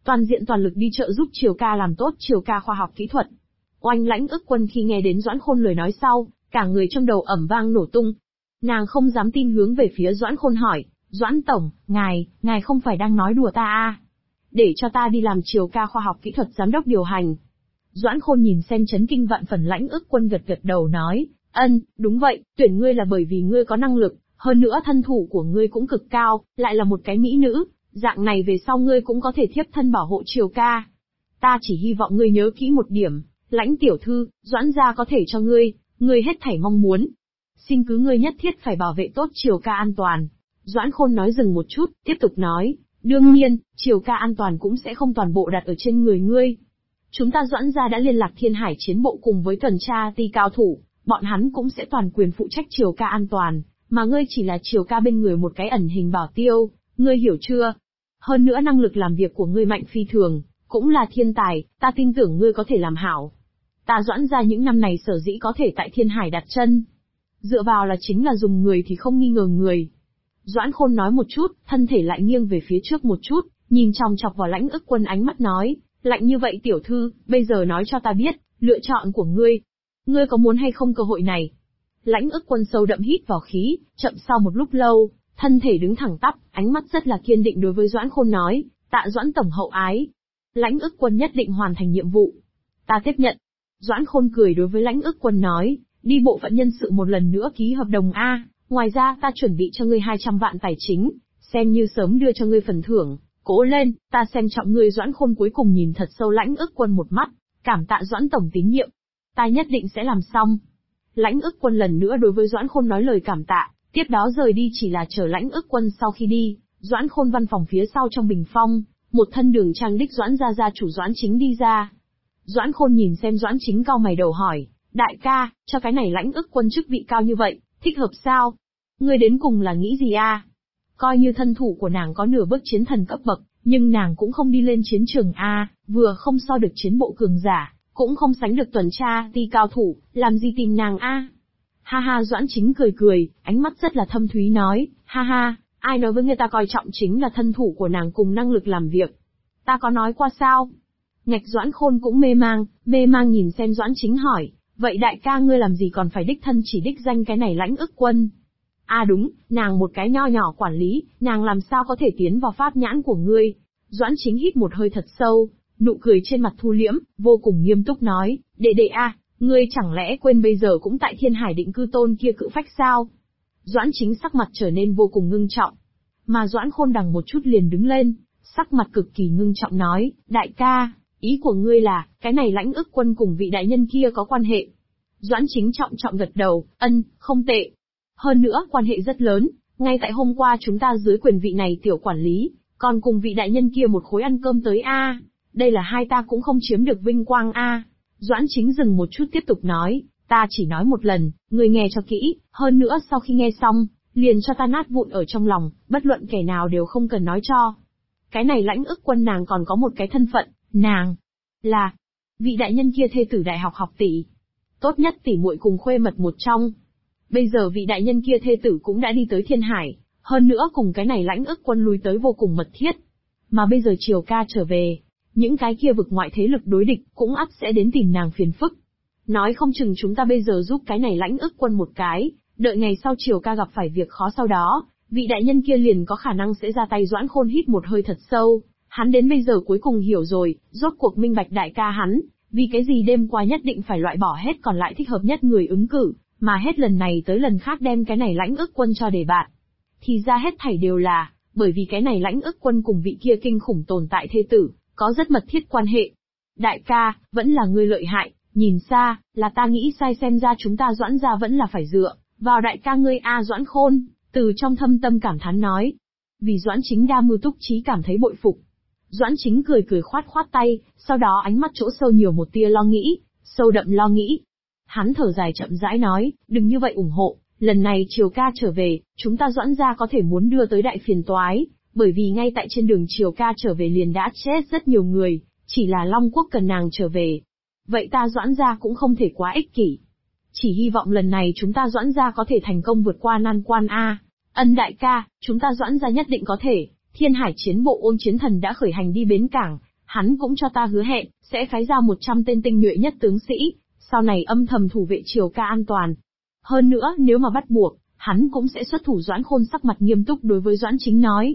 Speaker 2: toàn diện toàn lực đi trợ giúp Triều ca làm tốt Triều ca khoa học kỹ thuật. Oanh Lãnh Ức Quân khi nghe đến Doãn Khôn lời nói sau, cả người trong đầu ầm vang nổ tung. Nàng không dám tin hướng về phía Doãn Khôn hỏi, Doãn Tổng, ngài không phải đang nói đùa ta à? Để cho ta đi làm Triều ca khoa học kỹ thuật giám đốc điều hành. Doãn Khôn nhìn xem chấn kinh vạn phần Lãnh Ức Quân gật gật đầu nói, đúng vậy, tuyển ngươi là bởi vì ngươi có năng lực, hơn nữa thân thủ của ngươi cũng cực cao, lại là một cái mỹ nữ, dạng này về sau ngươi cũng có thể thiếp thân bảo hộ Triều ca. Ta chỉ hy vọng ngươi nhớ kỹ một điểm, Lãnh tiểu thư, Doãn gia có thể cho ngươi hết thảy mong muốn. Xin cứ ngươi nhất thiết phải bảo vệ tốt Triều ca an toàn. Doãn Khôn nói dừng một chút, tiếp tục nói, đương nhiên, Triều ca an toàn cũng sẽ không toàn bộ đặt ở trên người ngươi. Chúng ta Doãn gia đã liên lạc Thiên Hải chiến bộ cùng với tuần tra ti cao thủ, bọn hắn cũng sẽ toàn quyền phụ trách Triều ca an toàn, mà ngươi chỉ là Triều ca bên người một cái ẩn hình bảo tiêu, ngươi hiểu chưa? Hơn nữa năng lực làm việc của ngươi mạnh phi thường, cũng là thiên tài, ta tin tưởng ngươi có thể làm hảo. Ta Doãn gia những năm này sở dĩ có thể tại Thiên Hải đặt chân, dựa vào là chính là dùng người thì không nghi ngờ người. Doãn Khôn nói một chút, thân thể lại nghiêng về phía trước một chút, nhìn chòng chọc vào Lãnh Ức Quân ánh mắt nói, lạnh như vậy tiểu thư, bây giờ nói cho ta biết, lựa chọn của ngươi có muốn hay không cơ hội này? Lãnh Ức Quân sâu đậm hít vào khí, chậm sau một lúc lâu, thân thể đứng thẳng tắp, ánh mắt rất là kiên định đối với Doãn Khôn nói, tạ Doãn tổng hậu ái. Lãnh Ức Quân nhất định hoàn thành nhiệm vụ. Ta tiếp nhận. Doãn Khôn cười đối với Lãnh Ức Quân nói, đi bộ phận nhân sự một lần nữa ký hợp đồng A, ngoài ra ta chuẩn bị cho ngươi 200 vạn tài chính, xem như sớm đưa cho ngươi phần thưởng, cố lên, ta xem trọng ngươi. Doãn Khôn cuối cùng nhìn thật sâu Lãnh Ức Quân một mắt, cảm tạ Doãn tổng tín nhiệm. Ta nhất định sẽ làm xong. Lãnh Ức Quân lần nữa đối với Doãn Khôn nói lời cảm tạ, tiếp đó rời đi. Chỉ là chờ Lãnh Ức Quân sau khi đi, Doãn Khôn văn phòng phía sau trong bình phong, một thân đường trang đích Doãn gia chủ Doãn Chính đi ra. Doãn Khôn nhìn xem Doãn Chính cau mày đầu hỏi, đại ca, cho cái này Lãnh Ức Quân chức vị cao như vậy, thích hợp sao? Ngươi đến cùng là nghĩ gì a? Coi như thân thủ của nàng có nửa bước chiến thần cấp bậc, nhưng nàng cũng không đi lên chiến trường a, vừa không so được chiến bộ cường giả, cũng không sánh được tuần tra ti cao thủ, làm gì tìm nàng a? Ha ha, Doãn Chính cười cười, ánh mắt rất là thâm thúy nói, ha ha, ai nói với người ta coi trọng chính là thân thủ của nàng cùng năng lực làm việc. Ta có nói qua sao? Ngạch Doãn Khôn cũng mê mang nhìn xem Doãn Chính hỏi, vậy đại ca ngươi làm gì còn phải đích thân chỉ đích danh cái này Lãnh Ức Quân? À đúng, nàng một cái nho nhỏ quản lý, nàng làm sao có thể tiến vào pháp nhãn của ngươi? Doãn Chính hít một hơi thật sâu, nụ cười trên mặt thu liễm, vô cùng nghiêm túc nói, đệ đệ a, ngươi chẳng lẽ quên bây giờ cũng tại Thiên Hải định cư tôn kia cự phách sao? Doãn Chính sắc mặt trở nên vô cùng ngưng trọng. Mà Doãn Khôn đằng một chút liền đứng lên, sắc mặt cực kỳ ngưng trọng nói, đại ca, ý của ngươi là, cái này Lãnh Ức Quân cùng vị đại nhân kia có quan hệ? Doãn Chính trọng gật đầu, không tệ. Hơn nữa, quan hệ rất lớn, ngay tại hôm qua chúng ta dưới quyền vị này tiểu quản lý, còn cùng vị đại nhân kia một khối ăn cơm tới a. Đây là hai ta cũng không chiếm được vinh quang a. Doãn Chính dừng một chút tiếp tục nói, ta chỉ nói một lần, ngươi nghe cho kỹ, hơn nữa sau khi nghe xong, liền cho ta nát vụn ở trong lòng, bất luận kẻ nào đều không cần nói cho. Cái này Lãnh Ức Quân nàng còn có một cái thân phận, nàng là vị đại nhân kia thê tử đại học học tỷ, tốt nhất tỷ muội cùng khuê mật một trong. Bây giờ vị đại nhân kia thê tử cũng đã đi tới Thiên Hải, hơn nữa cùng cái này Lãnh Ức Quân lui tới vô cùng mật thiết. Mà bây giờ Triều ca trở về, những cái kia vực ngoại thế lực đối địch cũng ắt sẽ đến tìm nàng phiền phức. Nói không chừng chúng ta bây giờ giúp cái này Lãnh Ức Quân một cái, đợi ngày sau Triều ca gặp phải việc khó sau đó, vị đại nhân kia liền có khả năng sẽ ra tay. Doãn Khôn hít một hơi thật sâu, hắn đến bây giờ cuối cùng hiểu rồi, rốt cuộc minh bạch đại ca hắn, vì cái gì đêm qua nhất định phải loại bỏ hết còn lại thích hợp nhất người ứng cử, mà hết lần này tới lần khác đem cái này Lãnh Ức Quân cho để bạn. Thì ra hết thảy đều là, bởi vì cái này Lãnh Ức Quân cùng vị kia kinh khủng tồn tại thê tử, có rất mật thiết quan hệ. Đại ca, vẫn là ngươi lợi hại, nhìn xa, là ta nghĩ sai xem ra chúng ta Doãn gia vẫn là phải dựa vào đại ca ngươi a. Doãn Khôn, từ trong thâm tâm cảm thán nói. Vì Doãn Chính đa mưu túc trí cảm thấy bội phục. Doãn Chính cười khoát tay, sau đó ánh mắt chỗ sâu nhiều một tia lo nghĩ, sâu đậm lo nghĩ. Hắn thở dài chậm rãi nói, đừng như vậy ủng hộ, lần này Triều ca trở về, chúng ta Doãn gia có thể muốn đưa tới đại phiền toái, bởi vì ngay tại trên đường Triều ca trở về liền đã chết rất nhiều người, chỉ là Long Quốc cần nàng trở về. Vậy ta Doãn gia cũng không thể quá ích kỷ. Chỉ hy vọng lần này chúng ta Doãn gia có thể thành công vượt qua nan quan a. Đại ca, chúng ta Doãn gia nhất định có thể. Thiên Hải chiến bộ Ôn Chiến Thần đã khởi hành đi bến cảng, hắn cũng cho ta hứa hẹn, sẽ phái ra 100 tên tinh nhuệ nhất tướng sĩ, sau này âm thầm thủ vệ Triều ca an toàn. Hơn nữa, nếu mà bắt buộc, hắn cũng sẽ xuất thủ. Doãn Khôn sắc mặt nghiêm túc đối với Doãn Chính nói.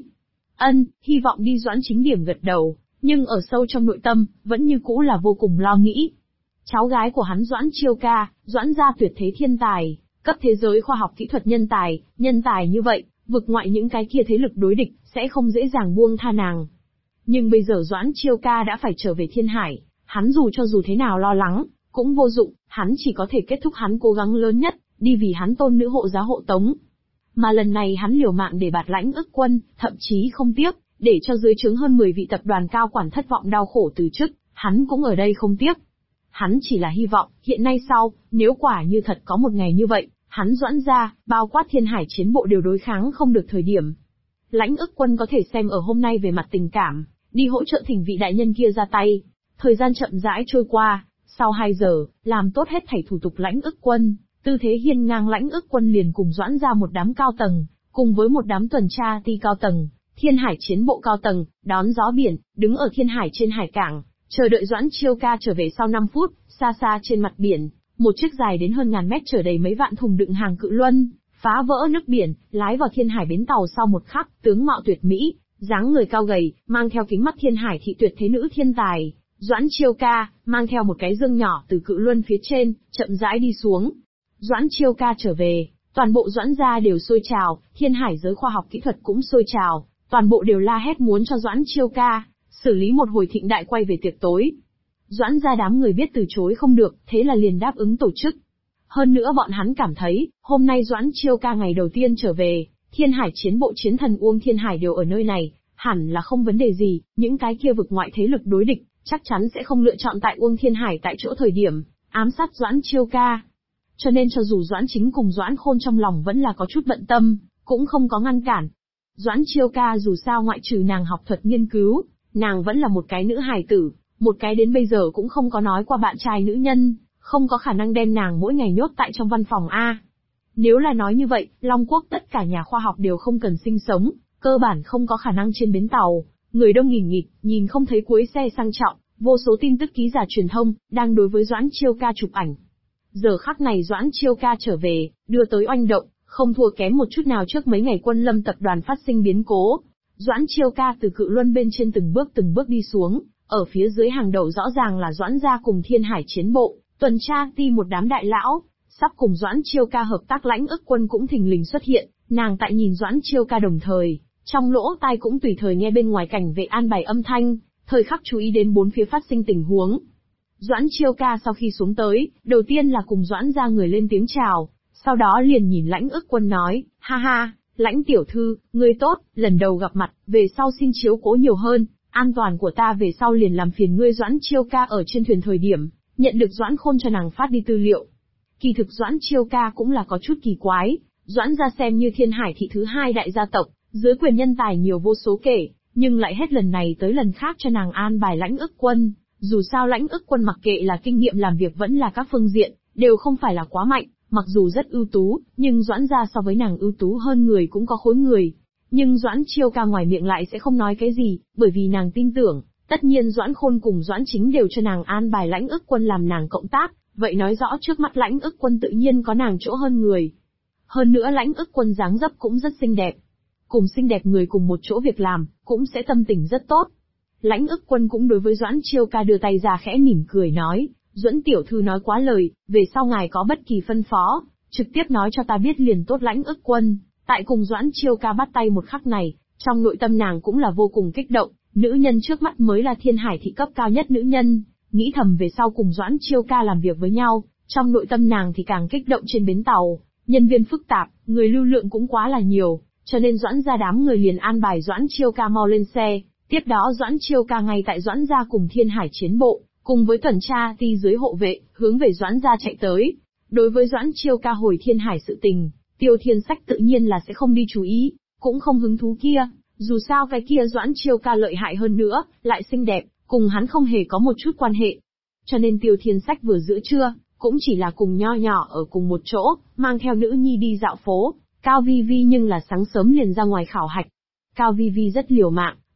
Speaker 2: Hy vọng đi. Doãn Chính điểm gật đầu, nhưng ở sâu trong nội tâm, vẫn như cũ là vô cùng lo nghĩ. Cháu gái của hắn Doãn Chiêu Ca, Doãn gia tuyệt thế thiên tài, cấp thế giới khoa học kỹ thuật nhân tài như vậy, vực ngoại những cái kia thế lực đối địch, sẽ không dễ dàng buông tha nàng. Nhưng bây giờ Doãn Chiêu Ca đã phải trở về Thiên Hải, hắn dù thế nào lo lắng, cũng vô dụng, hắn chỉ có thể kết thúc hắn cố gắng lớn nhất, đi vì hắn tôn nữ hộ giá hộ tống. Mà lần này hắn liều mạng để bạt Lãnh Ức Quân, thậm chí không tiếc, để cho dưới trướng hơn 10 vị tập đoàn cao quản thất vọng đau khổ từ chức, hắn cũng ở đây không tiếc. Hắn chỉ là hy vọng, hiện nay sau, nếu quả như thật có một ngày như vậy, hắn Doãn gia, bao quát Thiên Hải chiến bộ đều đối kháng không được thời điểm. Lãnh Ức Quân có thể xem ở hôm nay về mặt tình cảm, đi hỗ trợ thỉnh vị đại nhân kia ra tay. Thời gian chậm rãi trôi qua, sau 2 giờ, làm tốt hết thảy thủ tục Lãnh Ức Quân, tư thế hiên ngang Lãnh Ức Quân liền cùng Doãn gia một đám cao tầng, cùng với một đám tuần tra ti cao tầng, Thiên Hải chiến bộ cao tầng, đón gió biển, đứng ở Thiên Hải trên hải cảng, chờ đợi Doãn Chiêu Ca trở về. Sau 5 phút, xa xa trên mặt biển, một chiếc dài đến hơn ngàn mét chở đầy mấy vạn thùng đựng hàng cự luân, phá vỡ nước biển, lái vào Thiên Hải bến tàu. Sau một khắc, tướng mạo tuyệt mỹ, dáng người cao gầy, mang theo kính mắt Thiên Hải thị tuyệt thế nữ thiên tài, Doãn Chiêu Ca, mang theo một cái dương nhỏ từ cự luân phía trên, chậm rãi đi xuống. Doãn Chiêu Ca trở về, toàn bộ Doãn gia đều sôi trào, Thiên Hải giới khoa học kỹ thuật cũng sôi trào, toàn bộ đều la hét muốn cho Doãn Chiêu Ca xử lý một hồi thịnh đại quay về tiệc tối. Doãn gia đám người biết từ chối không được, thế là liền đáp ứng tổ chức. Hơn nữa bọn hắn cảm thấy, hôm nay Doãn Chiêu Ca ngày đầu tiên trở về, Thiên Hải chiến bộ chiến thần Uông Thiên Hải đều ở nơi này, hẳn là không vấn đề gì, những cái kia vực ngoại thế lực đối địch, chắc chắn sẽ không lựa chọn tại Uông Thiên Hải tại chỗ thời điểm, ám sát Doãn Chiêu Ca. Cho nên cho dù Doãn Chính cùng Doãn Khôn trong lòng vẫn là có chút bận tâm, cũng không có ngăn cản. Doãn Chiêu Ca dù sao ngoại trừ nàng học thuật nghiên cứu, nàng vẫn là một cái nữ hài tử, một cái đến bây giờ cũng không có nói qua bạn trai nữ nhân, không có khả năng đem nàng mỗi ngày nhốt tại trong văn phòng A. Nếu là nói như vậy, Long Quốc tất cả nhà khoa học đều không cần sinh sống, cơ bản không có khả năng trên bến tàu, người đông nghìn nghịt, nhìn không thấy cuối xe sang trọng, vô số tin tức ký giả truyền thông, đang đối với Doãn Chiêu Ca chụp ảnh. Giờ khắc này Doãn Chiêu Ca trở về, đưa tới oanh động, không thua kém một chút nào trước mấy ngày Quân Lâm tập đoàn phát sinh biến cố. Doãn Chiêu Ca từ cự luân bên trên từng bước đi xuống, ở phía dưới hàng đầu rõ ràng là Doãn gia cùng Thiên Hải chiến bộ, tuần tra ti một đám đại lão, sắp cùng Doãn Chiêu Ca hợp tác. Lãnh Ức Quân cũng thình lình xuất hiện, nàng tại nhìn Doãn Chiêu Ca đồng thời, trong lỗ tai cũng tùy thời nghe bên ngoài cảnh vệ an bài âm thanh, thời khắc chú ý đến bốn phía phát sinh tình huống. Doãn Chiêu Ca sau khi xuống tới, đầu tiên là cùng Doãn gia người lên tiếng chào, sau đó liền nhìn Lãnh Ức Quân nói, ha ha, Lãnh tiểu thư, ngươi tốt, lần đầu gặp mặt, về sau xin chiếu cố nhiều hơn, an toàn của ta về sau liền làm phiền ngươi. Doãn Chiêu Ca ở trên thuyền thời điểm, nhận được Doãn Khôn cho nàng phát đi tư liệu. Kỳ thực Doãn Chiêu Ca cũng là có chút kỳ quái, Doãn gia xem như Thiên Hải thị thứ 2 đại gia tộc, dưới quyền nhân tài nhiều vô số kể, nhưng lại hết lần này tới lần khác cho nàng an bài Lãnh Ức Quân. Dù sao Lãnh Ức Quân mặc kệ là kinh nghiệm làm việc vẫn là các phương diện, đều không phải là quá mạnh, mặc dù rất ưu tú, nhưng Doãn gia so với nàng ưu tú hơn người cũng có khối người. Nhưng Doãn Chiêu Ca ngoài miệng lại sẽ không nói cái gì, bởi vì nàng tin tưởng, tất nhiên Doãn Khôn cùng Doãn Chính đều cho nàng an bài Lãnh Ức Quân làm nàng cộng tác, vậy nói rõ trước mắt Lãnh Ức Quân tự nhiên có nàng chỗ hơn người. Hơn nữa Lãnh Ức Quân dáng dấp cũng rất xinh đẹp. Cùng xinh đẹp người cùng một chỗ việc làm, cũng sẽ tâm tình rất tốt. Lãnh Ức Quân cũng đối với Doãn Chiêu Ca đưa tay ra khẽ mỉm cười nói, Duẫn tiểu thư nói quá lời, về sau ngài có bất kỳ phân phó, trực tiếp nói cho ta biết liền tốt. Lãnh Ức Quân, tại cùng Doãn Chiêu Ca bắt tay một khắc này, trong nội tâm nàng cũng là vô cùng kích động, nữ nhân trước mắt mới là Thiên Hải thị cấp cao nhất nữ nhân, nghĩ thầm về sau cùng Doãn Chiêu Ca làm việc với nhau, trong nội tâm nàng thì càng kích động. Trên bến tàu, nhân viên phức tạp, người lưu lượng cũng quá là nhiều, cho nên Doãn gia đám người liền an bài Doãn Chiêu Ca mau lên xe. Tiếp đó Doãn Chiêu Ca ngay tại Doãn gia cùng Thiên Hải chiến bộ, cùng với tuần tra ti dưới hộ vệ, hướng về Doãn gia chạy tới. Đối với Doãn Chiêu Ca hồi Thiên Hải sự tình, Tiêu Thiên Sách tự nhiên là sẽ không đi chú ý, cũng không hứng thú kia, dù sao cái kia Doãn Chiêu Ca lợi hại hơn nữa, lại xinh đẹp, cùng hắn không hề có một chút quan hệ. Cho nên Tiêu Thiên Sách vừa giữa trưa, cũng chỉ là cùng nho nhỏ ở cùng một chỗ, mang theo nữ nhi đi dạo phố. Cao Vi Vi nhưng là sáng sớm liền ra ngoài khảo hạch. Cao Vi Vi rất liều mạng,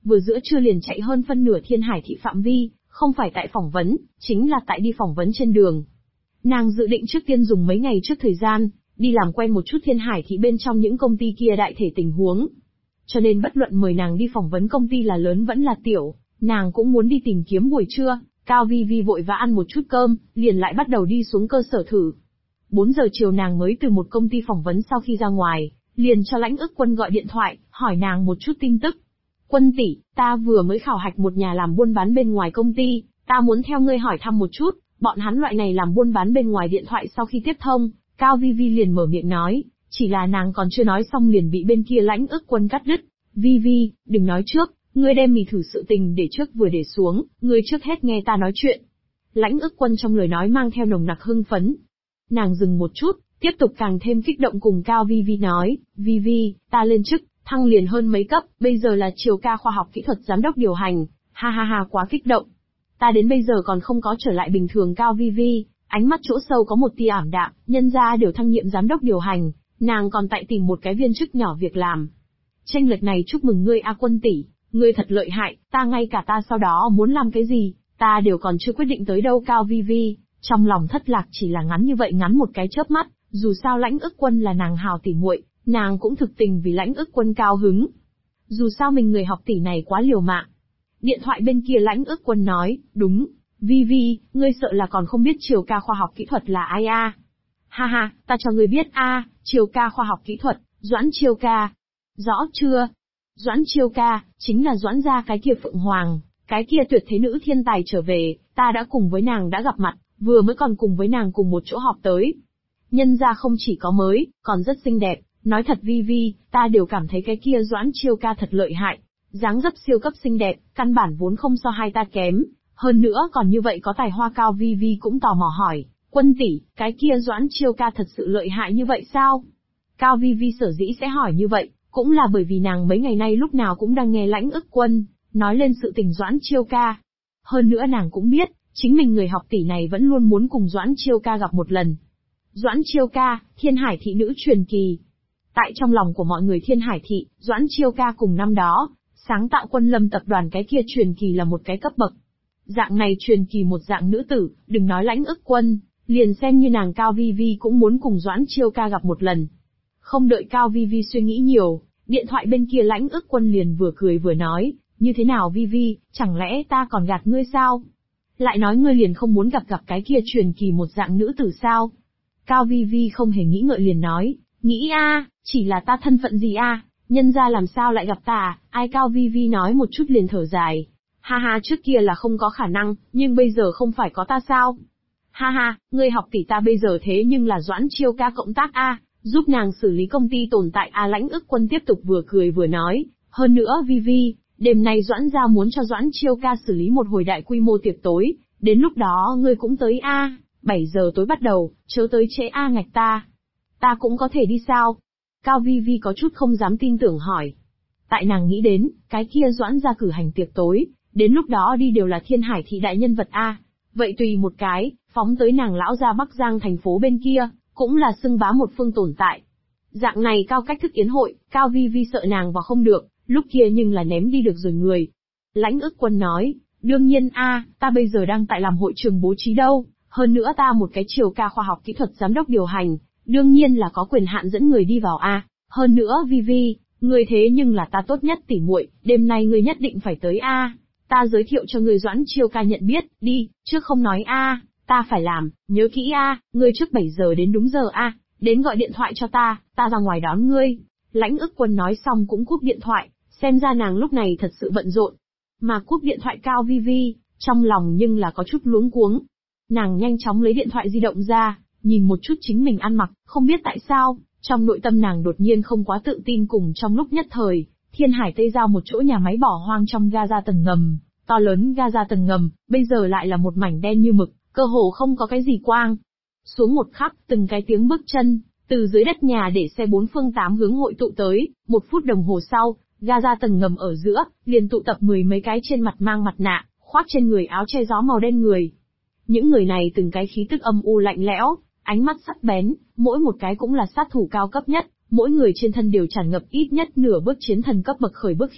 Speaker 2: vừa giữa trưa liền chạy hơn phân nửa Thiên Hải thị phạm vi, không phải tại phỏng vấn, chính là tại đi phỏng vấn trên đường. Nàng dự định trước tiên dùng mấy ngày trước thời gian, đi làm quen một chút Thiên Hải thị bên trong những công ty kia đại thể tình huống. Cho nên bất luận mời nàng đi phỏng vấn công ty là lớn vẫn là tiểu, nàng cũng muốn đi tìm kiếm buổi trưa. Cao Vi Vi vội vã ăn một chút cơm, liền lại bắt đầu đi xuống cơ sở thử. 4 giờ chiều nàng mới từ một công ty phỏng vấn sau khi ra ngoài, liền cho Lãnh Ức Quân gọi điện thoại, hỏi nàng một chút tin tức. Quân tỷ, ta vừa mới khảo hạch một nhà làm buôn bán bên ngoài công ty, ta muốn theo ngươi hỏi thăm một chút, bọn hắn loại này làm buôn bán bên ngoài điện thoại sau khi tiếp thông, Cao Vi Vi liền mở miệng nói, chỉ là nàng còn chưa nói xong liền bị bên kia Lãnh Ức Quân cắt đứt. Vi Vi, đừng nói trước, ngươi đem mì thử sự tình để trước vừa để xuống, ngươi trước hết nghe ta nói chuyện. Lãnh Ức Quân trong lời nói mang theo nồng nặc hưng phấn. Nàng dừng một chút, tiếp tục càng thêm kích động cùng Cao Vi Vi nói, Vi Vi, ta lên chức, thăng liền hơn mấy cấp, bây giờ là Triều Ca khoa học kỹ thuật giám đốc điều hành, ha ha ha quá kích động. Ta đến bây giờ còn không có trở lại bình thường. Cao Vi Vi, ánh mắt chỗ sâu có một tia ảm đạm, nhân ra đều thăng nhiệm giám đốc điều hành, nàng còn tại tìm một cái viên chức nhỏ việc làm. Tranh lệch này chúc mừng ngươi A Quân tỷ, ngươi thật lợi hại, ta ngay cả ta sau đó muốn làm cái gì, ta đều còn chưa quyết định tới đâu. Cao Vi Vi, trong lòng thất lạc chỉ là ngắn như vậy ngắn một cái chớp mắt, dù sao Lãnh Ức Quân là nàng hào tỉ muội, nàng cũng thực tình vì Lãnh Ức Quân cao hứng. Dù sao mình người học tỷ này quá liều mạng. Điện thoại bên kia Lãnh Ức Quân nói, đúng, Vi Vi, ngươi sợ là còn không biết Triều Ca khoa học kỹ thuật là ai a? Ha ha, ta cho ngươi biết a, Triều Ca khoa học kỹ thuật, Doãn Triều Ca. Rõ chưa? Doãn Triều Ca, chính là Doãn gia cái kia Phượng Hoàng, cái kia tuyệt thế nữ thiên tài trở về, ta đã cùng với nàng đã gặp mặt, vừa mới còn cùng với nàng cùng một chỗ họp tới. Nhân gia không chỉ có mới, còn rất xinh đẹp, nói thật Vi Vi, ta đều cảm thấy cái kia Doãn Triều Ca thật lợi hại, dáng dấp siêu cấp xinh đẹp, căn bản vốn không so hai ta kém, hơn nữa còn như vậy có tài hoa. Cao Vi Vi cũng tò mò hỏi, Quân tỷ, cái kia Doãn Triều Ca thật sự lợi hại như vậy sao? Cao Vi Vi sở dĩ sẽ hỏi như vậy, cũng là bởi vì nàng mấy ngày nay lúc nào cũng đang nghe Lãnh Ức Quân nói lên sự tình Doãn Triều Ca. Hơn nữa nàng cũng biết, chính mình người học tỷ này vẫn luôn muốn cùng Doãn Triều Ca gặp một lần. Doãn Triều Ca, Thiên Hải thị nữ truyền kỳ. Tại trong lòng của mọi người Thiên Hải thị, Doãn Triều Ca cùng năm đó, sáng tạo Quân Lâm tập đoàn cái kia truyền kỳ là một cái cấp bậc. Dạng này truyền kỳ một dạng nữ tử, đừng nói Lãnh Ức Quân, liền xem như nàng Cao Vi Vi cũng muốn cùng Doãn Triều Ca gặp một lần. Không đợi Cao Vi Vi suy nghĩ nhiều, điện thoại bên kia Lãnh Ức Quân liền vừa cười vừa nói, như thế nào Vi Vi, chẳng lẽ ta còn gạt ngươi sao? Lại nói ngươi liền không muốn gặp cái kia truyền kỳ một dạng nữ tử sao? Cao Vi Vi không hề nghĩ ngợi liền nói, nghĩ a, chỉ là ta thân phận gì a, nhân ra làm sao lại gặp ta à? Ai? Cao Vi Vi nói một chút liền thở dài. Ha ha, trước kia là không có khả năng, nhưng bây giờ không phải có ta sao? Ha ha, ngươi học tỷ ta bây giờ thế nhưng là Doãn Triều Ca cộng tác a, giúp nàng xử lý công ty tồn tại a. Lãnh Ức Quân tiếp tục vừa cười vừa nói, hơn nữa Vi Vi, đêm nay Doãn gia muốn cho Doãn Triều Ca xử lý một hồi đại quy mô tiệc tối, đến lúc đó ngươi cũng tới a, 7 giờ tối bắt đầu, chớ tới trễ a. Ngạch ta. Ta cũng có thể đi sao? Cao Vi Vi có chút không dám tin tưởng hỏi. Tại nàng nghĩ đến, cái kia Doãn gia cử hành tiệc tối, đến lúc đó đi đều là Thiên Hải thị đại nhân vật a. Vậy tùy một cái, phóng tới nàng lão gia Bắc Giang thành phố bên kia, cũng là xưng bá một phương tồn tại. Dạng này cao cách thức yến hội, Cao Vi Vi sợ nàng vào không được, lúc kia nhưng là ném đi được rồi người. Lãnh Ức Quân nói, đương nhiên a, ta bây giờ đang tại làm hội trường bố trí đâu, hơn nữa ta một cái Triều Ca khoa học kỹ thuật giám đốc điều hành, đương nhiên là có quyền hạn dẫn người đi vào a. Hơn nữa Vi Vi, ngươi thế nhưng là ta tốt nhất tỉ muội, đêm nay ngươi nhất định phải tới a. Ta giới thiệu cho ngươi Doãn Triều Ca nhận biết, đi, trước không nói a, ta phải làm, nhớ kỹ a, ngươi trước 7 giờ đến đúng giờ a, đến gọi điện thoại cho ta ra ngoài đón ngươi. Lãnh Ức Quân nói xong cũng cúp điện thoại, xem ra nàng lúc này thật sự bận rộn. Mà cúp điện thoại Cao Vi Vi, trong lòng nhưng là có chút luống cuống. Nàng nhanh chóng lấy điện thoại di động ra, nhìn một chút chính mình ăn mặc, không biết tại sao, trong nội tâm nàng đột nhiên không quá tự tin. Cùng trong lúc nhất thời, Thiên Hải Tây Giao một chỗ nhà máy bỏ hoang trong Gaza tầng ngầm, to lớn Gaza tầng ngầm, bây giờ lại là một mảnh đen như mực, cơ hồ không có cái gì quang. Xuống một khắc, từng cái tiếng bước chân, từ dưới đất nhà để xe 4 phương 8 hướng hội tụ tới, 1 phút đồng hồ sau, Gaza tầng ngầm ở giữa, liền tụ tập 10 mấy cái trên mặt mang mặt nạ, khoác trên người áo che gió màu đen người. Những người này từng cái khí tức âm u lạnh lẽo, ánh mắt sắc bén, mỗi một cái cũng là sát thủ cao cấp nhất, mỗi người trên thân đều tràn ngập ít nhất nửa bước chiến thần cấp bậc khởi bước khí tức,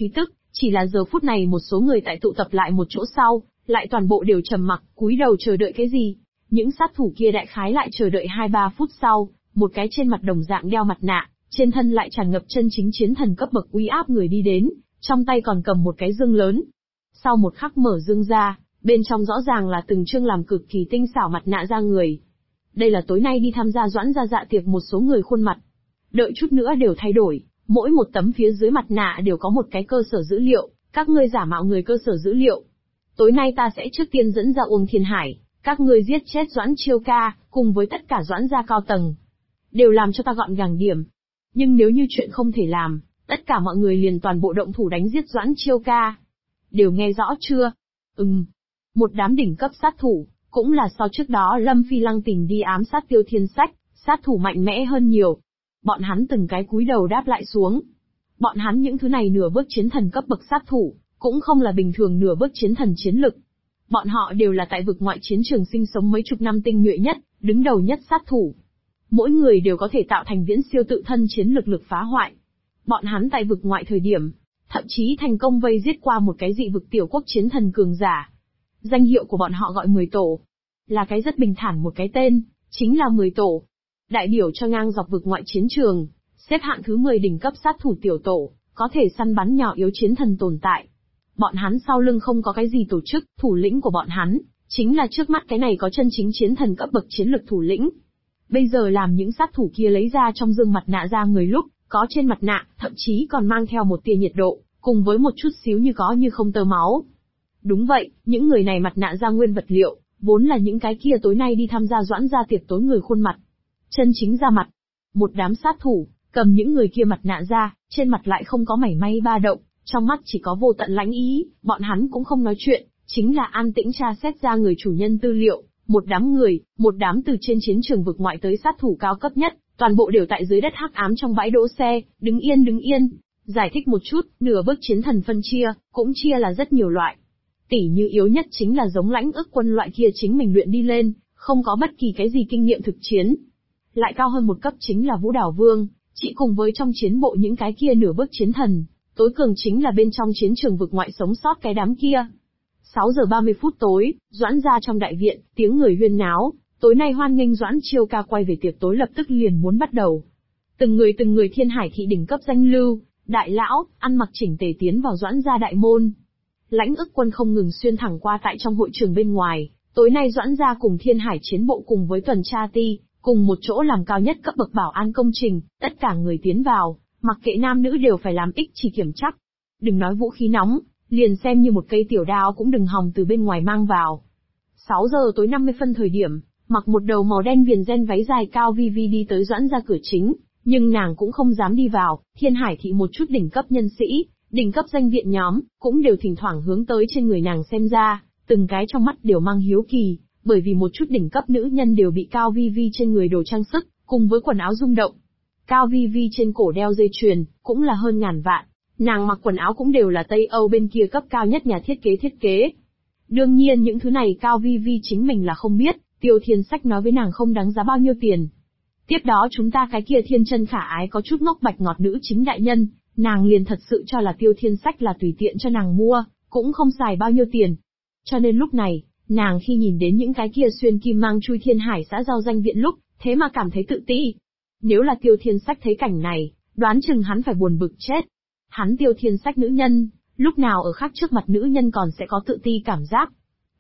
Speaker 2: Chỉ là giờ phút này một số người tại tụ tập lại một chỗ sau, lại toàn bộ đều trầm mặc, cúi đầu chờ đợi cái gì. Những sát thủ kia đại khái lại chờ đợi 2-3 phút sau, một cái trên mặt đồng dạng đeo mặt nạ, trên thân lại tràn ngập chân chính chiến thần cấp bậc uy áp người đi đến, trong tay còn cầm một cái dương lớn. Sau một khắc mở dương ra, bên trong rõ ràng là từng chương làm cực kỳ tinh xảo mặt nạ da người. Đây là tối nay đi tham gia Doãn gia dạ tiệc một số người khuôn mặt. Đợi chút nữa đều thay đổi, mỗi một tấm phía dưới mặt nạ đều có một cái cơ sở dữ liệu, các ngươi giả mạo người cơ sở dữ liệu. Tối nay ta sẽ trước tiên dẫn ra Uông Thiên Hải, các ngươi giết chết Doãn Chiêu Ca, cùng với tất cả Doãn gia cao tầng. Đều làm cho ta gọn gàng điểm. Nhưng nếu như chuyện không thể làm, tất cả mọi người liền toàn bộ động thủ đánh giết Doãn Chiêu Ca. Đều nghe rõ chưa? Một đám đỉnh cấp sát thủ, cũng là so trước đó Lâm Phi Lăng tình đi ám sát Tiêu Thiên Sách, sát thủ mạnh mẽ hơn nhiều. Bọn hắn từng cái cúi đầu đáp lại xuống. Bọn hắn những thứ này nửa bước chiến thần cấp bậc sát thủ, cũng không là bình thường nửa bước chiến thần chiến lực. Bọn họ đều là tại vực ngoại chiến trường sinh sống mấy chục năm tinh nhuệ nhất, đứng đầu nhất sát thủ. Mỗi người đều có thể tạo thành viễn siêu tự thân chiến lực phá hoại. Bọn hắn tại vực ngoại thời điểm, thậm chí thành công vây giết qua một cái dị vực tiểu quốc chiến thần cường giả. Danh hiệu của bọn họ gọi 10 tổ. Là cái rất bình thản một cái tên, chính là 10 tổ. Đại biểu cho ngang dọc vực ngoại chiến trường, xếp hạng thứ 10 đỉnh cấp sát thủ tiểu tổ, có thể săn bắn nhỏ yếu chiến thần tồn tại. Bọn hắn sau lưng không có cái gì tổ chức, thủ lĩnh của bọn hắn, chính là trước mắt cái này có chân chính chiến thần cấp bậc chiến lực thủ lĩnh. Bây giờ làm những sát thủ kia lấy ra trong dương mặt nạ ra người lúc, có trên mặt nạ, thậm chí còn mang theo một tia nhiệt độ, cùng với một chút xíu như có như không tơ máu. Đúng vậy, những người này mặt nạ ra nguyên vật liệu, vốn là những cái kia tối nay đi tham gia Doãn gia tiệc tối người khuôn mặt. Chân chính ra mặt. Một đám sát thủ, cầm những người kia mặt nạ ra, trên mặt lại không có mảy may ba động, trong mắt chỉ có vô tận lãnh ý, bọn hắn cũng không nói chuyện, chính là an tĩnh tra xét ra người chủ nhân tư liệu. Một đám từ trên chiến trường vực ngoại tới sát thủ cao cấp nhất, toàn bộ đều tại dưới đất hắc ám trong bãi đỗ xe, đứng yên. Giải thích một chút, nửa bước chiến thần phân chia, cũng chia là rất nhiều loại. Tỉ như yếu nhất chính là giống Lãnh Ức Quân loại kia chính mình luyện đi lên, không có bất kỳ cái gì kinh nghiệm thực chiến. Lại cao hơn một cấp chính là Vũ Đảo Vương, chỉ cùng với trong chiến bộ những cái kia nửa bước chiến thần, tối cường chính là bên trong chiến trường vực ngoại sống sót cái đám kia. 6 giờ 30 phút tối, Doãn gia trong đại viện, tiếng người huyên náo, tối nay hoan nghênh Doãn Chiêu Ca quay về tiệc tối lập tức liền muốn bắt đầu. Từng người Thiên Hải thị đỉnh cấp danh lưu, đại lão, ăn mặc chỉnh tề tiến vào Doãn gia đại môn. Lãnh Ức Quân không ngừng xuyên thẳng qua tại trong hội trường bên ngoài, tối nay Doãn gia cùng Thiên Hải chiến bộ cùng với tuần tra ti, cùng một chỗ làm cao nhất cấp bậc bảo an công trình, tất cả người tiến vào, mặc kệ nam nữ đều phải làm ích chỉ kiểm chắc. Đừng nói vũ khí nóng, liền xem như một cây tiểu đao cũng đừng hòng từ bên ngoài mang vào. 6 giờ tối 50 phân thời điểm, mặc một đầu màu đen viền ren váy dài cao vi vi đi tới Doãn gia cửa chính, nhưng nàng cũng không dám đi vào. Thiên Hải thị một chút đỉnh cấp nhân sĩ, đỉnh cấp danh viện nhóm, cũng đều thỉnh thoảng hướng tới trên người nàng xem ra, từng cái trong mắt đều mang hiếu kỳ, bởi vì một chút đỉnh cấp nữ nhân đều bị Cao Vi Vi trên người đồ trang sức, cùng với quần áo rung động. Cao Vi Vi trên cổ đeo dây chuyền, cũng là hơn ngàn vạn, nàng mặc quần áo cũng đều là Tây Âu bên kia cấp cao nhất nhà thiết kế. Đương nhiên những thứ này Cao Vi Vi chính mình là không biết, Tiêu Thiên Sách nói với nàng không đáng giá bao nhiêu tiền. Tiếp đó chúng ta cái kia thiên chân khả ái có chút ngốc bạch ngọt nữ chính đại nhân, nàng liền thật sự cho là Tiêu Thiên Sách là tùy tiện cho nàng mua, cũng không xài bao nhiêu tiền. Cho nên lúc này, nàng khi nhìn đến những cái kia xuyên kim mang chui Thiên Hải xã giao danh viện lúc, thế mà cảm thấy tự ti. Nếu là Tiêu Thiên Sách thấy cảnh này, đoán chừng hắn phải buồn bực chết. Hắn Tiêu Thiên Sách nữ nhân, lúc nào ở khác trước mặt nữ nhân còn sẽ có tự ti cảm giác.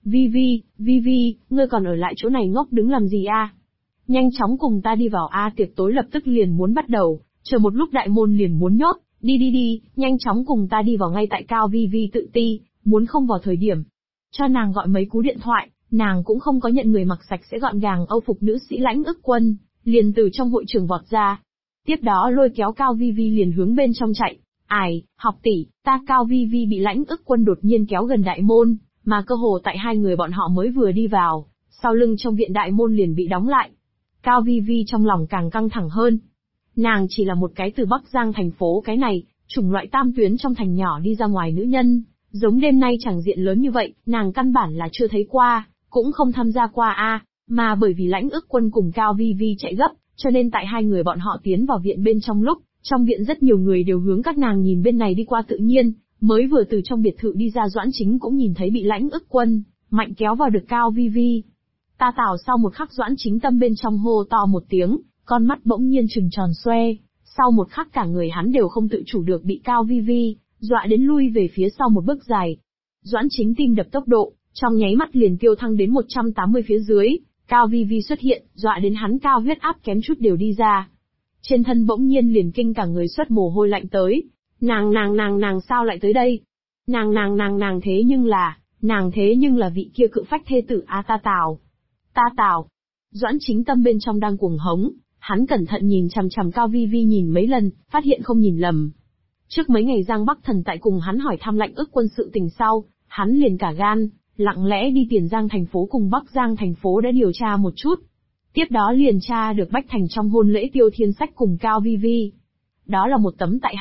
Speaker 2: Vi Vi, ngươi còn ở lại chỗ này ngốc đứng làm gì a? Nhanh chóng cùng ta đi vào a, tiệc tối lập tức liền muốn bắt đầu, chờ một lúc đại môn liền muốn nhốt, đi, nhanh chóng cùng ta đi vào ngay tại. Cao Vi Vi tự ti, muốn không vào thời điểm. Cho nàng gọi mấy cú điện thoại, nàng cũng không có nhận người mặc sạch sẽ gọn gàng Âu phục nữ sĩ Lãnh Ức Quân, liền từ trong hội trường vọt ra. Tiếp đó lôi kéo Cao Vi Vi liền hướng bên trong chạy. Ai, học tỷ, ta. Cao Vi Vi bị Lãnh Ức Quân đột nhiên kéo gần đại môn, mà cơ hồ tại hai người bọn họ mới vừa đi vào, sau lưng trong viện đại môn liền bị đóng lại. Cao Vi Vi trong lòng càng căng thẳng hơn. Nàng chỉ là một cái từ Bắc Giang thành phố cái này, chủng loại tam tuyến trong thành nhỏ đi ra ngoài nữ nhân, giống đêm nay chẳng diện lớn như vậy, nàng căn bản là chưa thấy qua, cũng không tham gia qua a, mà bởi vì Lãnh Ức Quân cùng Cao Vi Vi chạy gấp, cho nên tại hai người bọn họ tiến vào viện bên trong lúc, trong viện rất nhiều người đều hướng các nàng nhìn bên này đi qua tự nhiên, Mới vừa từ trong biệt thự đi ra Doãn Chính cũng nhìn thấy bị Lãnh Ức Quân mạnh kéo vào được Cao Vi Vi. Ta Tào sau một khắc Doãn Chính tâm bên trong hô to một tiếng, con mắt bỗng nhiên trừng tròn xoe, sau một khắc cả người hắn đều không tự chủ được bị Cao Vi Vi dọa đến lui về phía sau một bước dài. Doãn Chính tim đập tốc độ, trong nháy mắt liền tiêu thăng đến 180 phía dưới, Cao Vi Vi xuất hiện, dọa đến hắn cao huyết áp kém chút đều đi ra. Trên thân bỗng nhiên liền kinh cả người xuất mồ hôi lạnh tới. Nàng sao lại tới đây? Nàng thế nhưng là vị kia cự phách thê tử Ta Tào. Ta Tào. Doãn Chính tâm bên trong đang cuồng hống, hắn cẩn thận nhìn chằm chằm Cao Vi Vi nhìn mấy lần, phát hiện không nhìn lầm. Trước mấy ngày Giang Bắc Thần tại cùng hắn hỏi thăm Lãnh Ức Quân sự tình sau, hắn liền cả gan, lặng lẽ đi Tiền Giang thành phố cùng Bắc Giang thành phố đã điều tra một chút. Tiếp đó liền tra được Bách Thành trong hôn lễ Tiêu Thiên Sách cùng Cao Vi Vi. Đó là một tấm tại